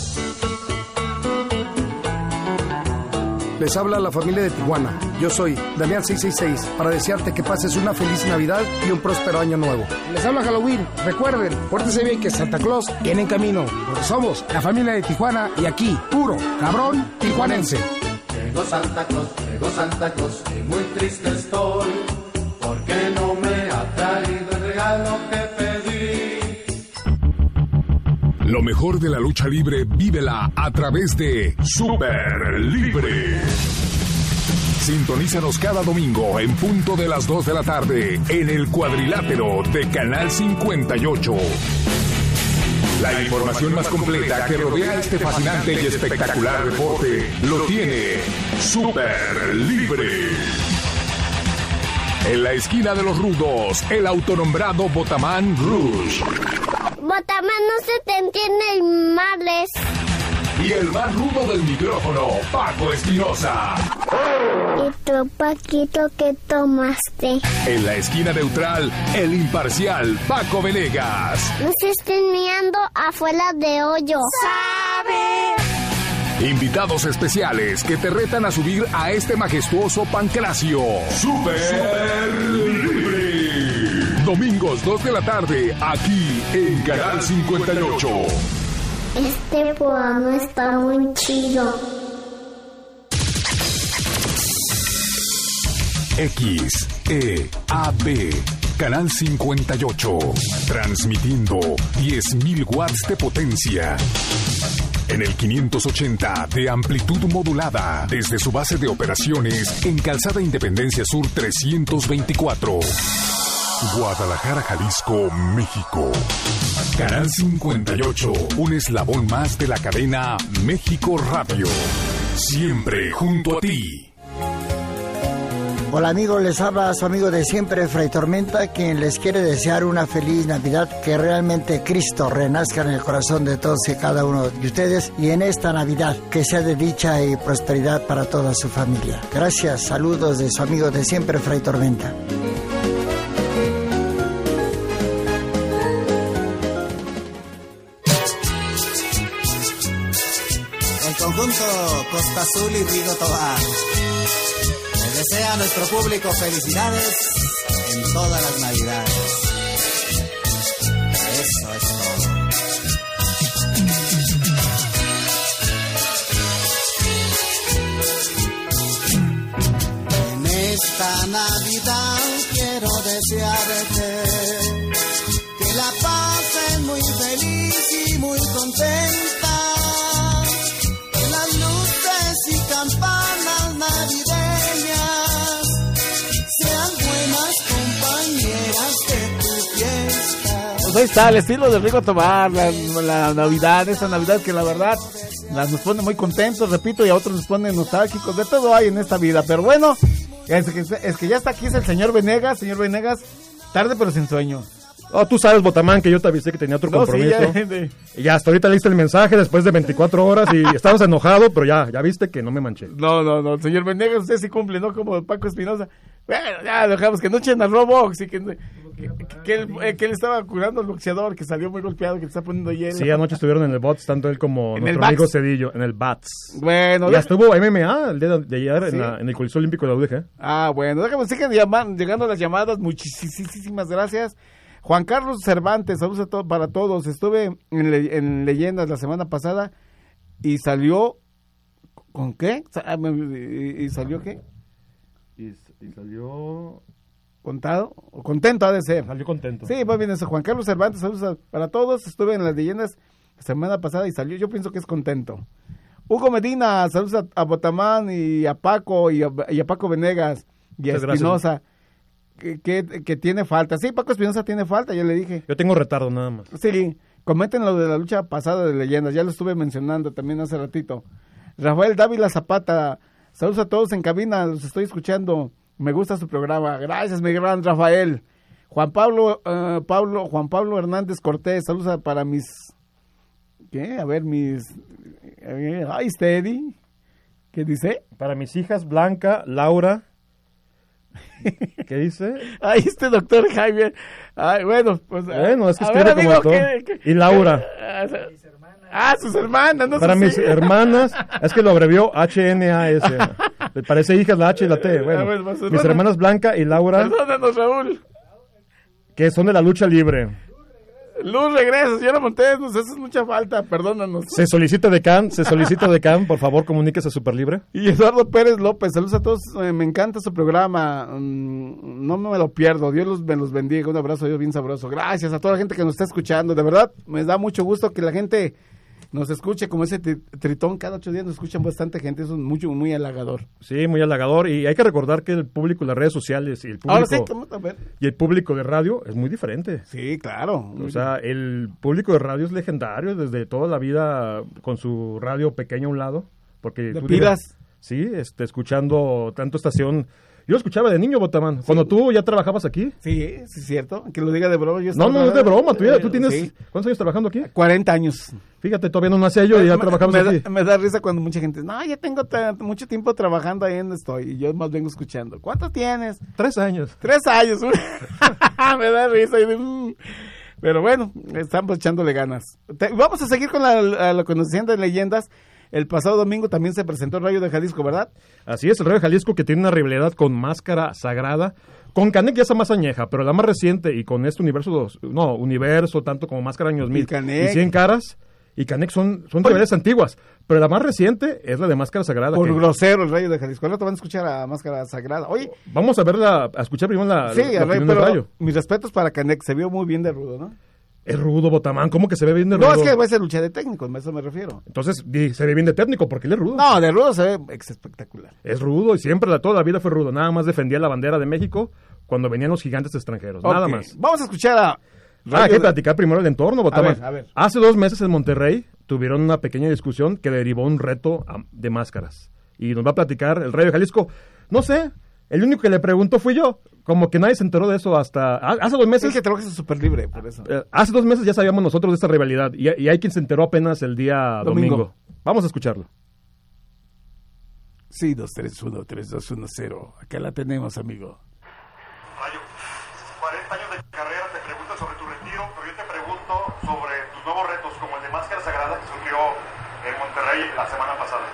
Les habla la familia de Tijuana. Yo soy Damián seis seis seis para desearte que pases una feliz Navidad y un próspero año nuevo. Les habla Halloween. Recuerden, pórtense bien que Santa Claus viene en camino. Porque somos la familia de Tijuana y aquí, puro cabrón tijuanense. Llegó Santa Claus, llegó Santa Claus y muy triste estoy. Porque no me ha traído el regalo que pedí. Lo mejor de la lucha libre, vívela a través de Super Libre. Sintonízanos cada domingo en punto de las dos de la tarde en el cuadrilátero de Canal cincuenta y ocho. La información más completa que rodea este fascinante y espectacular deporte lo tiene Super Libre. En la esquina de los rudos, el autonombrado Botamán Rouge. Botamán no se te entiende y madres. y el más rudo del micrófono, Paco Espinosa. ¿Y tú, Paquito, qué tomaste? En la esquina neutral, el imparcial Paco Venegas. No se estén mirando afuera de hoyo. ¡Sabe! Invitados especiales que te retan a subir a este majestuoso pancracio. ¡Súper Libre! Domingos dos de la tarde, aquí en Canal cincuenta y ocho. Este programa está muy chido. X, E, A, B, Canal cincuenta y ocho. Transmitiendo diez mil watts de potencia. En el quinientos ochenta de amplitud modulada, desde su base de operaciones en Calzada Independencia Sur trescientos veinticuatro. Guadalajara, Jalisco, México. Canal cincuenta y ocho, un eslabón más de la cadena México Radio. Siempre junto a ti. Hola amigos, les habla su amigo de siempre, Fray Tormenta, quien les quiere desear una feliz Navidad, que realmente Cristo renazca en el corazón de todos y cada uno de ustedes, y en esta Navidad que sea de dicha y prosperidad para toda su familia. Gracias, saludos de su amigo de siempre, Fray Tormenta. El conjunto Costa Azul y Rigo Tobar desea a nuestro público felicidades en todas las Navidades. Eso es todo. En esta Navidad quiero desearte que la pasen muy feliz y muy contenta. Que las luces y campanas navideñas sean buenas compañeras de tu fiesta. Pues ahí está, el estilo del Rigo Tobar, la, la Navidad, esa Navidad que la verdad la, nos pone muy contentos, repito, y a otros nos pone nostálgicos, de todo hay en esta vida, pero bueno, es que, es que ya está aquí, es el señor Venegas, señor Venegas, tarde pero sin sueño. Oh, tú sabes, Botamán, que yo te avisé que tenía otro No, compromiso. sí, ya, de... Y ya hasta ahorita leíste el mensaje después de veinticuatro horas y estabas enojado, pero ya, ya viste que no me manché. No, no, no, señor Venegas, usted sí cumple, ¿no? Como Paco Espinosa. Bueno, ya dejamos que no echen a Robox y que, que, que, él, eh, que él estaba curando al boxeador que salió muy golpeado, que le está poniendo hielo. Sí, anoche estuvieron en el Bots, tanto él como ¿En nuestro amigo Cedillo, en el Bats. Bueno, ya de... estuvo M M A el día de ayer ¿Sí? en, la, en el Coliseo Olímpico de la U D G. Ah, bueno, déjame, sigan llegando las llamadas, muchísimas gracias. Juan Carlos Cervantes, saludos a to- para todos. Estuve en, le- en Leyendas la semana pasada y salió... ¿Con qué? ¿Y salió qué? Y, y salió... ¿Contado? ¿O contento ha de ser? Salió contento. Sí, muy bien eso. Juan Carlos Cervantes, saludos a- para todos. Estuve en las Leyendas la semana pasada y salió, yo pienso que es contento. Hugo Medina, saludos a, a Botamán y a Paco y a, y a Paco Venegas y a Muchas Espinosa. gracias. Que, que, que tiene falta. Sí, Paco Espinosa tiene falta, ya le dije. Yo tengo retardo nada más. Sí, comenten lo de la lucha pasada de Leyendas, ya lo estuve mencionando también hace ratito. Rafael Dávila Zapata, saludos a todos en cabina, los estoy escuchando, me gusta su programa. Gracias, mi gran Rafael. Juan Pablo, uh, Pablo, Juan Pablo Hernández Cortés, saludos para mis, ¿qué? A ver, mis, eh, ay, Steady, ¿qué dice? Para mis hijas Blanca, Laura... ¿Qué dice? Ahí este doctor Javier. Ay, bueno, pues. Bueno, es que a escribe ver, como amigo, todo. ¿qué, qué, Y Laura. Qué, ah, sus hermanas, no Para sé mis si... hermanas, es que lo abrevió H N A S. Le parece hijas la H y la T. Bueno, ver, pues, mis hermanas. hermanas Blanca y Laura, Perdónanos, Raúl. que son de la lucha libre. Luz, regresa, señora Montes, nos haces mucha falta, perdónanos. Se solicita de Can, se solicita de Can, por favor, comuníquese a Superlibre. Y Eduardo Pérez López, saludos a todos, eh, me encanta su programa, mm, no me lo pierdo, Dios los, me los bendiga, un abrazo, Dios bien sabroso. Gracias a toda la gente que nos está escuchando, de verdad, me da mucho gusto que la gente nos escuche, como ese tri- tritón, cada ocho días nos escuchan bastante gente, eso es mucho, muy halagador. Sí, muy halagador. Y hay que recordar que el público de las redes sociales y el público, Ahora sí, ¿cómo a ver? y el público de radio es muy diferente. Sí, claro. O sea, el público de radio es legendario desde toda la vida con su radio pequeña a un lado. Porque ¿De tú pilas? dirás, sí, este, escuchando tanto estación Yo lo escuchaba de niño, Botamán. Sí. Cuando tú ya trabajabas aquí. Sí, sí es cierto. Que lo diga de broma. Yo no, no, es de broma. Tú, ya, tú tienes... Sí. ¿Cuántos años trabajando aquí? cuarenta años. Fíjate, todavía no nací yo y ya me, trabajamos me aquí. Da, me da risa cuando mucha gente... No, ya tengo t- mucho tiempo trabajando ahí donde estoy. Y yo más vengo escuchando. ¿Cuánto tienes? Tres años. Tres años. Me da risa. Y de, mm. Pero bueno, estamos echándole ganas. Te, vamos a seguir con la, la, la conocimiento de leyendas. El pasado domingo también se presentó el Rayo de Jalisco, ¿verdad? Así es, el Rayo de Jalisco, que tiene una rivalidad con Máscara Sagrada. Con Canek ya está más añeja, pero la más reciente, y con este universo, no, universo, tanto como Máscara Años Mil y, y Cien Caras, y Canek son, son rivalidades antiguas. Pero la más reciente es la de Máscara Sagrada. Por que... grosero el Rayo de Jalisco. Ahora te van a escuchar a Máscara Sagrada. Oye, vamos a verla, a escuchar primero la, sí, la, la Rey, opinión pero del Rayo. Mis respetos para Canek, se vio muy bien de rudo, ¿no? Es rudo, Botamán, ¿cómo que se ve bien de rudo? No, es que va a ser lucha de técnicos, a eso me refiero. Entonces, se ve bien de técnico, porque él es rudo. No, de rudo se ve espectacular. Es rudo y siempre, la, toda la vida fue rudo. Nada más defendía la bandera de México cuando venían los gigantes extranjeros, okay. Nada más. Vamos a escuchar a... Ah, hay que de... platicar primero el entorno, Botamán. A ver, a ver. Hace dos meses en Monterrey tuvieron una pequeña discusión que derivó un reto de máscaras. Y nos va a platicar el Rayo de Jalisco. No sé... El único que le preguntó fui yo. Como que nadie se enteró de eso hasta... Hace dos meses... Es que trabajas en Super Libre, por eso. Eh, hace dos meses ya sabíamos nosotros de esta rivalidad. Y, y hay quien se enteró apenas el día domingo. domingo. Vamos a escucharlo. Sí, dos tres uno, tres dos uno cero. Acá la tenemos, amigo. Rayo, cuarenta años de carrera, te preguntas sobre tu retiro, pero yo te pregunto sobre tus nuevos retos, como el de Máscara Sagrada que surgió en Monterrey la semana pasada.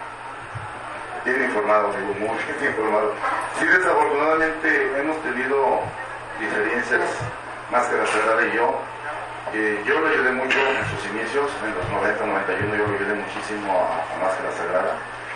Bien informado, amigo, muy bien informado. Sí, desafortunadamente hemos tenido diferencias, Máscara Sagrada y yo. Eh, yo lo ayudé mucho en sus inicios, en los noventa, noventa y uno, yo lo ayudé muchísimo a, a Máscara Sagrada.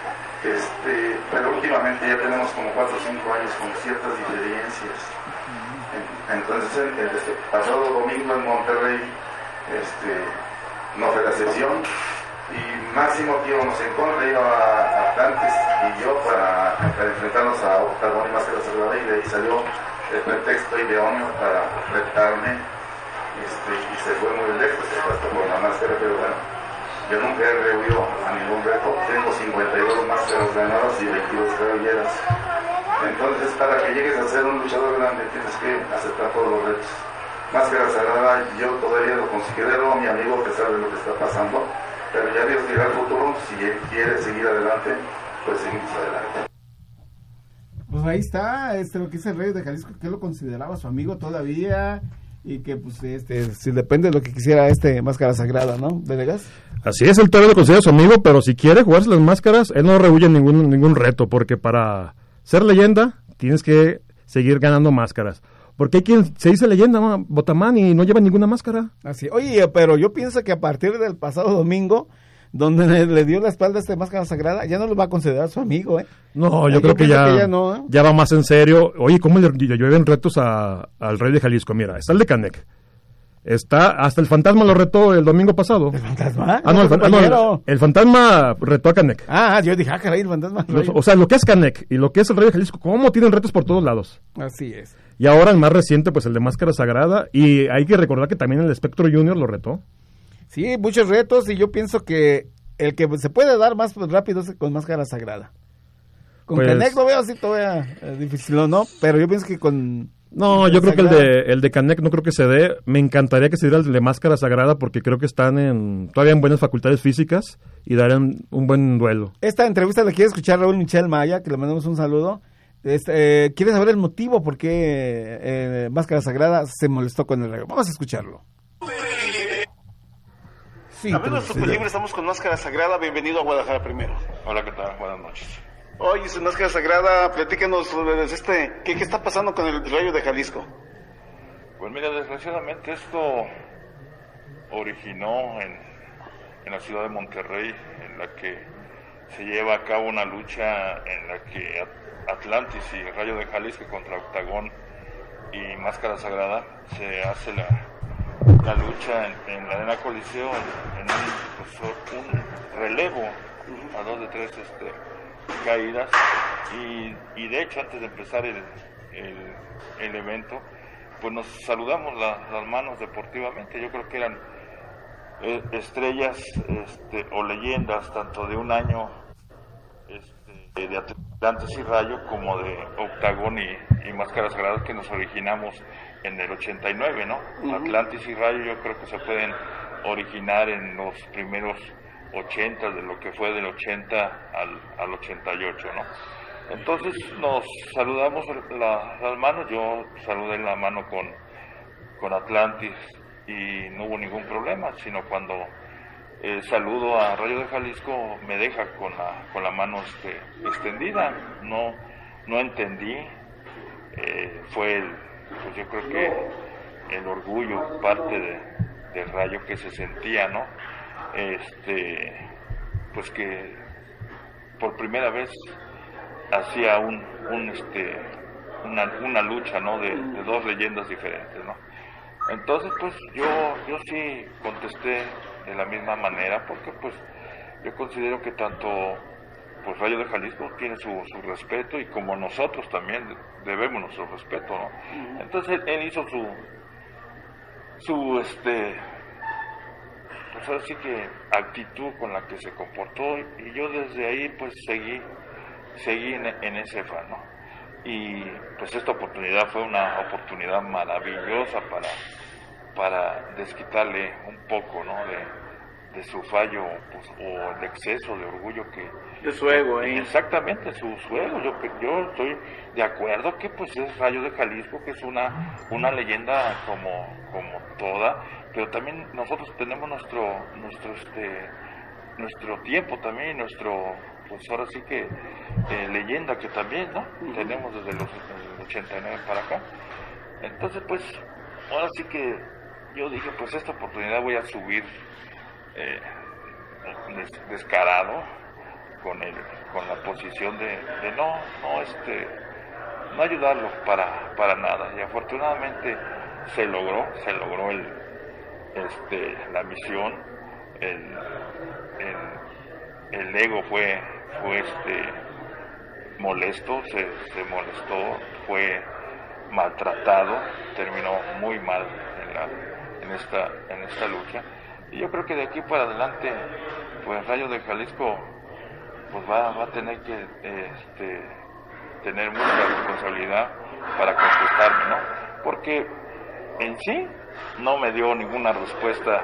Este, pero últimamente ya tenemos como cuatro o cinco años con ciertas diferencias. Entonces, el, el, el pasado domingo en Monterrey, este, no fue la sesión. Y Máximo que íbamos en contra, iba a Atlantis y yo para, para enfrentarnos a Octagón y Máscara Sagrada, y de ahí salió el pretexto idóneo para retarme, este, y se fue muy lejos, se hasta por la máscara, pero bueno, yo nunca he rehuido a ningún reto. Tengo cincuenta y dos máscaras ganadas y veintidós cabelleras. Entonces, para que llegues a ser un luchador grande tienes que aceptar todos los retos. Máscara Sagrada, yo todavía lo considero mi amigo a pesar de lo que está pasando. Pero ya Dios dirá el futuro, si él quiere seguir adelante, pues seguimos adelante. Pues ahí está, este, lo que dice el Rey de Jalisco, que él lo consideraba su amigo todavía, y que pues este, si depende de lo que quisiera este Máscara Sagrada, ¿no? ¿Venegas? Así es, él todavía lo considera su amigo, pero si quiere jugarse las máscaras, él no rehuye ningún, ningún reto, porque para ser leyenda tienes que seguir ganando máscaras. Porque hay quien se dice leyenda, ¿no? Botamán, y no lleva ninguna máscara. Así, oye, pero yo pienso que a partir del pasado domingo, donde le, le dio la espalda a este Máscara Sagrada, ya no lo va a considerar su amigo, ¿eh? No, yo, yo creo que ya, que ya, no, ¿eh? Ya va más en serio. Oye, ¿cómo le llueven retos a, al Rey de Jalisco? Mira, está el de Canek. Está, hasta el fantasma lo retó el domingo pasado. ¿El fantasma? Ah, no, el, fan, no, el, el fantasma retó a Canek. Ah, yo dije, ah, caray, el fantasma. Los, o sea, lo que es Canek y lo que es el Rey de Jalisco, ¿cómo tienen retos por todos lados? Así es. Y ahora el más reciente, pues el de Máscara Sagrada. Y hay que recordar que también el Espectro Junior lo retó. Sí, muchos retos, y yo pienso que el que se puede dar más rápido es con Máscara Sagrada. Con pues, Canek lo veo así todavía eh, difícil, ¿no? Pero yo pienso que con... No, yo creo que el de el de Canek no creo que se dé. Me encantaría que se diera el de Máscara Sagrada, porque creo que están en todavía en buenas facultades físicas y darían un buen duelo. Esta entrevista la quiere escuchar Raúl Michel Maya, que le mandamos un saludo. Este, eh, quiere saber el motivo por qué eh, Máscara Sagrada se molestó con el Rayo. Vamos a escucharlo. Sí, amigos de Super Libre, estamos con Máscara Sagrada. Bienvenido a Guadalajara primero. Hola, ¿qué tal? Buenas noches. Oye, su Máscara Sagrada, platícanos este, ¿qué, ¿qué está pasando con el Rayo de Jalisco? Pues mira, desgraciadamente esto originó en, en la ciudad de Monterrey, en la que se lleva a cabo una lucha en la que Atlantis y Rayo de Jalisco contra Octagón y Máscara Sagrada se hace la, la lucha en, en la Arena Coliseo en, en un, pues, un relevo a dos de tres este caídas y, y de hecho antes de empezar el, el, el evento pues nos saludamos la, las manos deportivamente. Yo creo que eran eh, estrellas este, o leyendas tanto de un año este, de Atlantis y Rayo como de Octagón y, y Máscaras Sagradas que nos originamos en el ochenta y nueve, ¿no? Uh-huh. Atlantis y Rayo yo creo que se pueden originar en los primeros ochenta, de lo que fue del ochenta al, al ochenta y ocho, ¿no? Entonces nos saludamos la, las manos, yo saludé la mano con, con Atlantis y no hubo ningún problema, sino cuando eh, saludo a Rayo de Jalisco me deja con la, con la mano este, extendida, no, no entendí, eh, fue el, pues yo creo que el orgullo, parte de, del Rayo que se sentía, ¿no? Este, pues que por primera vez hacía un, un este, una, una lucha, ¿no? De, de dos leyendas diferentes, ¿no? Entonces, pues yo, yo sí contesté de la misma manera, porque pues yo considero que tanto pues Rayo de Jalisco tiene su, su respeto y como nosotros también debemos nuestro respeto, ¿no? Entonces él hizo su su este pues ahora sí que actitud con la que se comportó y yo desde ahí pues seguí seguí en, en ese afán, ¿no? Y pues esta oportunidad fue una oportunidad maravillosa para para desquitarle un poco, ¿no? de de su fallo, pues, o el exceso de orgullo que... De su ego, ¿eh? Exactamente, su, su ego. Yo, yo estoy de acuerdo que pues es Rayo de Jalisco, que es una una leyenda como como toda, pero también nosotros tenemos nuestro nuestro este nuestro tiempo también, nuestro, pues ahora sí que eh, leyenda que también, ¿no? Uh-huh. Tenemos desde los desde el ochenta y nueve para acá. Entonces, pues, ahora sí que yo dije, pues esta oportunidad voy a subir Eh, des, descarado con el con la posición de, de no no este no ayudarlos para para nada, y afortunadamente se logró se logró el este la misión, el el, el ego fue fue este molesto, se, se molestó, fue maltratado, terminó muy mal en la en esta en esta lucha. Y yo creo que de aquí para adelante, pues Rayo de Jalisco pues va, va a tener que este, tener mucha responsabilidad para contestarme, ¿no? Porque en sí no me dio ninguna respuesta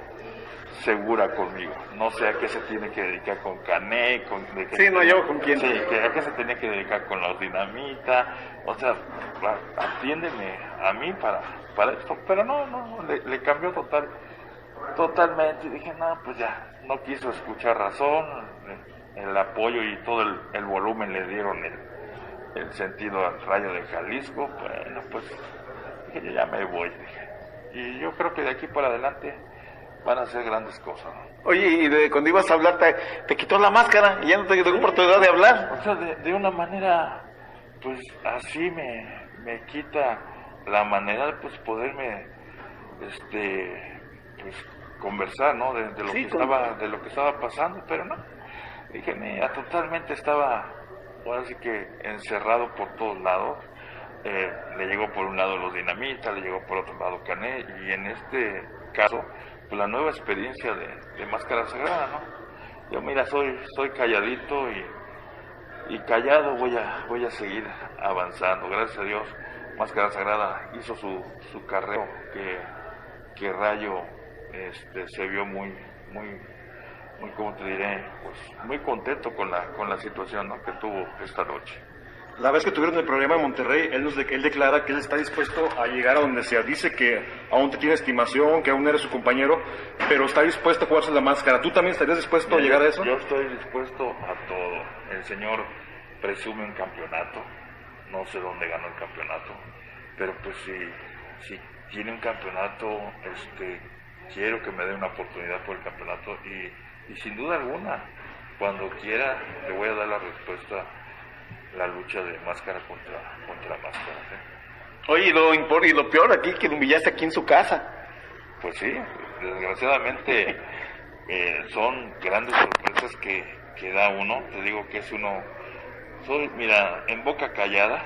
segura conmigo. No sé a qué se tiene que dedicar con Cané, con... De que sí, no, yo con quién. Sí, que a qué se tenía que dedicar con los Dinamita. O sea, atiéndeme a mí para, para esto. Pero no, no, le, le cambió total... Totalmente, y dije, no, pues ya, no quiso escuchar razón, el, el apoyo y todo el, el volumen le dieron el, el sentido al Rayo de Jalisco. Bueno, pues dije, yo ya me voy, dije. Y yo creo que de aquí para adelante van a ser grandes cosas, ¿no? Oye, y de cuando ibas a hablar te, te quitó la máscara y ya no te dio oportunidad de hablar. O sea, de, de una manera, pues así me, me quita la manera de pues poderme, este... pues conversar, ¿no? De, de lo sí, que con... estaba, de lo que estaba pasando, pero no. Dije, mira, totalmente estaba, ahora sí que encerrado por todos lados. Eh, le llegó por un lado los Dinamita, le llegó por otro lado Cané, y en este caso, pues la nueva experiencia de, de Máscara Sagrada, ¿no? Yo, mira, soy, soy calladito y, y callado voy a, voy a seguir avanzando. Gracias a Dios, Máscara Sagrada hizo su, su carrera, que, que Rayo Este, se vio muy, muy, muy, ¿cómo te diré? Pues muy contento con la, con la situación, ¿no? Que tuvo esta noche. La vez que tuvieron el programa en Monterrey, él, nos de, él declara que él está dispuesto a llegar a donde sea. Dice que aún te tiene estimación, que aún eres su compañero, pero está dispuesto a jugarse la máscara. ¿Tú también estarías dispuesto Mira, a llegar a eso? Yo estoy dispuesto a todo. El señor presume un campeonato, no sé dónde ganó el campeonato, pero pues si, si tiene un campeonato, este... quiero que me dé una oportunidad por el campeonato y, y sin duda alguna, cuando quiera, le voy a dar la respuesta, la lucha de máscara contra, contra máscara. ¿Sí? Oye, y lo, y lo peor aquí, que lo humillaste aquí en su casa. Pues sí, desgraciadamente eh, son grandes sorpresas que, que da uno. Te digo que es uno, soy, mira, en boca callada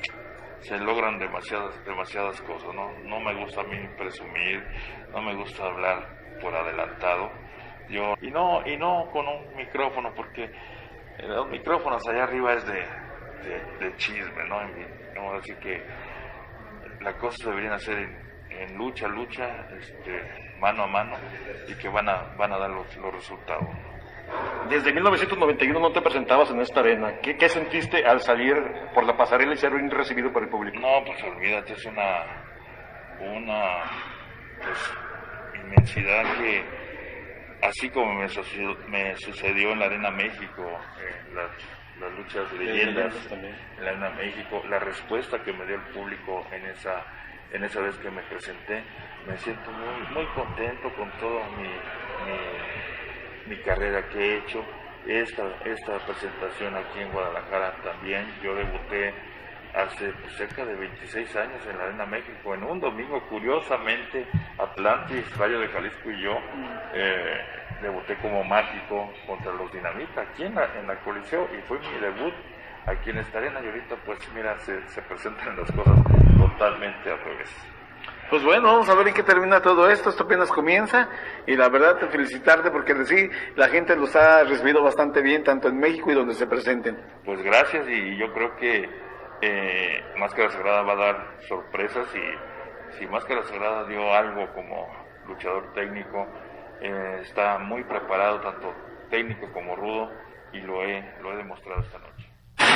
se logran demasiadas demasiadas cosas, ¿no? No me gusta a mí presumir, no me gusta hablar por adelantado. Yo y no y no con un micrófono, porque los micrófonos allá arriba es de, de, de chisme, ¿no? Vamos a decir que las cosas deberían hacer en, en lucha, lucha, este, mano a mano, y que van a, van a dar los, los resultados. Desde mil novecientos noventa y uno no te presentabas en esta arena. ¿Qué, qué sentiste al salir por la pasarela y ser bien recibido por el público? No, pues olvídate, es una, una pues, inmensidad que, así como me sucedió, me sucedió en la Arena México, en las, las luchas de leyendas en la Arena México, la respuesta que me dio el público en esa, en esa vez que me presenté, me siento muy, muy contento con toda mi, mi, mi carrera que he hecho. Esta, esta presentación aquí en Guadalajara también, yo debuté hace pues, cerca de veintiséis años en la Arena México, en un domingo, curiosamente, Atlantis, Rayo de Jalisco y yo, eh, debuté como mágico contra los Dinamita, aquí en la, en la Coliseo, y fue mi debut aquí en esta arena, y ahorita pues mira, se, se presentan las cosas totalmente al revés. Pues bueno, vamos a ver en qué termina todo esto. Esto apenas comienza y la verdad te felicitarte porque sí, la gente los ha recibido bastante bien tanto en México y donde se presenten. Pues gracias, y yo creo que eh, Máscara Sagrada va a dar sorpresas, y si Máscara Sagrada dio algo como luchador técnico, eh, está muy preparado tanto técnico como rudo, y lo he, lo he demostrado esta noche.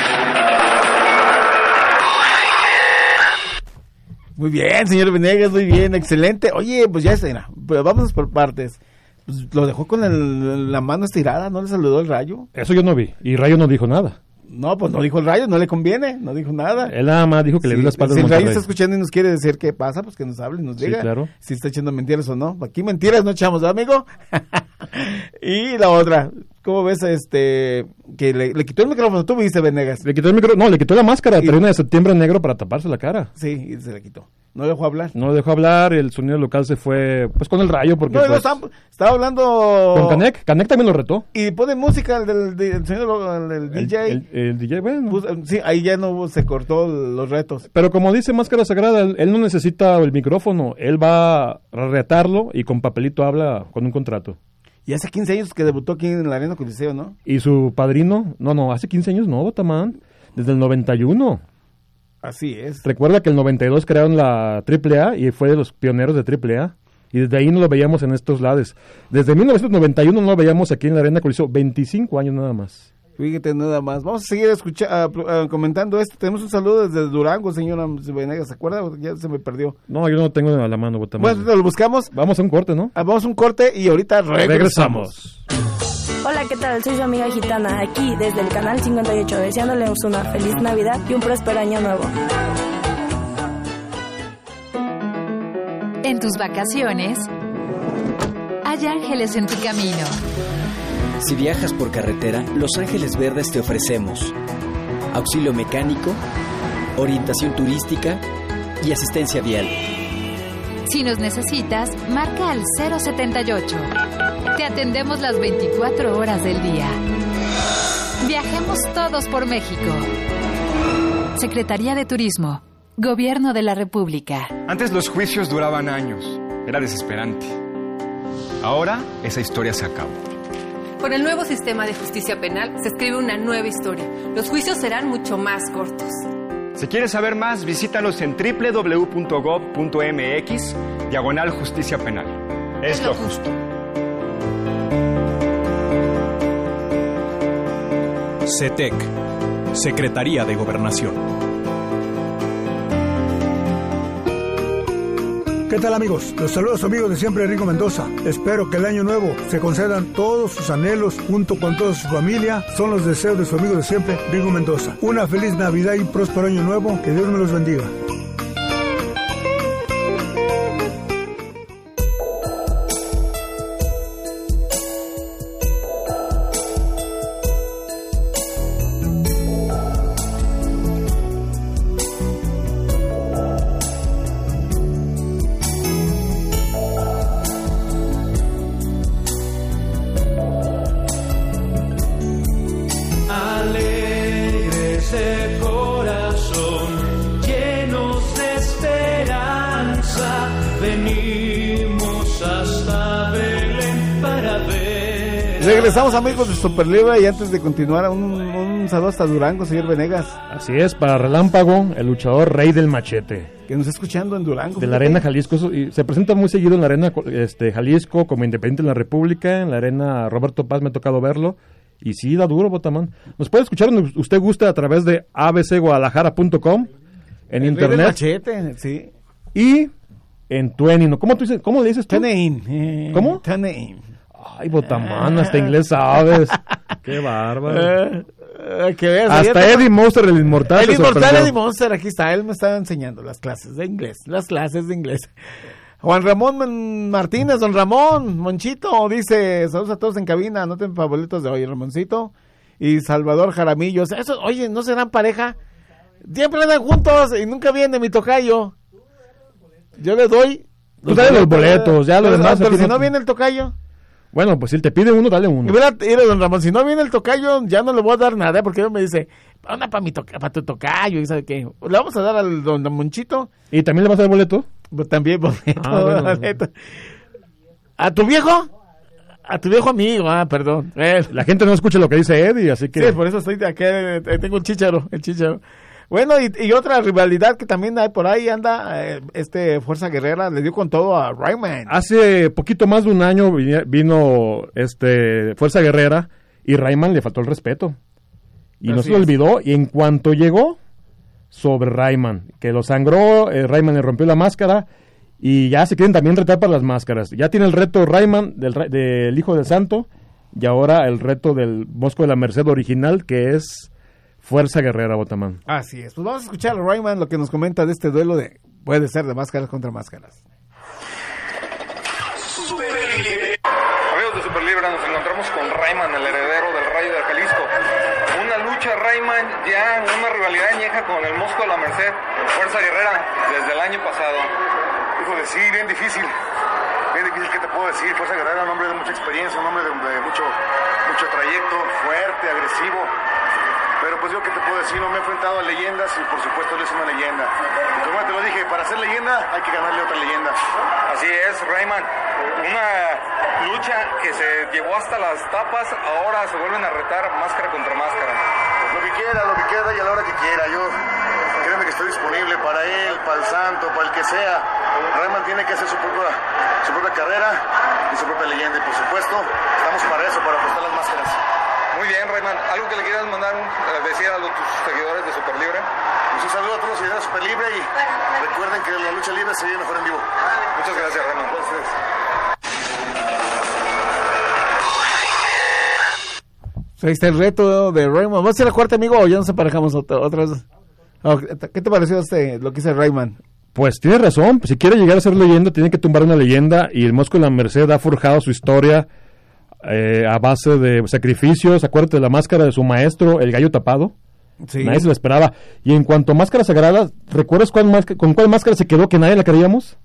Muy bien, señor Venegas, muy bien, excelente. Oye, pues ya está, pero vamos por partes. Pues lo dejó con el, la mano estirada, ¿no le saludó el Rayo? Eso yo no vi, y Rayo no dijo nada. No, pues no dijo el Rayo, no le conviene, no dijo nada. Él nada más dijo que sí, le dio la espalda si a Monterrey. Si el Rayo está escuchando y nos quiere decir qué pasa, pues que nos hable y nos diga. Sí, claro. Si está echando mentiras o no. Aquí mentiras no echamos, ¿verdad, amigo? Y la otra, ¿cómo ves este que le, le quitó el micrófono? ¿Tú viste, Venegas? Le quitó el micrófono, no, le quitó la máscara, traía una de septiembre negro para taparse la cara. Sí, y se la quitó. No le dejó hablar. No le dejó hablar, el sonido local se fue pues con el Rayo porque no, pues, no, estaba, estaba hablando con Canek, Canek también lo retó. Y pone música el del, del, del, del D J. El, el, el D J, bueno. Pues, sí, ahí ya no hubo, se cortó los retos. Pero como dice Máscara Sagrada, él, él no necesita el micrófono, él va a retarlo y con papelito habla con un contrato. Y hace quince años que debutó aquí en la Arena Coliseo, ¿no? Y su padrino, no, no, hace quince años no, Botamán, desde el noventa y uno. Así es. Recuerda que en el noventa y dos crearon la triple A y fue de los pioneros de triple A. Y desde ahí no lo veíamos en estos lados. Desde mil novecientos noventa y uno no lo veíamos aquí en la Arena Coliseo, veinticinco años nada más. Fíjate, nada más. Vamos a seguir escucha, uh, uh, comentando esto. Tenemos un saludo desde Durango, señora Venegas. ¿Se acuerda? Ya se me perdió. No, yo no lo tengo a la mano, Botamán. Bueno, lo buscamos. Vamos a un corte, ¿no? Ah, vamos a un corte y ahorita regresamos. Regresamos. Hola, ¿qué tal? Soy su amiga Gitana, aquí desde el canal cincuenta y ocho, deseándoles una feliz Navidad y un próspero año nuevo. En tus vacaciones, hay ángeles en tu camino. Si viajas por carretera, Los Ángeles Verdes te ofrecemos auxilio mecánico, orientación turística y asistencia vial. Si nos necesitas, marca al cero setenta y ocho. Te atendemos las veinticuatro horas del día. Viajemos todos por México. Secretaría de Turismo, Gobierno de la República. Antes los juicios duraban años. Era desesperante. Ahora esa historia se acabó. Con el nuevo sistema de justicia penal se escribe una nueva historia. Los juicios serán mucho más cortos. Si quieres saber más, visítanos en doble u doble u doble u punto gob punto eme equis, diagonal justicia penal. Es, es lo justo. CETEC, Secretaría de Gobernación. ¿Qué tal, amigos? Los saludos amigos de siempre, Rico Mendoza. Espero que el año nuevo se concedan todos sus anhelos junto con toda su familia. Son los deseos de su amigo de siempre, Rico Mendoza. Una feliz Navidad y un próspero año nuevo. Que Dios me los bendiga. Alegre ese corazón lleno Regresamos, amigos de Super Libre, y antes de continuar, un, un saludo hasta Durango, señor Venegas. Así es, para Relámpago, el luchador Rey del Machete. Que nos está escuchando en Durango. De la Arena Jalisco, y se presenta muy seguido en la Arena este, Jalisco, como independiente en la República, en la Arena Roberto Paz me ha tocado verlo, y sí, da duro, Botamán. Nos puede escuchar donde usted gusta a través de a b c guadalajara punto com, en el internet. Rey del Machete, sí. Y en Tuenin, ¿cómo, tú dices, ¿cómo le dices tú? Tunin. Eh, ¿Cómo? Tunin. Ay, Botamán, hasta inglés sabes. Qué bárbaro. Uh, que veas, hasta te... Eddie Monster, el inmortal. El inmortal Eddie Monster, aquí está, él me estaba enseñando las clases de inglés, las clases de inglés. Juan Ramón Martínez, don Ramón, Monchito, dice, saludos a todos en cabina, anoten favoritos de hoy, Ramoncito. Y Salvador Jaramillo, eso, oye, ¿no serán pareja? Siempre andan juntos y nunca viene mi tocayo. Yo le doy... Pues dale los boletos, ya lo pero, demás... Pero si no... no viene el tocayo... Bueno, pues si él te pide uno, dale uno. Mira, mira, don Ramón, si no viene el tocayo, ya no le voy a dar nada, porque él me dice, una para mi toca, para tu tocayo, y sabe qué. Le vamos a dar al don Monchito. ¿Y también le vas a dar boleto? Pues también boleto, ah, bueno. boleto. ¿A tu viejo? A tu viejo amigo, ah, perdón. Eh. La gente no escucha lo que dice Eddie, así que... Sí, por eso estoy de aquí, tengo el chícharo, el chícharo. Bueno, y, y otra rivalidad que también hay por ahí, anda, eh, este Fuerza Guerrera le dio con todo a Rayman. Hace poquito más de un año vino este Fuerza Guerrera y Rayman le faltó el respeto. Y no se lo olvidó, y en cuanto llegó, sobre Rayman, que lo sangró, eh, Rayman le rompió la máscara, y ya se quieren también retar para las máscaras. Ya tiene el reto Rayman del, del Hijo del Santo, y ahora el reto del Mosco de la Merced original, que es... Fuerza Guerrera, Botamán. Así es. Pues vamos a escuchar a Rayman lo que nos comenta de este duelo de... Puede ser de máscaras contra máscaras. Super Libre. Amigos de Super Libre, nos encontramos con Rayman, el heredero del Rayo de Jalisco. Una lucha, Rayman, ya una rivalidad añeja con el Mosco de la Merced, Fuerza Guerrera, desde el año pasado. Híjole, sí, bien difícil. Bien difícil, ¿qué te puedo decir? Fuerza Guerrera, un hombre de mucha experiencia, un hombre de, de mucho, mucho trayecto, fuerte, agresivo. Pero pues yo qué te puedo decir, no me he enfrentado a leyendas y por supuesto él es una leyenda. Y como te lo dije, para ser leyenda hay que ganarle a otra leyenda. Así es, Rayman. Una lucha que se llevó hasta las tapas, ahora se vuelven a retar máscara contra máscara. Lo que quiera, lo que quiera y a la hora que quiera. Yo, créeme que estoy disponible para él, para el santo, para el que sea. Rayman tiene que hacer su propia, su propia carrera y su propia leyenda. Y por supuesto, estamos para eso, para apostar las máscaras. Muy bien, Rayman. ¿Algo que le quieras mandar un, uh, decir a los, tus seguidores de Super Libre? Pues un saludo a todos los seguidores de Super Libre y recuerden que la lucha libre se vive mejor en vivo. Muchas gracias, Rayman. Entonces... Ahí está el reto de Rayman. ¿Vamos a hacer la cuarta, amigo, o ya nos emparejamos otra, otras? ¿Qué te pareció este, lo que hizo Rayman? Pues tienes razón. Si quiere llegar a ser leyenda, tiene que tumbar una leyenda, y el Mosco de la Merced ha forjado su historia Eh, a base de sacrificios. Acuérdate de la máscara de su maestro, el gallo tapado. Sí. Nadie se lo esperaba. Y en cuanto a máscaras sagradas, ¿recuerdas cuál máscara, con cuál máscara se quedó que nadie la creíamos?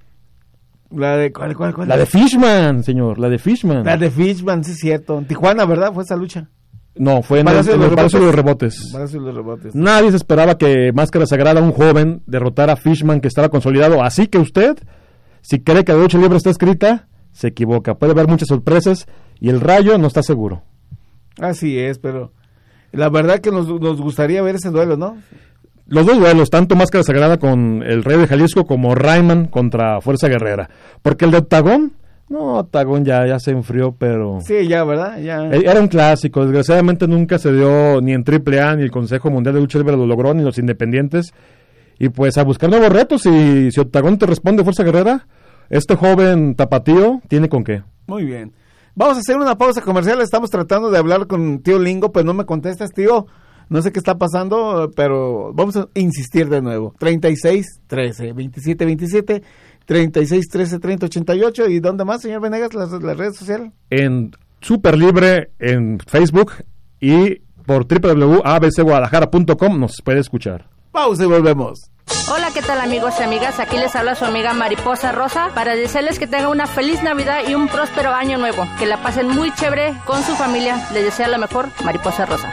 La de ¿cuál, cuál, cuál? La de Fishman, señor, la de Fishman. La de Fishman, sí es cierto. En Tijuana, ¿verdad? Fue esa lucha. No, fue en el, en el Palacio de los Rebotes. Palacio de los Rebotes. Nadie se esperaba que Máscara Sagrada, un joven, derrotara a Fishman, que estaba consolidado. Así que usted, si cree que la lucha libre está escrita, se equivoca. Puede haber muchas sorpresas y el Rayo no está seguro. Así es, pero la verdad que nos, nos gustaría ver ese duelo, ¿no? Los dos duelos, tanto Máscara Sagrada con el Rey de Jalisco como Rayman contra Fuerza Guerrera. Porque el de Octagón, no, Octagón ya, ya se enfrió, pero... Sí, ya, ¿verdad? Ya. Era un clásico, desgraciadamente nunca se dio ni en triple A, ni el Consejo Mundial de Lucha Libre lo logró, ni los independientes. Y pues a buscar nuevos retos, y si Octagón te responde Fuerza Guerrera, este joven tapatío tiene con qué. Muy bien. Vamos a hacer una pausa comercial. Estamos tratando de hablar con tío Lingo, pues no me contestas, tío. No sé qué está pasando, pero vamos a insistir de nuevo. treinta y seis, trece, veintisiete, veintisiete, treinta y seis, trece, treinta, ochenta y ocho. ¿Y dónde más, señor Venegas, las, las redes sociales? En Super Libre, en Facebook, y por doble u doble u doble u punto a b c guadalajara punto com nos puede escuchar. Pausa y volvemos. Hola, ¿qué tal, amigos y amigas? Aquí les habla su amiga Mariposa Rosa para desearles que tengan una feliz Navidad y un próspero año nuevo. Que la pasen muy chévere con su familia. Les desea lo mejor, Mariposa Rosa.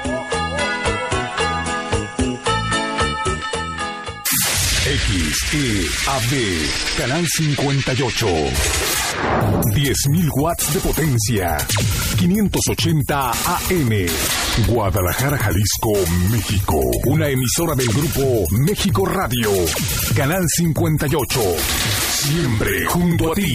X E A B, Canal cincuenta y ocho. diez mil watts de potencia. quinientos ochenta A M. Guadalajara, Jalisco, México. Una emisora del grupo México Radio. Canal cincuenta y ocho. Siempre junto a ti.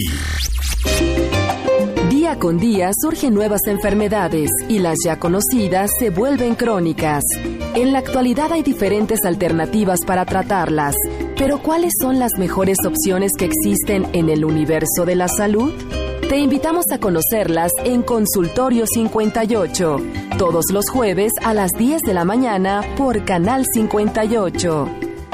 Día con día surgen nuevas enfermedades y las ya conocidas se vuelven crónicas. En la actualidad hay diferentes alternativas para tratarlas, pero ¿cuáles son las mejores opciones que existen en el universo de la salud? Te invitamos a conocerlas en Consultorio cincuenta y ocho, todos los jueves a las diez de la mañana por Canal cincuenta y ocho.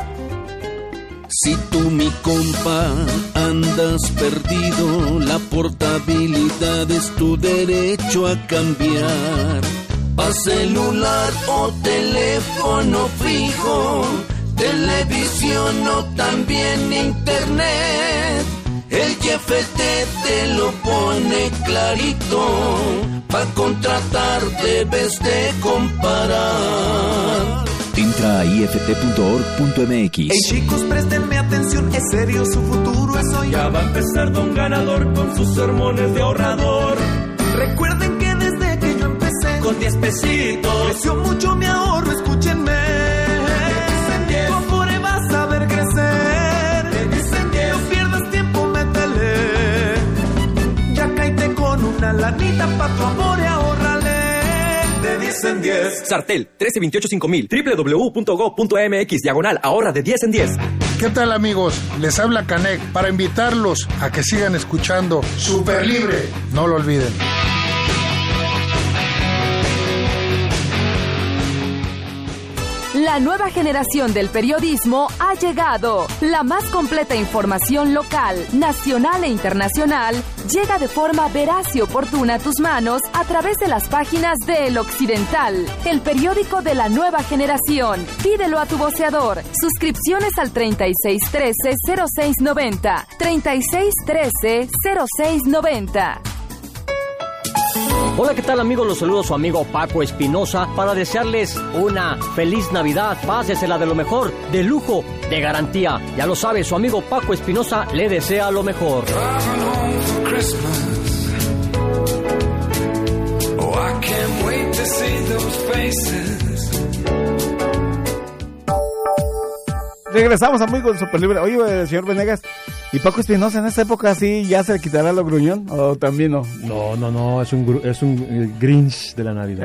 Si tú, mi compa, andas perdido, la portabilidad es tu derecho a cambiar. Pa' celular o teléfono fijo, televisión o también internet, el Y F T te lo pone clarito. Pa' contratar debes de comparar. Entra a i f t punto org punto m x. Hey chicos, préstenme atención, es serio, su futuro es hoy. Ya va a empezar Don Ganador con sus sermones de ahorrador. Recuerden que desde que yo empecé con diez pesitos creció mucho mi ahorro, escúchenme. Con Afore vas a ver crecer. Te dicen diez. No pierdas tiempo, métele. Ya cáete con una lanita pa' tu Afore, ahórrale. Te dicen diez. Sartel, trece veintiocho cinco mil, doble u doble u doble u punto gob punto m x, diagonal, ahorra de diez en diez. ¿Qué tal, amigos? Les habla Canec para invitarlos a que sigan escuchando Super Libre. No lo olviden. La nueva generación del periodismo ha llegado. La más completa información local, nacional e internacional llega de forma veraz y oportuna a tus manos a través de las páginas de El Occidental, el periódico de la nueva generación. Pídelo a tu voceador. Suscripciones al treinta y seis trece cero seis noventa. treinta y seis trece cero seis noventa. Hola, ¿qué tal, amigos? Los saludo su amigo Paco Espinosa para desearles una feliz Navidad. Pásesela de lo mejor, de lujo, de garantía. Ya lo sabe, su amigo Paco Espinosa le desea lo mejor. Regresamos, amigos de Super Libre. Oye, señor Venegas, ¿y Paco Espinosa en esta época sí ya se le quitará lo gruñón o también no? No, no, no, es un, gru- es un eh, Grinch de la Navidad.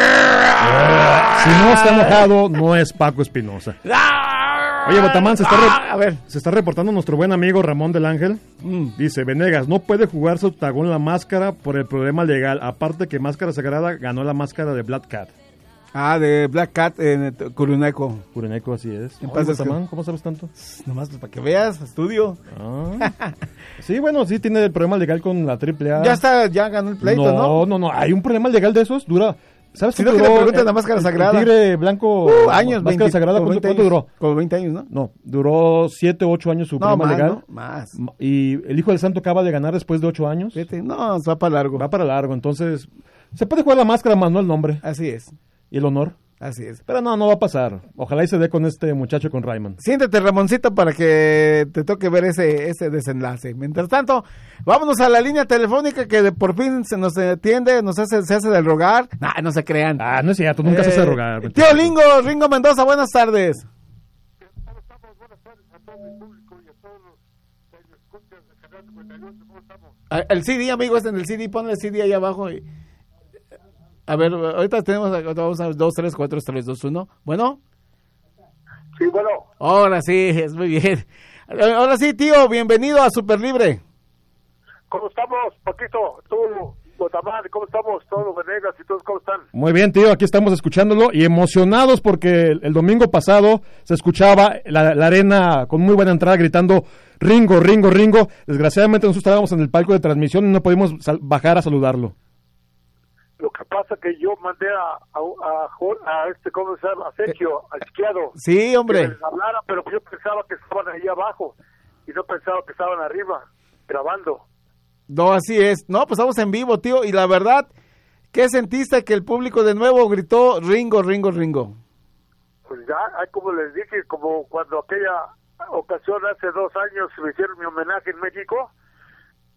Si no está enojado, no es Paco Espinosa. Oye, Botamán, se está, re- a ver. se está reportando nuestro buen amigo Ramón del Ángel. Mm. Dice, Venegas, no puede jugarse Octagón la máscara por el problema legal. Aparte que Máscara Sagrada ganó la máscara de Black Cat. Ah, de Black Cat en Curuneco. Curuneco, así es. En Oye, paz Botamán, descanse. ¿cómo sabes tanto? Nomás pues, para que veas, estudio. Ah. Sí, bueno, sí tiene el problema legal con la triple A. Ya está, ya ganó el pleito, ¿no? No, no, no, hay un problema legal de esos, dura... ¿Sabes Si qué no, que duró? le pregunten a el- Máscara el- Sagrada. El tigre blanco, Uh, años, Máscara veinte, Sagrada, como ¿cuánto, veinte cuánto duró? años, como veinte años, ¿no? No, duró siete, ocho años su No, problema más, legal. ¿no? Más. Y el Hijo del Santo acaba de ganar después de ocho años. Fíjate, no, va para largo. Va para largo, entonces... Se puede jugar la máscara más, no el nombre. Así es. Y el honor. Así es. Pero no, no va a pasar. Ojalá y se dé con este muchacho, con Rayman. Siéntete, Ramoncito, para que te toque ver ese ese desenlace. Mientras tanto, vámonos a la línea telefónica que de por fin se nos atiende, nos hace, se hace del rogar. Nah, no se crean. Ah, no es cierto, nunca se hace rogar. Tío Lingo, Ringo Mendoza, buenas tardes. Ah, el C D, amigo, es en el C D, ponle el C D ahí abajo y... A ver, ahorita tenemos, vamos a dos, tres, cuatro, tres, dos, uno. Bueno. Sí, bueno. Ahora sí, es muy bien. Ahora sí, tío, bienvenido a Super Libre. ¿Cómo estamos, Paquito? Tú, Botamán, ¿cómo estamos? Todos los Venegas y todos, ¿cómo están? Muy bien, tío, aquí estamos escuchándolo y emocionados porque el, el domingo pasado se escuchaba la, la arena con muy buena entrada gritando Ringo, Ringo, Ringo. Desgraciadamente nosotros estábamos en el palco de transmisión y no pudimos sal- bajar a saludarlo. Lo que pasa que yo mandé a, a, a, a este, ¿cómo se llama? A Sergio, al izquierdo. Sí, hombre. Que les hablara, pero yo pensaba que estaban ahí abajo y no pensaba que estaban arriba, grabando. No, así es. No, pues estamos en vivo, tío. Y la verdad, ¿qué sentiste que el público de nuevo gritó Ringo, Ringo, Ringo? Pues ya, hay como les dije, como cuando aquella ocasión hace dos años me hicieron mi homenaje en México,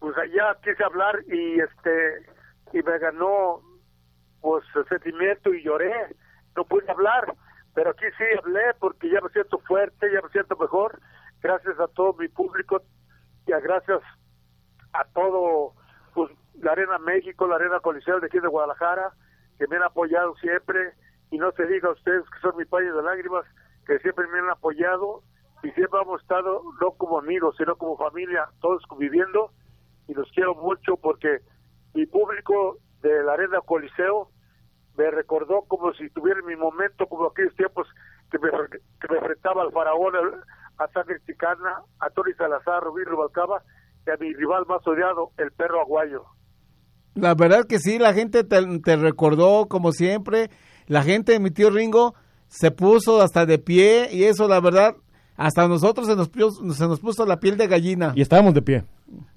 pues allá quise hablar y este y me ganó pues el sentimiento y lloré, no pude hablar, pero aquí sí hablé porque ya me siento fuerte, ya me siento mejor, gracias a todo mi público y a gracias a todo pues la Arena México, la Arena Coliseo de aquí de Guadalajara, que me han apoyado siempre, y no se diga a ustedes que son mi paño de lágrimas, que siempre me han apoyado y siempre hemos estado no como amigos, sino como familia, todos conviviendo, y los quiero mucho porque mi público de la Arena Coliseo me recordó como si tuviera en mi momento, como aquellos tiempos que me, que me enfrentaba al faraón, a Sangre Chicana, a Tony Salazar, Rubín Rubalcaba, y a mi rival más odiado, el Perro Aguayo. La verdad que sí, la gente te, te recordó como siempre, la gente de mi tío Ringo se puso hasta de pie, y eso la verdad, hasta a nosotros se nos, se nos puso la piel de gallina. Y estábamos de pie.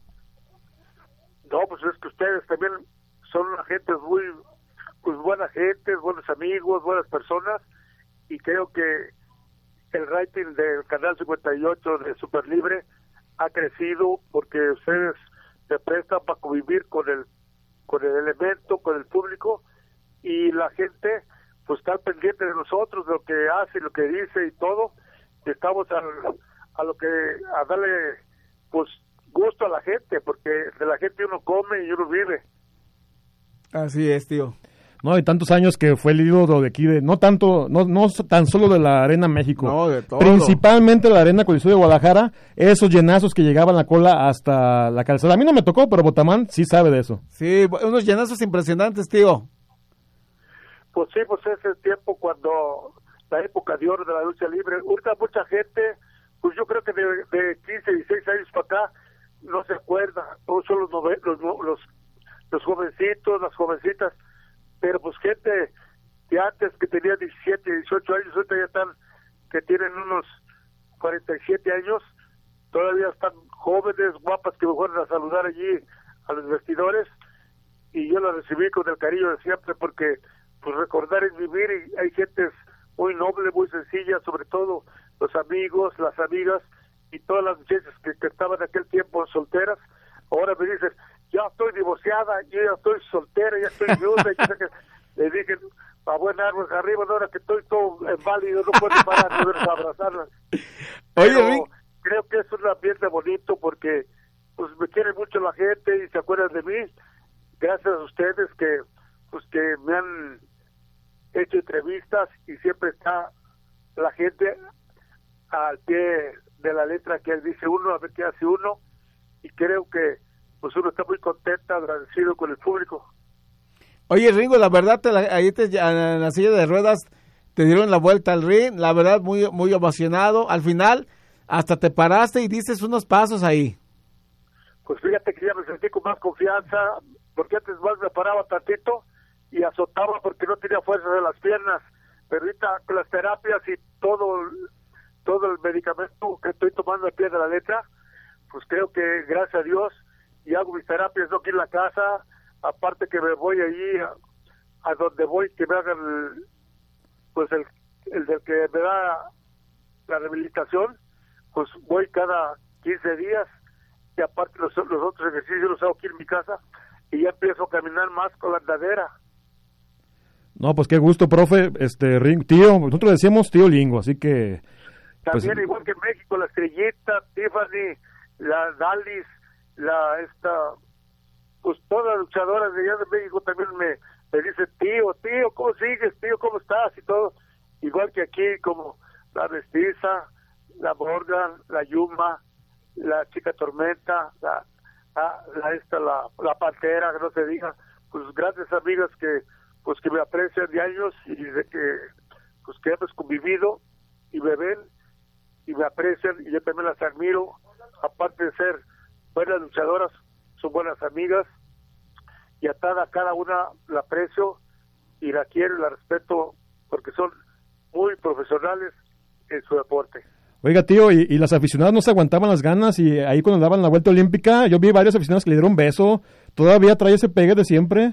No, pues es que ustedes también son una gente muy, pues buena gente, buenos amigos, buenas personas, y creo que el rating del Canal cincuenta y ocho de Super Libre ha crecido porque ustedes se prestan para convivir con el con el elemento, con el público, y la gente pues está pendiente de nosotros, de lo que hace, lo que dice y todo, y estamos a, a lo que, a darle pues gusto a la gente, porque de la gente uno come y uno vive. Así es, tío. No, y tantos años que fue el ídolo de aquí, de, no tanto, no, no tan solo de la Arena México, no, de todo. Principalmente la Arena Coliseo de Guadalajara, esos llenazos que llegaban la cola hasta la calzada. A mí no me tocó, pero Botamán sí sabe de eso. Sí, unos llenazos impresionantes, tío. Pues sí, pues es el tiempo cuando, la época de oro de la lucha libre, ahorita mucha gente, pues yo creo que de, de quince, dieciséis años para acá, no se acuerda, todos son los, nove, los, los, los jovencitos, las jovencitas, pero pues gente de antes que tenía diecisiete, dieciocho años, ahorita ya están, que tienen unos cuarenta y siete años, todavía están jóvenes, guapas, que me fueron a saludar allí a los vestidores, y yo las recibí con el cariño de siempre, porque pues recordar es vivir, y hay gente muy noble, muy sencilla, sobre todo los amigos, las amigas, y todas las muchachas que, que estaban en aquel tiempo solteras, ahora me dicen, ya estoy divorciada, yo ya estoy soltera, ya estoy viuda, y yo sé que le dije, a buen árbol arriba, no, ahora que estoy todo inválido, no puedo parar, no puedo abrazarla. Oye, Pero Rick, creo que es un ambiente bonito porque pues me quiere mucho la gente y se acuerdan de mí, gracias a ustedes que pues que me han hecho entrevistas y siempre está la gente al pie de la letra que dice uno, a ver qué hace uno, y creo que pues uno está muy contento, agradecido con el público. Oye, Ringo, la verdad, te la, ahí te, en la silla de ruedas te dieron la vuelta al ring, la verdad, muy muy ovacionado. Al final, hasta te paraste y dices unos pasos ahí. Pues fíjate que ya me sentí con más confianza, porque antes más me paraba tantito y azotaba porque no tenía fuerza de las piernas, pero ahorita con las terapias y todo, todo el medicamento que estoy tomando al pie de la letra, pues creo que gracias a Dios, y hago mis terapias no aquí en la casa, aparte que me voy allí a, a donde voy, que me hagan el, pues el, el del que me da la rehabilitación, pues voy cada quince días, y aparte los, los otros ejercicios los hago aquí en mi casa, y ya empiezo a caminar más con la andadera. No, pues qué gusto, profe, este, Ringo, tío, nosotros decíamos tío Lingo, así que... Pues, también igual que en México, la Estrellita, Tiffany, la Dalis, la esta, pues todas las luchadoras de allá de México también me, me dicen, tío, tío, ¿cómo sigues, tío, cómo estás? Y todo, igual que aquí, como la Mestiza, la Morgan, la Yuma, la Chica Tormenta, la, la, la esta, la, la Pantera, que no se diga, pues grandes amigas que, pues que me aprecian de años y de que, pues que hemos convivido y me ven y me aprecian y yo también las admiro, aparte de ser buenas luchadoras, son buenas amigas, y a cada, cada una la aprecio y la quiero y la respeto porque son muy profesionales en su deporte. Oiga, tío, y, y las aficionadas no se aguantaban las ganas, y ahí cuando daban la vuelta olímpica, yo vi varios aficionados que le dieron beso, ¿todavía trae ese pegue de siempre?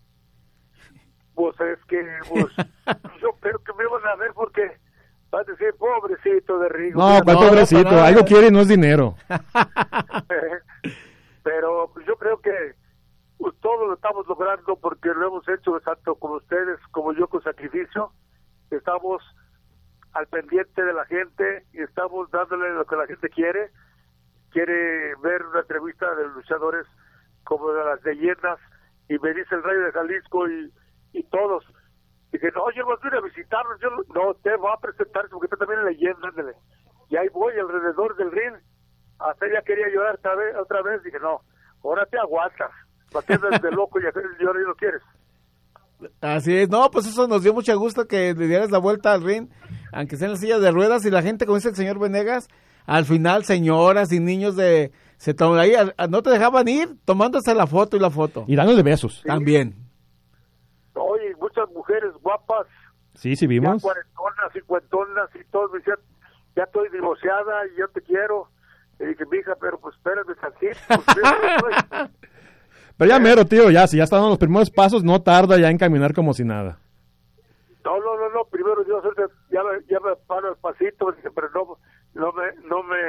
Pues es que, pues, yo creo que me van a ver porque van a decir, pobrecito de Rigo. No, ¿cuál no, pobrecito? No, Algo quiere y no es dinero. pero yo creo que pues, todo lo estamos logrando porque lo hemos hecho tanto como ustedes como yo con sacrificio. Estamos al pendiente de la gente y estamos dándole lo que la gente quiere. Quiere ver una entrevista de los luchadores como de las leyendas, y me dice el Rayo de Jalisco y, y todos. Dije, no, yo no vine a visitarlos, yo no, te va a presentar porque usted también es leyenda, ándale. Y ahí voy alrededor del ring. Hasta ella quería llorar otra vez, otra vez. Dije, no, ahora te aguantas. ¿Para qué andas de loco y ahora no quieres? Así es, no, pues eso nos dio mucho gusto que le dieras la vuelta al ring, aunque sea en la silla de ruedas, y la gente, como dice el señor Venegas, al final señoras y niños de se toman ahí, a, a, no te dejaban ir tomándose la foto y la foto. Y dándole besos. Sí. También. Oye, muchas mujeres guapas. Sí, sí vimos. Ya cuarentonas, cincuentonas y todos me decían, ya estoy divorciada y yo te quiero. Y dije, mija, pero pues espérame tantito. Pues, pero ya mero, tío, ya, si ya están los primeros pasos, no tarda ya en caminar como si nada. No, no, no, no, primero Dios, ya me, ya me paro el pasito, dije, pero no, no me, no me,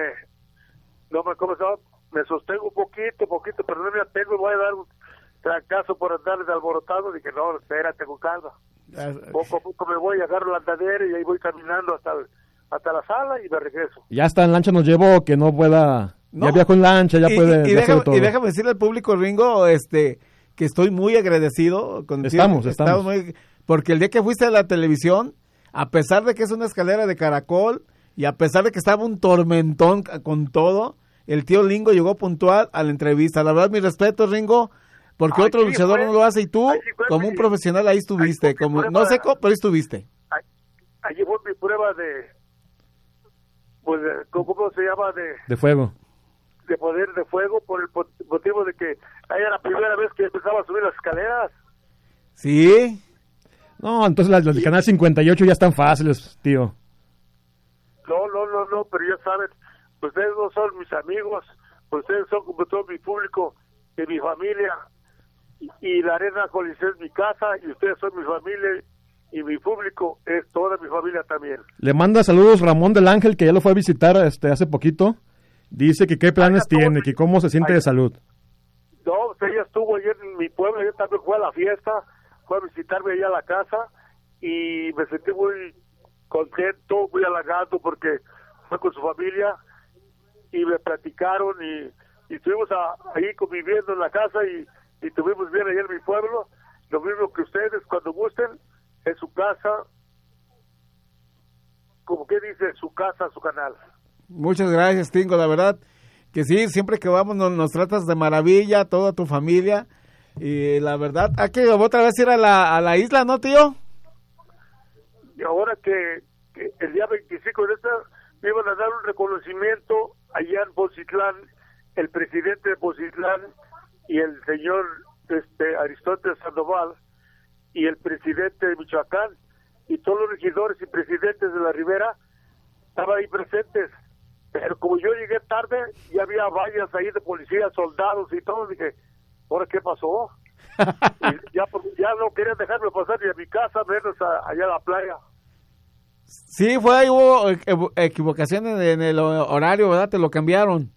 no me, ¿cómo se llama? Me sostengo un poquito, poquito, pero no me atengo y voy a dar un trancazo por andar de alborotado. Dije, no, espérate, con calma. Poco a poco me voy, agarro la andadera y ahí voy caminando hasta, hasta la sala y me regreso. Ya hasta en lancha nos llevó, que no pueda, no. Ya viajo en lancha, ya y, puede y, y, déjame, todo. Y déjame decirle al público, Ringo, este, que estoy muy agradecido contigo. Estamos, estamos. Muy, porque el día que fuiste a la televisión, a pesar de que es una escalera de caracol, y a pesar de que estaba un tormentón con todo, el tío Ringo llegó puntual a la entrevista. La verdad, mi respeto, Ringo, porque Ay, otro sí, luchador fue, no lo hace, y tú, como mi, un profesional, ahí estuviste. Como, no sé cómo, pero ahí estuviste. Allí fue mi prueba de, pues, de, ¿cómo se llama? De, de fuego. De poder de fuego, por el motivo de que ahí era la primera vez que empezaba a subir las escaleras. ¿Sí? No, entonces las, las del Canal cincuenta y ocho ya están fáciles, tío. No, no, no, no, pero ya saben, ustedes no son mis amigos, ustedes son como todo mi público, de mi familia, y, y la Arena Coliseo es mi casa, y ustedes son mi familia, y mi público es toda mi familia también. Le manda saludos Ramón del Ángel, que ya lo fue a visitar este hace poquito. Dice que qué planes estuvo, tiene, que cómo se siente ahí, de salud. No, usted ya estuvo ayer en mi pueblo, yo también fue a la fiesta, fue a visitarme allá a la casa, y me sentí muy contento, muy halagado, porque fue con su familia, y me platicaron, y, y estuvimos a, ahí conviviendo en la casa, y, y estuvimos bien allá en mi pueblo, lo mismo que ustedes, cuando gusten, en su casa, como que dice, su casa, su canal. Muchas gracias, Tingo, la verdad que sí, siempre que vamos nos, nos tratas de maravilla, toda tu familia, y la verdad, hay que otra vez ir a la, a la isla, ¿no, tío? Y ahora que, que el día veinticinco de esta me iban a dar un reconocimiento allá en Poncitlán, el presidente de Poncitlán y el señor este Aristóteles Sandoval y el presidente de Michoacán y todos los regidores y presidentes de la Ribera estaban ahí presentes. Pero como yo llegué tarde, ya había vallas ahí de policías, soldados y todo, dije, ¿ahora qué pasó? Y ya, ya no querían dejarme pasar ni a mi casa, menos a, allá a la playa. Sí, fue ahí, hubo equivocaciones en el horario, ¿verdad? Te lo cambiaron.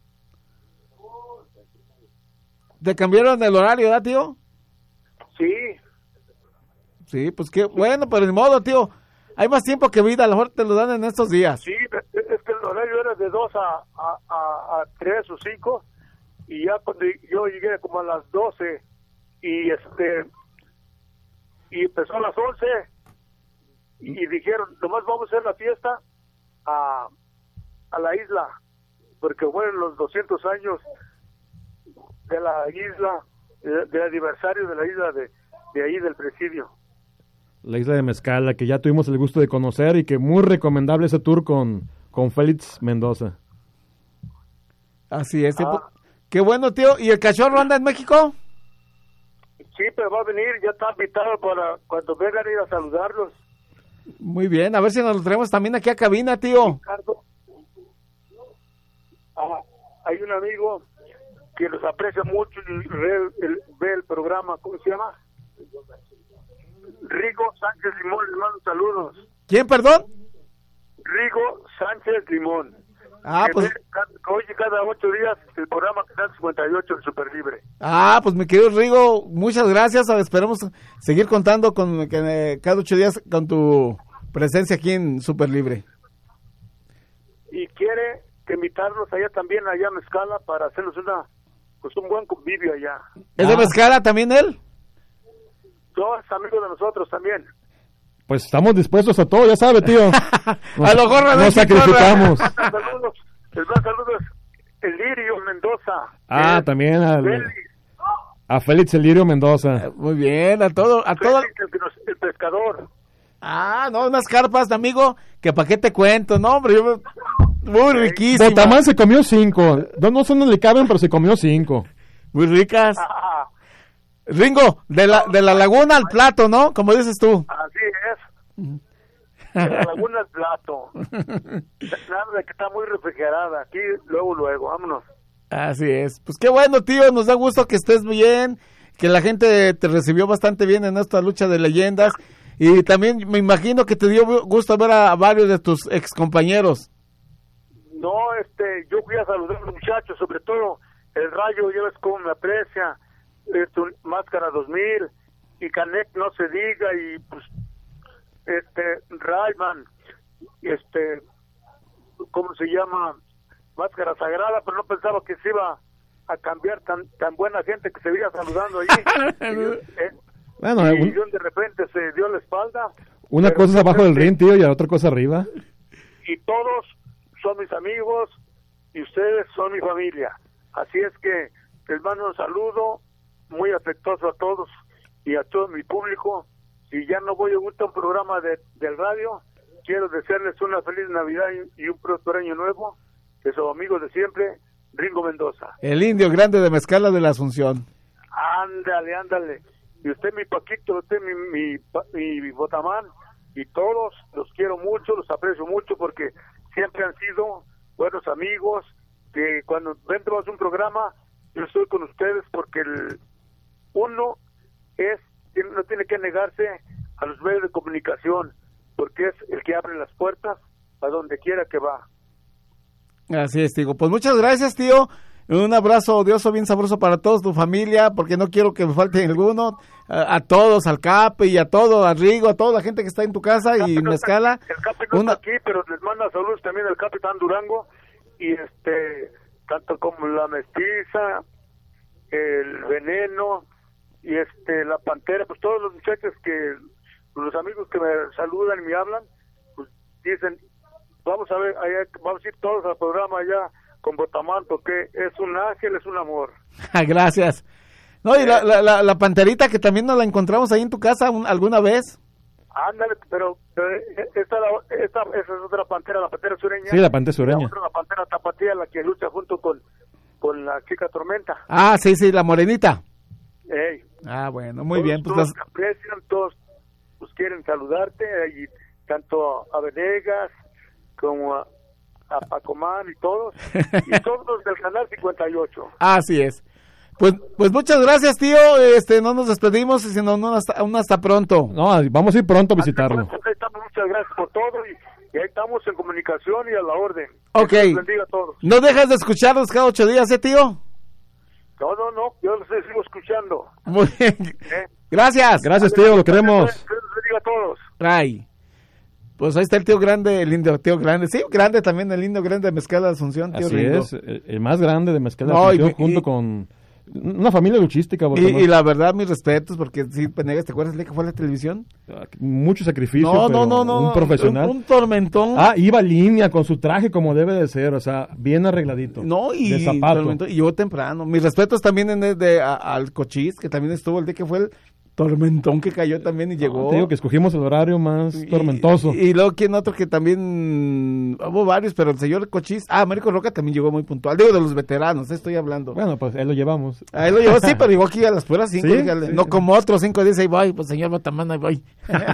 ¿Te cambiaron el horario, verdad, tío? Sí. Sí, pues qué bueno, pero ni modo, tío. Hay más tiempo que vida, a lo mejor te lo dan en estos días. Sí, es que el horario era de dos a, a, a, a tres o cinco, y ya cuando yo llegué como a las doce, y este y empezó a las once, y, y dijeron, nomás vamos a hacer la fiesta a, a la isla, porque fueron los doscientos años de la isla, de, del aniversario de la isla de, de ahí del presidio. La isla de Mezcala, que ya tuvimos el gusto de conocer y que muy recomendable ese tour con, con Félix Mendoza. Así es. Ah. Qué bueno, tío. ¿Y el cachorro anda en México? Sí, pero va a venir, ya está invitado para cuando vengan a ir a saludarlos. Muy bien, a ver si nos lo traemos también aquí a cabina, tío. Ricardo. Ah, hay un amigo que los aprecia mucho y ve el, ve el programa, ¿cómo se llama? Rigo Sánchez Limón, le mando saludos. ¿Quién, perdón? Rigo Sánchez Limón. Ah, que pues. ve ca- que oye cada ocho días el programa Canal cincuenta y ocho de Super Libre. Ah, pues mi querido Rigo, muchas gracias. Esperemos seguir contando con que, eh, cada ocho días con tu presencia aquí en Super Libre. Y quiere que invitarlos allá también, allá a Mezcala, para hacernos una, pues un buen convivio allá. ¿Es de Mezcala también él? No, es amigo de nosotros también. Pues estamos dispuestos a todo, ya sabe, tío. Nos, A lo gorra de nos aquí, sacrificamos. Saludos, el más saludo es el Lirio Mendoza. Ah, Eh, también al, Félix, a Félix Elirio Mendoza. Muy bien, a todo, a todo. Félix, el, que nos- el pescador. Ah, no, unas carpas, amigo, que pa' qué te cuento, no, hombre, yo me- muy riquísimo. Botamán se comió cinco. No, no sé dónde le caben, pero se comió cinco. Muy ricas. Ringo, de la, de la laguna al plato, ¿no? Como dices tú. Así es. De la laguna al plato. Nada de que está muy refrigerada. Aquí, luego, luego, vámonos. Así es. Pues qué bueno, tío, nos da gusto que estés bien, que la gente te recibió bastante bien en esta lucha de leyendas. Y también me imagino que te dio gusto ver a varios de tus ex compañeros. No, este, yo fui a saludar a los muchachos, sobre todo el Rayo, ya ves cómo me aprecia, este, Máscara dos mil, y Canek no se diga, y pues, este, Rayman, este, ¿cómo se llama? Máscara Sagrada, pero no pensaba que se iba a cambiar tan tan buena gente que se veía saludando allí. y, eh, Bueno, y un- yo de repente se dio la espalda. Una pero cosa es abajo del este, ring, tío, y la otra cosa arriba. y todos son mis amigos y ustedes son mi familia. Así es que les mando un saludo muy afectuoso a todos y a todo mi público. Si ya no voy a un programa de, del radio, quiero desearles una feliz Navidad y, y un próspero año nuevo. Que son amigos de siempre, Ringo Mendoza. El indio grande de Mezcala de la Asunción. Ándale, ándale. Y usted, mi Paquito, usted, mi, mi, pa- mi, mi Botamán, y todos los quiero mucho, los aprecio mucho porque siempre han sido buenos amigos, que cuando dentro de un programa, yo estoy con ustedes porque el uno es, tiene- no tiene que negarse a los medios de comunicación, porque es el que abre las puertas a donde quiera que va. Así es, digo. Pues muchas gracias, tío. Un abrazo odioso bien sabroso para todos, tu familia, porque no quiero que me falte alguno. A, a todos, al Cape y a todo, a Rigo, a toda la gente que está en tu casa y en Mezcala. El Capi no Una- está aquí, pero les manda saludos también el Capitán Durango, y este, tanto como la Mestiza, el Veneno, y este, la Pantera, pues todos los muchachos que, los amigos que me saludan y me hablan, pues dicen, vamos a ver, allá, vamos a ir todos al programa allá con Botamán, porque es un ángel, es un amor. Gracias. No, y la, la, la, la panterita que también nos la encontramos ahí en tu casa un- alguna vez. Ándale, pero eh, esta, la- esta, esa es otra pantera, la pantera sureña. Sí, la pantera sureña. La otra, la pantera tapatía, la que lucha junto con, con la chica Tormenta. Ah, sí, sí, la morenita. Ey, Ah, bueno, muy todos, bien. Pues todos las- te aprecian, todos pues, quieren saludarte, y tanto a Venegas como a, a Pacomán y todos, y todos los del canal cincuenta y ocho. Así es. Pues, pues muchas gracias, tío. Este, no nos despedimos, sino no hasta, un hasta pronto. No, vamos a ir pronto a visitarlo. Pues, ahí estamos, muchas gracias por todo, y, y ahí estamos en comunicación y a la orden. Ok. Que Dios bendiga a todos. No dejas de escucharnos cada ocho días, ¿eh, tío? No, no, no, yo los sigo escuchando. Muy bien. ¿eh? Gracias. Gracias, tío, lo queremos. Que Dios bendiga a todos. Ay. Pues ahí está el tío grande, el indio tío grande. Sí, grande también, el indio grande de Mezcala de Asunción, tío Así Ringo. es, el, el más grande de Mezcala de No, y Asunción, me- junto y- con una familia luchística. Y, Botamán. y la verdad, mis respetos, porque sí, Penegas, ¿te acuerdas el día que fue a la televisión? Mucho sacrificio, No, pero no, no, no, un no, profesional. Un, un tormentón. Ah, iba a línea con su traje como debe de ser, o sea, bien arregladito. No, y, de zapato. tormentón, y llegó temprano. Mis respetos también en el de, a- al Cochís, que también estuvo el día que fue el tormentón que cayó también y llegó. Te digo que escogimos el horario más tormentoso. Y, y luego, ¿quién otro que también? Hubo varios, pero el señor Cochís. Ah, Américo Roca también llegó muy puntual. Digo, de los veteranos, eh, estoy hablando. Bueno, pues ahí lo llevamos. Ahí lo llevó, sí, pero llegó aquí a las puras cinco. Sí, dígale. sí. No como otros cinco días, ahí voy. Pues señor Botamán, ahí voy.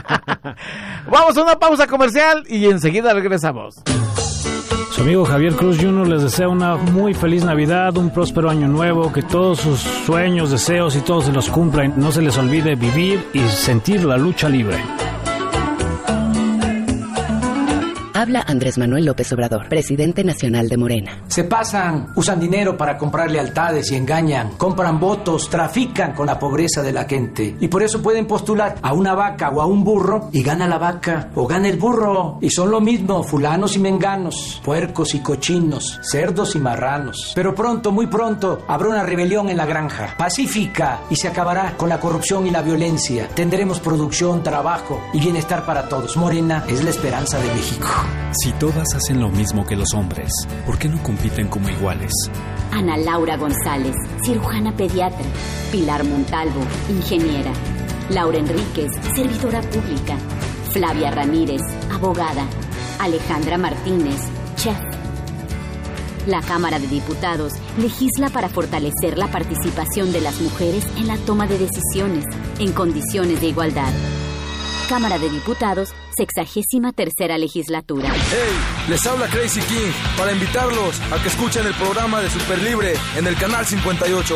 Vamos a una pausa comercial y enseguida regresamos. Su amigo Javier Cruz junior les desea una muy feliz Navidad, un próspero año nuevo, que todos sus sueños, deseos y todos se los cumplan. No se les olvide vivir y sentir la lucha libre. Habla Andrés Manuel López Obrador, presidente nacional de Morena. Se pasan, usan dinero para comprar lealtades y engañan, compran votos, trafican con la pobreza de la gente. Y por eso pueden postular a una vaca o a un burro y gana la vaca o gana el burro. Y son lo mismo, fulanos y menganos, puercos y cochinos, cerdos y marranos. Pero pronto, muy pronto, habrá una rebelión en la granja, pacífica, y se acabará con la corrupción y la violencia. Tendremos producción, trabajo y bienestar para todos. Morena es la esperanza de México. Si todas hacen lo mismo que los hombres, ¿por qué no compiten como iguales? Ana Laura González, cirujana pediatra. Pilar Montalvo, ingeniera. Laura Enríquez, servidora pública. Flavia Ramírez, abogada. Alejandra Martínez, chef. La Cámara de Diputados legisla para fortalecer la participación de las mujeres en la toma de decisiones en condiciones de igualdad. Cámara de Diputados, sexagésima tercera legislatura. ¡Hey! Les habla Crazy King para invitarlos a que escuchen el programa de Super Libre en el canal cincuenta y ocho.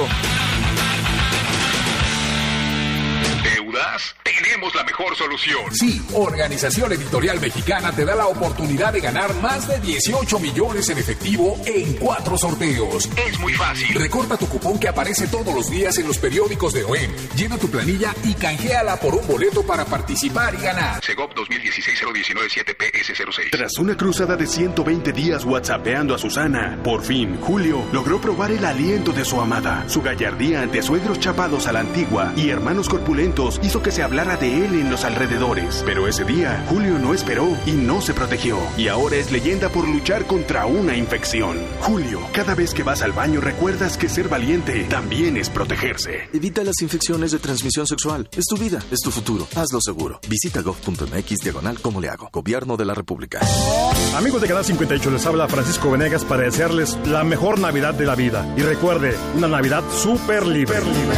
¿Deudas? Tenemos la mejor solución. Sí, Organización Editorial Mexicana te da la oportunidad de ganar más de dieciocho millones en efectivo en cuatro sorteos. Es muy fácil. Recorta tu cupón que aparece todos los días en los periódicos de O E M. Llena tu planilla y canjeala por un boleto para participar y ganar. Segov dos mil dieciséis cero diecinueve siete P S cero seis. Tras una cruzada de ciento veinte días whatsappeando a Susana, por fin, Julio logró probar el aliento de su amada. Su gallardía ante suegros chapados a la antigua y hermanos corpulentos hizo que se hablara de él en los alrededores. Pero ese día, Julio no esperó y no se protegió. Y ahora es leyenda por luchar contra una infección. Julio, cada vez que vas al baño recuerdas que ser valiente también es protegerse. Evita las infecciones de transmisión sexual. Es tu vida, es tu futuro. Hazlo seguro. Visita gov punto m x diagonal como le hago. Gobierno de la República. Amigos de Canal cincuenta y ocho, les habla Francisco Venegas para desearles la mejor Navidad de la vida. Y recuerde, una Navidad súper libre. Super libre.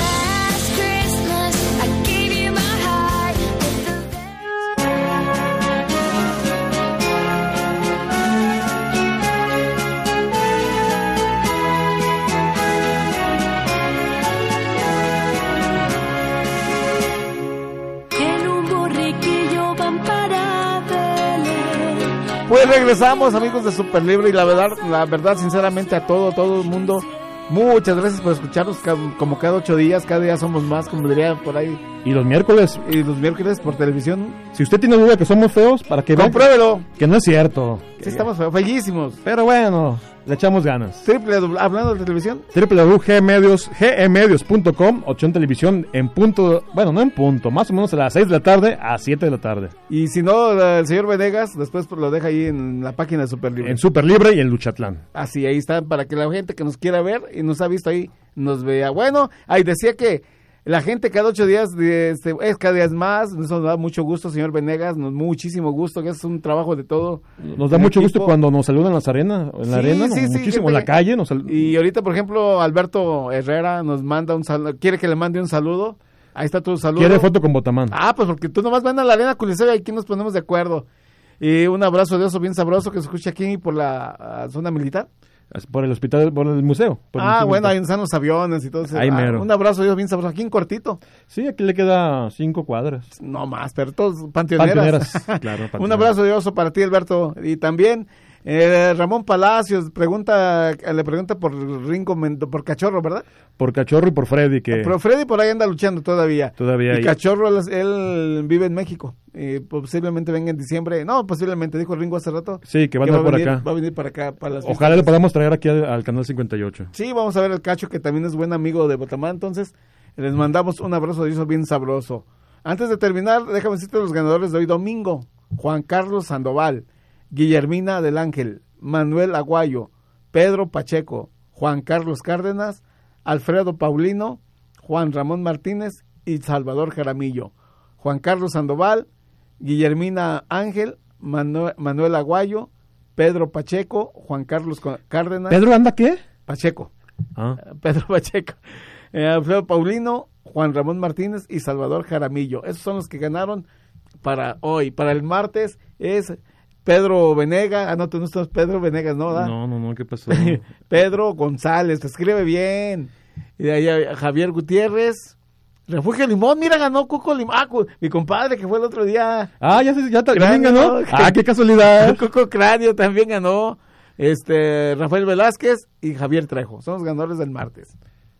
Pues regresamos, amigos de Super Libre, y la verdad, la verdad, sinceramente, a todo, todo el mundo, muchas gracias por escucharnos como cada ocho días, cada día somos más, como diría por ahí. Y los miércoles. Y los miércoles por televisión. Si usted tiene duda que somos feos, para que compruébelo. Vean que no es cierto. Sí, estamos feos, bellísimos. Pero bueno, le echamos ganas. Triple, hablando de televisión. doble u doble u doble u punto g medios, g e medios punto com, opción televisión en punto, bueno, no en punto, más o menos a las seis de la tarde a siete de la tarde. Y si no, el señor Venegas, después lo deja ahí en la página de Super Libre. En Super Libre y en Luchatlán. Así, ahí está, para que la gente que nos quiera ver y nos ha visto ahí, nos vea. Bueno, ahí decía que la gente cada ocho días, este, es cada día más, nos da mucho gusto, señor Venegas, nos muchísimo gusto, que es un trabajo de todo. Nos da mucho equipo. Gusto cuando nos saludan en las arenas, en la sí, arena, sí, no, sí, muchísimo, gente, en la calle. Nos sal... Y ahorita, por ejemplo, Alberto Herrera nos manda un saludo, quiere que le mande un saludo, ahí está tu saludo. Quiere foto con Botamán. Ah, pues porque tú nomás ven a la arena Culiseo y aquí nos ponemos de acuerdo. Y un abrazo de oso bien sabroso que se escucha aquí por la uh, zona militar. Por el hospital, por el museo. Por ah, el museo bueno, ahí están los aviones y todo eso. Ahí ah, mero. Un abrazo, Dios, bien sabroso. Aquí en cortito. Sí, aquí le queda cinco cuadras. No más, pero todos panteoneras. Panteoneras, claro. Panteoneras. Un abrazo de oso para ti, Alberto. Y también eh, Ramón Palacios pregunta, le pregunta por Ringo, por Cachorro, ¿verdad? Por Cachorro y por Freddy. que Pero Freddy por ahí anda luchando todavía. Todavía. Y ahí. Cachorro, él, él vive en México. Eh, posiblemente venga en diciembre. No, posiblemente, dijo Ringo hace rato. Sí, que van que a va por venir, acá. Va a venir para acá. Para las Ojalá le podamos traer aquí al, al canal cincuenta y ocho. Sí, vamos a ver el Cacho, que también es buen amigo de Botamán. Entonces, les mandamos un abrazo de eso bien sabroso. Antes de terminar, déjame decirte los ganadores de hoy domingo. Juan Carlos Sandoval, Guillermina del Ángel, Manuel Aguayo, Pedro Pacheco, Juan Carlos Cárdenas, Alfredo Paulino, Juan Ramón Martínez y Salvador Jaramillo. Juan Carlos Sandoval, Guillermina Ángel, Manuel, Manuel Aguayo, Pedro Pacheco, Juan Carlos Cárdenas. ¿Pedro anda qué? Pacheco. Ah. Pedro Pacheco. Eh, Alfredo Paulino, Juan Ramón Martínez y Salvador Jaramillo. Esos son los que ganaron para hoy. Para el martes es Pedro Venegas. Ah, no, tú no estás Pedro Venegas, ¿no? ¿da? No, no, no, ¿qué pasó? Pedro González, te escribe bien. Y de ahí Javier Gutiérrez, Refugio Limón, mira, ganó Cuco Limón. Ah, cu- mi compadre que fue el otro día. Ah, ya, se- ya ta- también Cráneo. ganó. Ah, qué casualidad. Cuco Cráneo también ganó. Este, Rafael Velázquez y Javier Trejo. Son los ganadores del martes.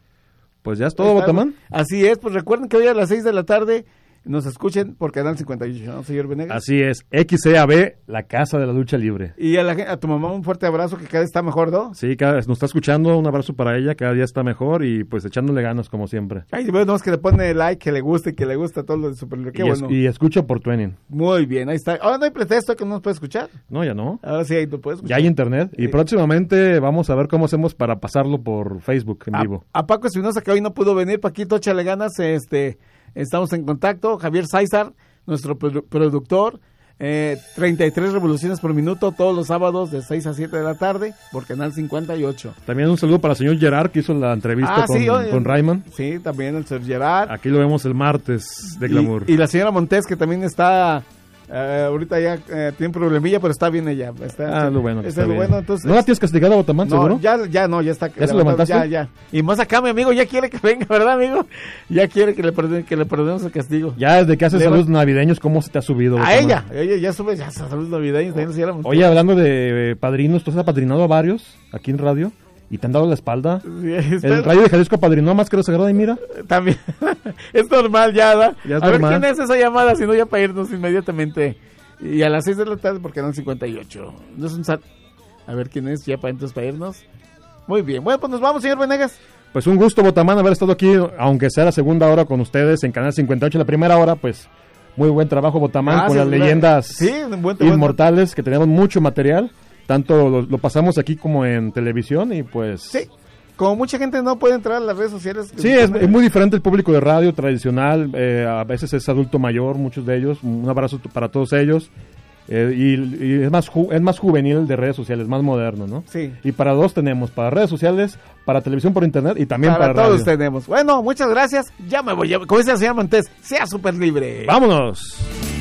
Pues ya es todo, Botamán. Así es, pues recuerden que hoy a las seis de la tarde nos escuchen por Canal cincuenta y ocho, ¿no, señor Venegas? Así es, X C A B, la casa de la lucha libre. Y a, la, gen- a tu mamá un fuerte abrazo, que cada vez está mejor, ¿no? Sí, cada, nos está escuchando, un abrazo para ella, cada día está mejor y pues echándole ganas como siempre. Ay, bueno, es que le pone like, que le guste, que le gusta todo lo de Super Libre. Qué y, es- bueno. y escucho por Twenty. Muy bien, ahí está. Ahora no hay pretexto que no nos puede escuchar. No, ya no. Ahora sí, ahí lo puedes Ya escuchar. hay internet y Sí. próximamente vamos a ver cómo hacemos para pasarlo por Facebook en A, vivo. a Paco Espinosa, que hoy no pudo venir, Paquito, échale ganas, este, estamos en contacto. Javier César, nuestro produ- productor, eh, treinta y tres revoluciones por minuto, todos los sábados de seis a siete de la tarde, por Canal cincuenta y ocho. También un saludo para el señor Gerard que hizo la entrevista Ah, con, sí, oye. con Rayman. Sí, también el señor Gerard. Aquí lo vemos el martes de Glamour. Y, y la señora Montes, que también está, eh, ahorita ya eh, tiene un problemilla, pero está bien ella. Está, Ah, lo bueno. que está está lo bien. bueno, entonces, ¿No la tienes castigada, Botamán, no, seguro? ya, ya no, ya está. ¿Ya se levantado, levantaste? Ya, ya. Y más acá, mi amigo, ya quiere que venga, ¿verdad, amigo? Ya quiere que le, perdone, que le perdonemos el castigo. Ya desde que haces Le va- saludos navideños, ¿cómo se te ha subido? A Botamán? ella, ella ya sube, ya saludos navideños, también la señora Montes. Oye, hablando de eh, padrinos, tú has apadrinado a varios aquí en radio y te han dado la espalda. Sí, está- El Radio de Jalisco apadrinó a Máscara Sagrada y mira. También, es normal ya, ¿da? Ya es a normal. ver, ¿quién es esa llamada? Si no, ya para irnos inmediatamente. Y a las seis de la tarde por Canal cincuenta y ocho. No es un sat... A ver, ¿quién es? Ya para entonces para irnos. Muy bien. Bueno, pues nos vamos, señor Venegas. Pues un gusto, Botamán, haber estado aquí, aunque sea la segunda hora con ustedes en Canal cincuenta y ocho. La primera hora, pues, muy buen trabajo, Botamán, Gracias, con las gracias. leyendas Sí, un buen trabajo. inmortales, que tenemos mucho material. Tanto lo, lo pasamos aquí como en televisión y pues... Sí. Como mucha gente no puede entrar a las redes sociales. Sí, es, es muy diferente el público de radio tradicional, eh, a veces es adulto mayor, muchos de ellos, un abrazo t- para todos ellos, eh, y, y es más ju- es más juvenil de redes sociales, más moderno, ¿no? Sí. Y para dos tenemos, para redes sociales, para televisión por internet y también para, Para todos radio. tenemos. Bueno, muchas gracias. Ya me voy. Ya, como dice la señora Montes, sea súper libre. ¡Vámonos!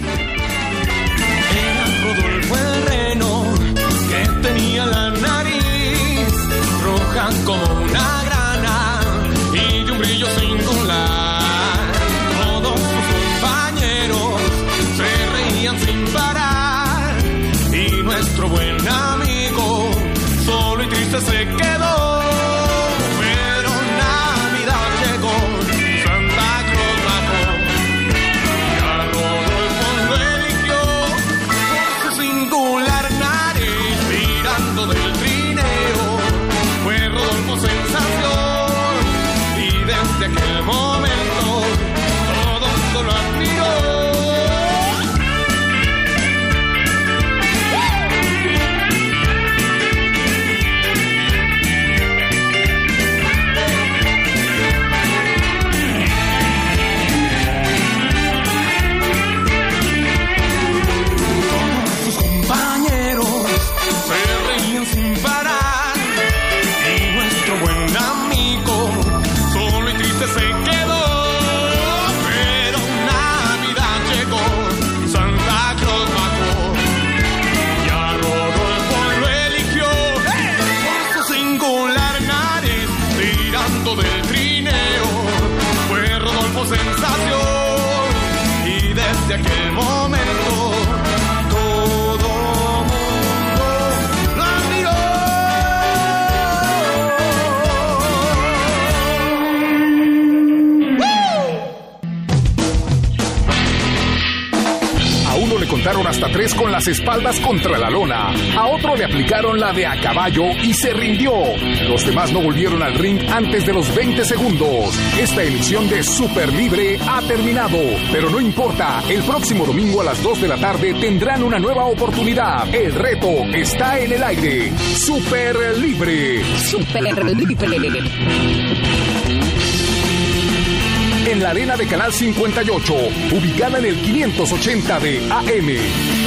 Rodolfo el reno, que tenía la nariz roja como una grana y de un brillo singular. Todos sus compañeros se reían sin parar y nuestro buen amigo solo y triste se quedó. Pero Navidad llegó, Santa Claus bajó y a Rodolfo lo eligió por su singular nariz tirando del trineo. Fue Rodolfo sensación y desde aquel momento todo el mundo lo admiró. Sus compañeros se reían sin parar y nuestro buen amigo solo y triste se quedó. Pero Navidad llegó, Santa Claus bajó y a Rodolfo lo eligió por su singular nariz tirando del trineo. Fue Rodolfo sensación y desde aquel momento todo mundo lo admiró. A uno le contaron hasta tres con las espaldas contra la lona. A otro le aplicaron la de a caballo y se rindió. Los demás no volvieron al ring antes de los veinte segundos. Esta emisión de Super Libre ha terminado. Pero no importa, el próximo domingo a las dos de la tarde tendrán una nueva oportunidad. El reto está en el aire. Super Libre. Super Libre. En la arena de Canal cincuenta y ocho, ubicada en el quinientos ochenta de A M.